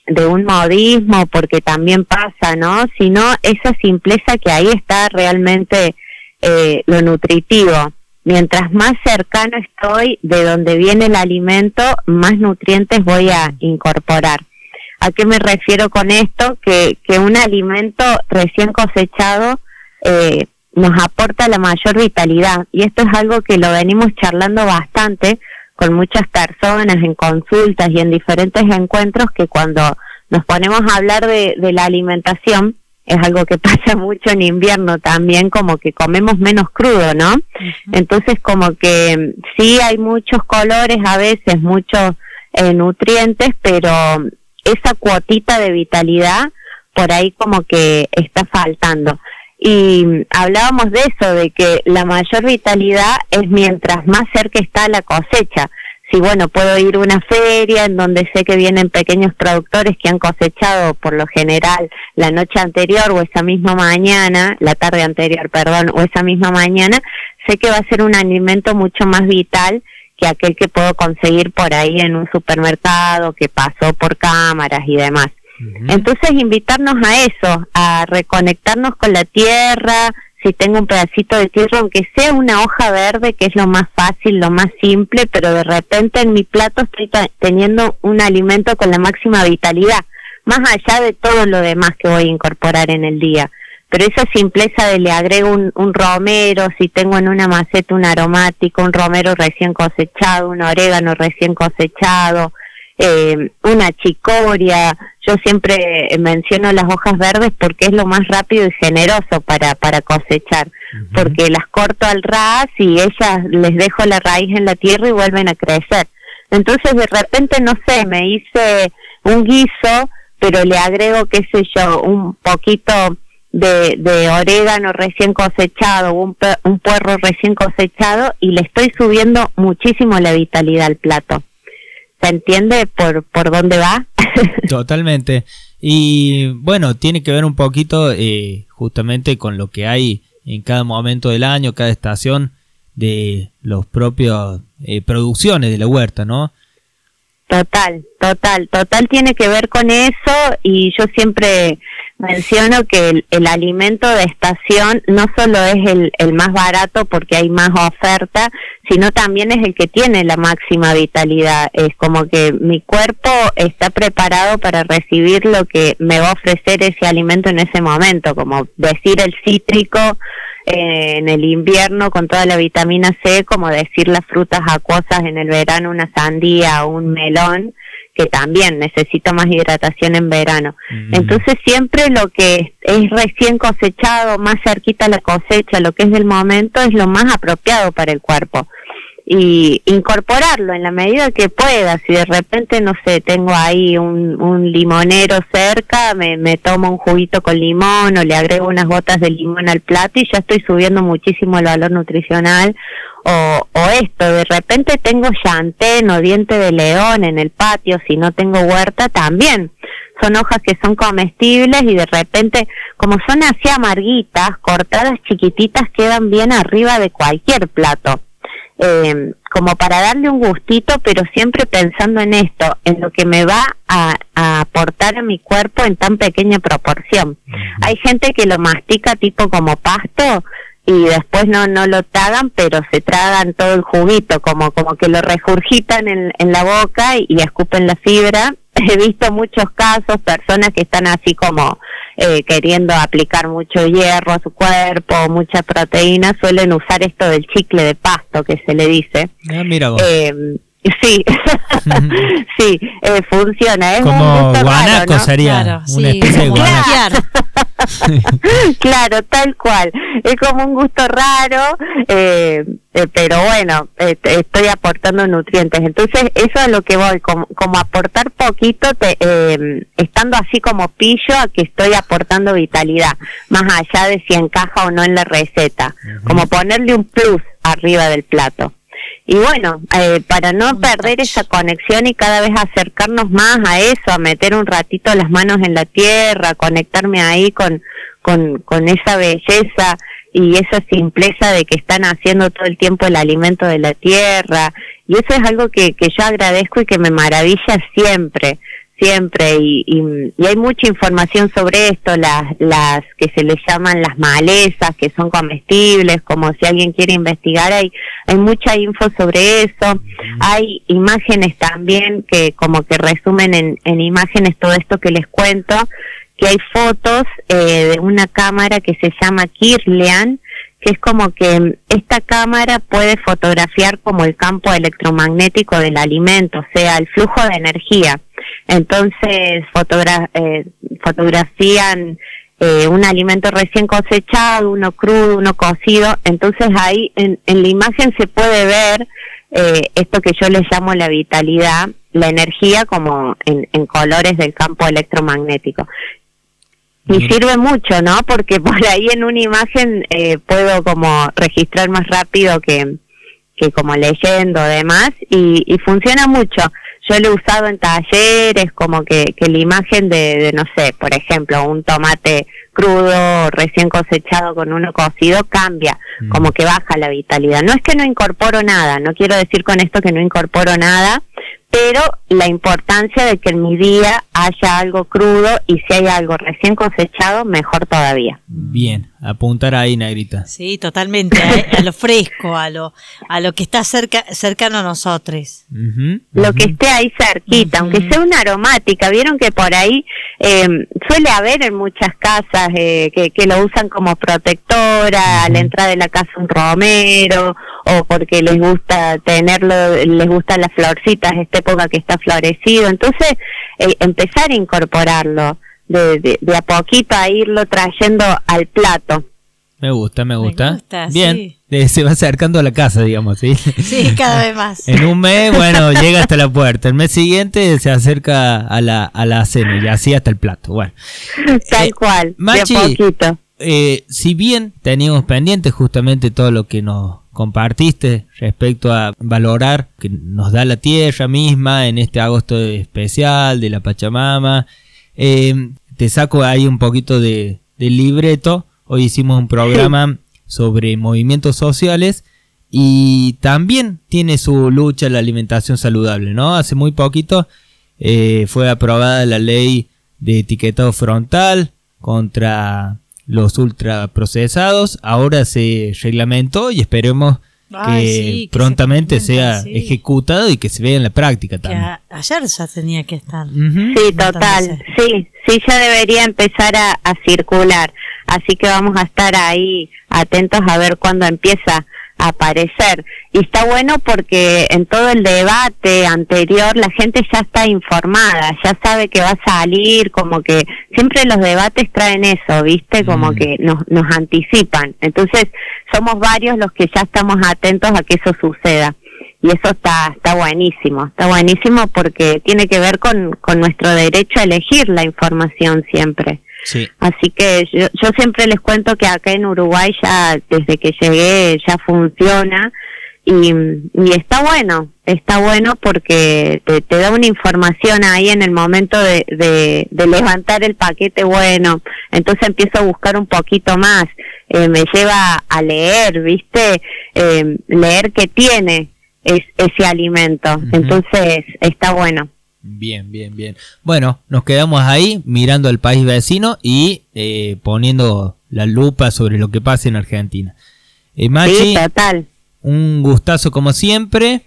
de un modismo, porque también pasa, ¿no? Sino esa simpleza que ahí está realmente eh, lo nutritivo. Mientras más cercano estoy de donde viene el alimento, más nutrientes voy a incorporar. ¿A qué me refiero con esto? Que, que un alimento recién cosechado eh, nos aporta la mayor vitalidad, y esto es algo que lo venimos charlando bastante con muchas personas en consultas y en diferentes encuentros, que cuando nos ponemos a hablar de, de la alimentación, es algo que pasa mucho en invierno también, como que comemos menos crudo, ¿no? Uh-huh. Entonces como que sí hay muchos colores, a veces muchos eh, nutrientes, pero esa cuotita de vitalidad por ahí como que está faltando. Y hablábamos de eso, de que la mayor vitalidad es mientras más cerca está la cosecha. Si bueno, puedo ir a una feria en donde sé que vienen pequeños productores que han cosechado por lo general la noche anterior o esa misma mañana, la tarde anterior, perdón, o esa misma mañana, sé que va a ser un alimento mucho más vital que aquel que puedo conseguir por ahí en un supermercado, que pasó por cámaras y demás. Uh-huh. Entonces invitarnos a eso, a reconectarnos con la tierra. Si tengo un pedacito de tierra, aunque sea una hoja verde, que es lo más fácil, lo más simple, pero de repente en mi plato estoy t- teniendo un alimento con la máxima vitalidad, más allá de todo lo demás que voy a incorporar en el día. Pero esa simpleza de le agrego un, un romero, si tengo en una maceta un aromático, un romero recién cosechado, un orégano recién cosechado, eh, una chicoria. Yo siempre menciono las hojas verdes porque es lo más rápido y generoso para, para cosechar, uh-huh. porque las corto al ras y ellas les dejo la raíz en la tierra y vuelven a crecer. Entonces de repente, no sé, me hice un guiso, pero le agrego, qué sé yo, un poquito de, de orégano recién cosechado, un, un puerro recién cosechado, y le estoy subiendo muchísimo la vitalidad al plato. ¿Se entiende por, por dónde va? Totalmente. Y bueno, tiene que ver un poquito eh, justamente con lo que hay en cada momento del año, cada estación, de los propios eh, producciones de la huerta, ¿no? Total, total, total tiene que ver con eso, y yo siempre menciono que el, el alimento de estación no solo es el, el más barato porque hay más oferta, sino también es el que tiene la máxima vitalidad. Es como que mi cuerpo está preparado para recibir lo que me va a ofrecer ese alimento en ese momento, como decir el cítrico eh, en el invierno con toda la vitamina C, como decir las frutas acuosas en el verano, una sandía o un melón, que también necesita más hidratación en verano. Mm. Entonces siempre lo que es recién cosechado, más cerquita la cosecha, lo que es del momento, es lo más apropiado para el cuerpo. Y incorporarlo en la medida que pueda. Si de repente, no sé, tengo ahí un, un limonero cerca, me, me tomo un juguito con limón o le agrego unas gotas de limón al plato y ya estoy subiendo muchísimo el valor nutricional. O, o esto, de repente tengo llantén o diente de león en el patio, si no tengo huerta también. Son hojas que son comestibles y de repente, como son así amarguitas, cortadas chiquititas, quedan bien arriba de cualquier plato. Eh, como para darle un gustito, pero siempre pensando en esto, en lo que me va a, a aportar a mi cuerpo en tan pequeña proporción. Uh-huh. Hay gente que lo mastica tipo como pasto y después no no lo tragan, pero se tragan todo el juguito, como como que lo regurgitan en, en la boca y, y escupen la fibra. He visto muchos casos, personas que están así como eh, queriendo aplicar mucho hierro a su cuerpo, mucha proteína, suelen usar esto del chicle de pasto, que se le dice. Ah, mira vos. Eh, sí, sí, eh, funciona. Es como un gusto guanaco, raro, ¿no? sería Claro, una sí, especie de guanaco. Claro, tal cual. Es como un gusto raro, eh, eh, pero bueno, eh, estoy aportando nutrientes. Entonces, eso es lo que voy, como, como aportar poquito, te, eh, estando así como pillo, a que estoy aportando vitalidad, más allá de si encaja o no en la receta. Uh-huh. Como ponerle un plus arriba del plato. Y bueno, eh, para no perder esa conexión y cada vez acercarnos más a eso, a meter un ratito las manos en la tierra, conectarme ahí con, con, con esa belleza y esa simpleza de que están haciendo todo el tiempo el alimento de la tierra. Y eso es algo que, que yo agradezco y que me maravilla siempre. siempre, y, y, y hay mucha información sobre esto, las, las que se les llaman las malezas, que son comestibles, como si alguien quiere investigar, hay, hay mucha info sobre eso, hay imágenes también que como que resumen en, en imágenes todo esto que les cuento, que hay fotos eh, de una cámara que se llama Kirlian, que es como que esta cámara puede fotografiar como el campo electromagnético del alimento, o sea, el flujo de energía. Entonces fotogra eh, fotografían eh, un alimento recién cosechado, uno crudo, uno cocido. Entonces ahí en, en la imagen se puede ver eh, esto que yo le llamo la vitalidad, la energía como en, en colores del campo electromagnético. Y sirve mucho, ¿no? Porque por ahí en una imagen eh, puedo como registrar más rápido que, que como leyendo demás, y, y funciona mucho. Yo lo he usado en talleres, como que, que la imagen de, de, no sé, por ejemplo, un tomate crudo, recién cosechado con uno cocido, cambia, mm. como que baja la vitalidad. No es que no incorporo nada, no quiero decir con esto que no incorporo nada, pero la importancia de que en mi día haya algo crudo, y si hay algo recién cosechado, mejor todavía. Bien, apuntar ahí, Negrita. Sí, totalmente, a, a lo fresco, a lo a lo que está cerca cercano a nosotros. Uh-huh, lo uh-huh. que esté ahí cerquita, uh-huh. aunque sea una aromática. Vieron que por ahí eh, suele haber en muchas casas eh, que, que lo usan como protectora, uh-huh. a la entrada de la casa un romero, o porque les gusta tenerlo, les gustan las florcitas, esta época que está florecido. Entonces, eh, empezar a incorporarlo, de, de, de a poquito a irlo trayendo al plato. Me gusta, me gusta. Me gusta, bien, sí. de, se va acercando a la casa, digamos, ¿sí? Sí, cada vez más. En un mes, bueno, llega hasta la puerta. El mes siguiente se acerca a la, a la cena y así hasta el plato. Bueno, tal eh, cual, Machi, de a poquito. Eh, si bien teníamos pendiente justamente todo lo que nos compartiste respecto a valorar que nos da la tierra misma en este agosto especial de la Pachamama, eh, te saco ahí un poquito de, de libreto. Hoy hicimos un programa sobre movimientos sociales y también tiene su lucha la alimentación saludable, ¿no? Hace muy poquito eh, fue aprobada la ley de etiquetado frontal contra los ultraprocesados. Ahora se reglamentó y esperemos Ay, que, sí, que prontamente se sea sí. ejecutado y que se vea en la práctica también. A, ayer ya tenía que estar. Uh-huh. Sí, total. Sí, sí, ya debería empezar a, a circular. Así que vamos a estar ahí atentos a ver cuándo empieza a aparecer. Y está bueno porque en todo el debate anterior la gente ya está informada, ya sabe que va a salir, como que siempre los debates traen eso, ¿viste? Como mm. que nos, nos anticipan. Entonces somos varios los que ya estamos atentos a que eso suceda. Y eso está está buenísimo, está buenísimo porque tiene que ver con, con nuestro derecho a elegir la información siempre. Sí. Así que yo, yo siempre les cuento que acá en Uruguay ya desde que llegué ya funciona y, y está bueno, está bueno porque te, te da una información ahí en el momento de, de, de levantar el paquete, bueno, entonces empiezo a buscar un poquito más, eh, me lleva a leer, ¿viste? Eh, leer qué tiene es, ese alimento, uh-huh. entonces está bueno. Bien, bien, bien. Bueno, nos quedamos ahí mirando al país vecino y eh, poniendo la lupa sobre lo que pasa en Argentina. Eh, Machi, sí, total. Un gustazo como siempre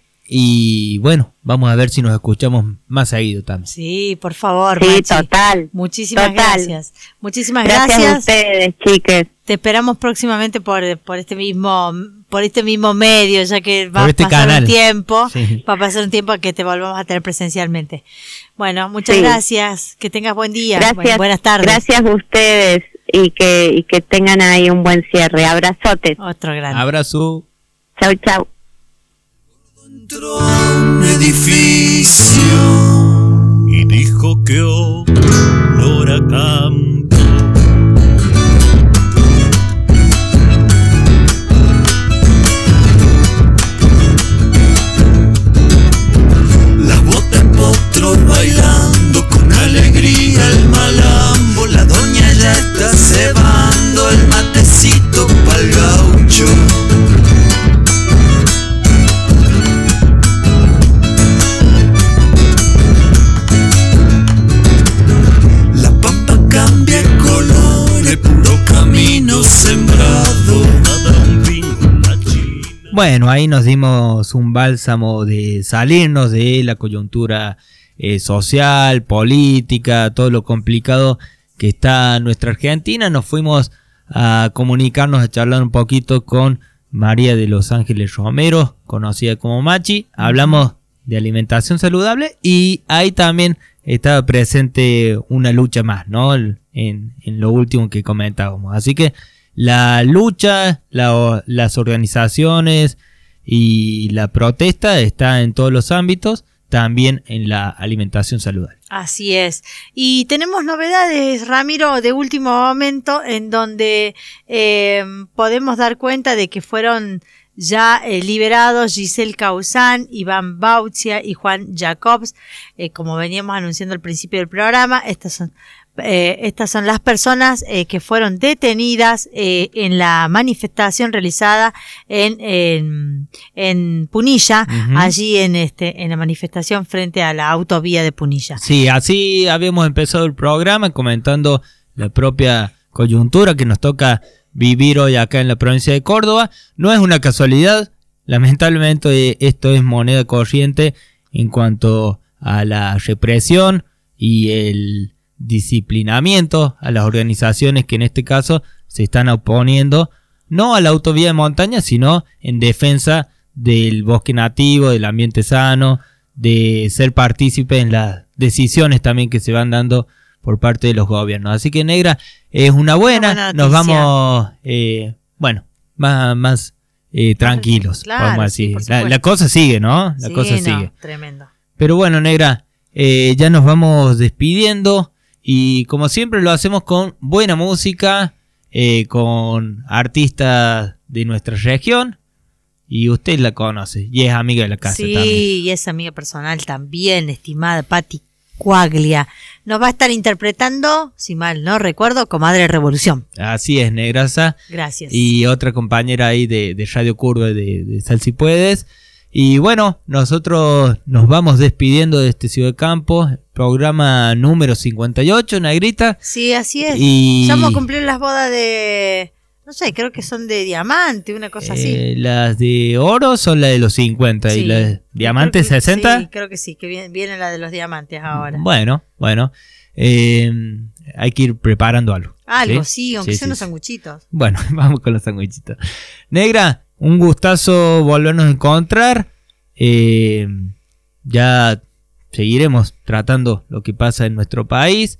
y bueno, vamos a ver si nos escuchamos más seguido también. Sí, por favor, sí, Machi. Total. Muchísimas total. gracias. Muchísimas gracias. Gracias a ustedes, chiques. Te esperamos próximamente por, por este mismo por este mismo medio, ya que va este a pasar canal. un tiempo, sí. va a pasar un tiempo que te volvamos a tener presencialmente. Bueno, muchas sí. gracias, que tengas buen día, gracias, bueno, buenas tardes. Gracias a ustedes y que y que tengan ahí un buen cierre. Abrazotes. Otro grande. Abrazo. Chau, chau. Entró a un edificio y dijo que olor a campo. Bailando con alegría el malambo, la doña ya está cebando el matecito pa'l gaucho. Bueno, ahí nos dimos un bálsamo de salirnos de la coyuntura eh, social, política, todo lo complicado que está nuestra Argentina. Nos fuimos a comunicarnos, a charlar un poquito con María de Los Ángeles Romero, conocida como Machi. Hablamos de alimentación saludable y ahí también estaba presente una lucha más, ¿no? En, en lo último que comentábamos. Así que la lucha, la, las organizaciones y la protesta está en todos los ámbitos, también en la alimentación saludable. Así es. Y tenemos novedades, Ramiro, de último momento, en donde eh, podemos dar cuenta de que fueron ya eh, liberados Giselle Causán, Iván Bautzia y Juan Jacobs, eh, como veníamos anunciando al principio del programa. Estas son Eh, estas son las personas eh, que fueron detenidas eh, en la manifestación realizada en en, en Punilla, uh-huh. allí en este en la manifestación frente a la autovía de Punilla. Sí, así habíamos empezado el programa comentando la propia coyuntura que nos toca vivir hoy acá en la provincia de Córdoba. No es una casualidad, lamentablemente esto es moneda corriente en cuanto a la represión y el disciplinamiento a las organizaciones que en este caso se están oponiendo no a la autovía de montaña, sino en defensa del bosque nativo, del ambiente sano, de ser partícipe en las decisiones también que se van dando por parte de los gobiernos. Así que, Negra, es una buena, una buena nos vamos eh, bueno, más, más eh, tranquilos, claro, vamos a decir. sí, la, la cosa sigue, ¿no? La sí, cosa no, sigue. Tremendo. Pero bueno, Negra, eh, ya nos vamos despidiendo. Y como siempre lo hacemos con buena música, eh, con artistas de nuestra región. Y usted la conoce y es amiga de la casa sí, también. Sí, y es amiga personal también, estimada Patti Quaglia. Nos va a estar interpretando, si mal no recuerdo, Comadre Revolución. Así es, Negrasa. Gracias. Y otra compañera ahí de, de Radio Curva de, de Sal Si Puedes. Y bueno, nosotros nos vamos despidiendo de este Ciudad de Campo, programa número cincuenta y ocho, Negrita. Sí, así es. Y ya vamos a cumplir las bodas de, no sé, creo que son de diamante, una cosa eh, así. Las de oro son las de los cincuenta sí. Y las de diamante que, sesenta. Sí, creo que sí, que viene, viene la de los diamantes ahora. Bueno, bueno, eh, hay que ir preparando algo. Algo, sí, sí aunque sí, sean sí, los sí. sanguchitos. Bueno, vamos con los sanguchitos. Negra, un gustazo volvernos a encontrar. Eh, ya seguiremos tratando lo que pasa en nuestro país.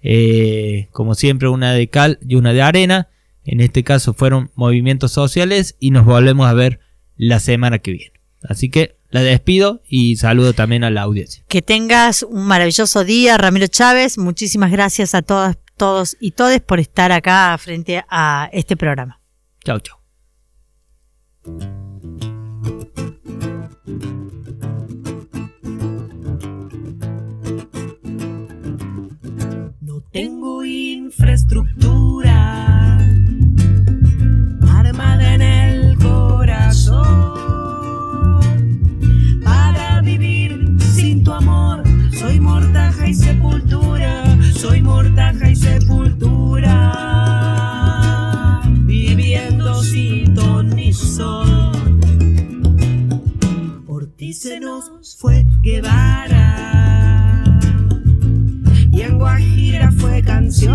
Eh, como siempre, una de cal y una de arena. En este caso fueron movimientos sociales y nos volvemos a ver la semana que viene. Así que la despido y saludo también a la audiencia. Que tengas un maravilloso día, Ramiro Chávez. Muchísimas gracias a todas, todos y todes por estar acá frente a este programa. Chau, chau. No tengo infraestructura armada en el corazón para vivir sin tu amor. Soy mortaja y sepultura, soy mortaja y sepultura, viviendo sin ton ni sol. Por ti se nos fue Guevara y en Guajira fue canción,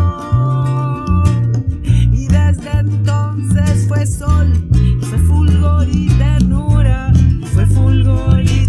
y desde entonces fue sol, fue fulgor y ternura, fue fulgor y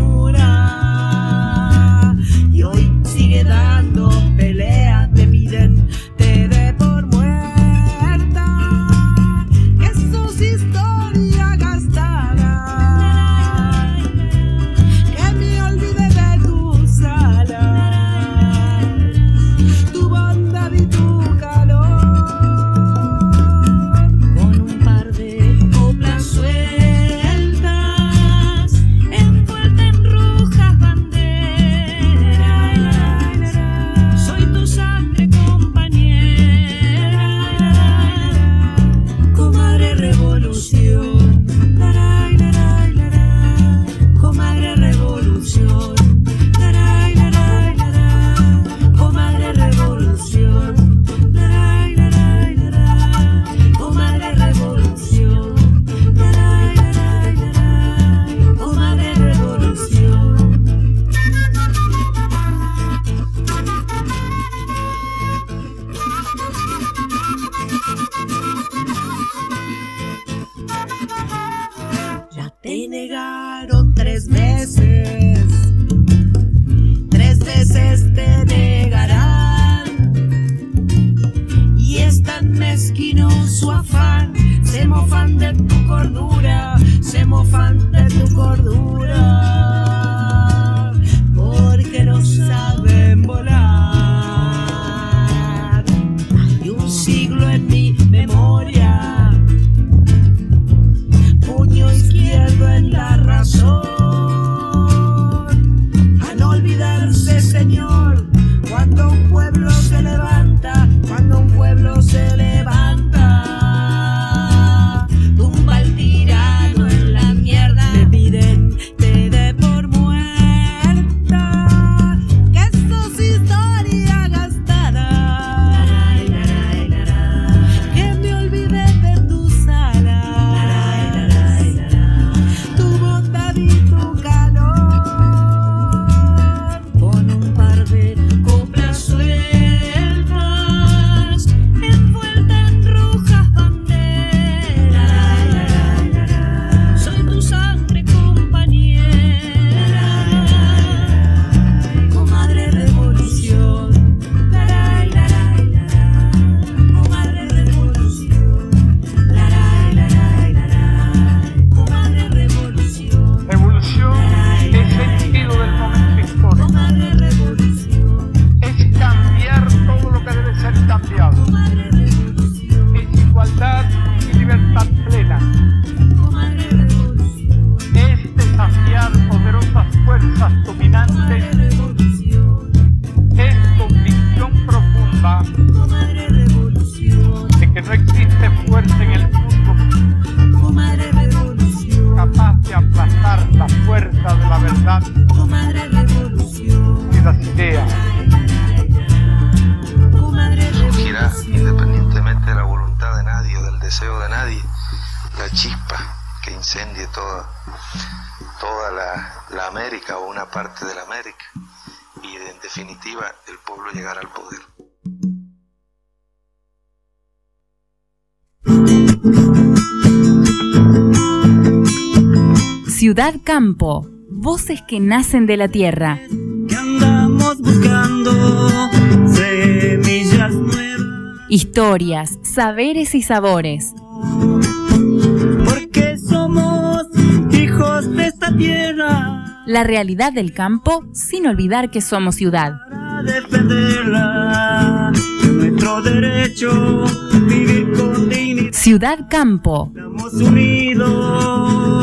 ternura, y hoy sigue dando pelea, te piden, te dé por muerta, que sos historia gastada, que me olvide de tu sala, tu bondad y tu calor, con un par de veces, tres veces te negarán. Y es tan mezquino su afán, se mofan de tu cordura, se mofan de tu cordura, porque no saben volar. Hay un siglo en mi memoria, puño izquierdo en la razón, a no olvidarse, Señor, cuando un pueblo se levanta, cuando un pueblo se levanta, tumba al tirano en la mierda, me piden te dé por muerta, que esto es historia gastada, que me olvidé de tus alas, tu bondad y tu calor, con un par de coplas sueltas, envuelta en rojas banderas, soy tu sangre compañera, comadre revolución, comadre revolución, comadre revolución, Revolución es sentido del momento histórico. comadre revolución, Es cambiar todo lo que debe ser cambiado. Es igualdad y libertad plena. comadre revolución, Es desafiar poderosas fuerzas dominantes. Es convicción profunda comadre revolución, de que no existe fuerza en el mundo comadre revolución, capaz de aplastar la fuerza de la verdad comadre revolución, y las ideas. comadre Surgirá, independientemente de la voluntad de nadie o del deseo de nadie, la chispa que incendie toda, toda la, la América o una parte de la América, y en definitiva el pueblo llegará al poder. Ciudad Campo, voces que nacen de la tierra. que andamos buscando semillas nuevas, Historias, saberes y sabores. porque somos hijos de esta tierra, La realidad del campo sin olvidar que somos ciudad. para defenderla, nuestro derecho, vivir con dignidad, Ciudad Campo. estamos unidos.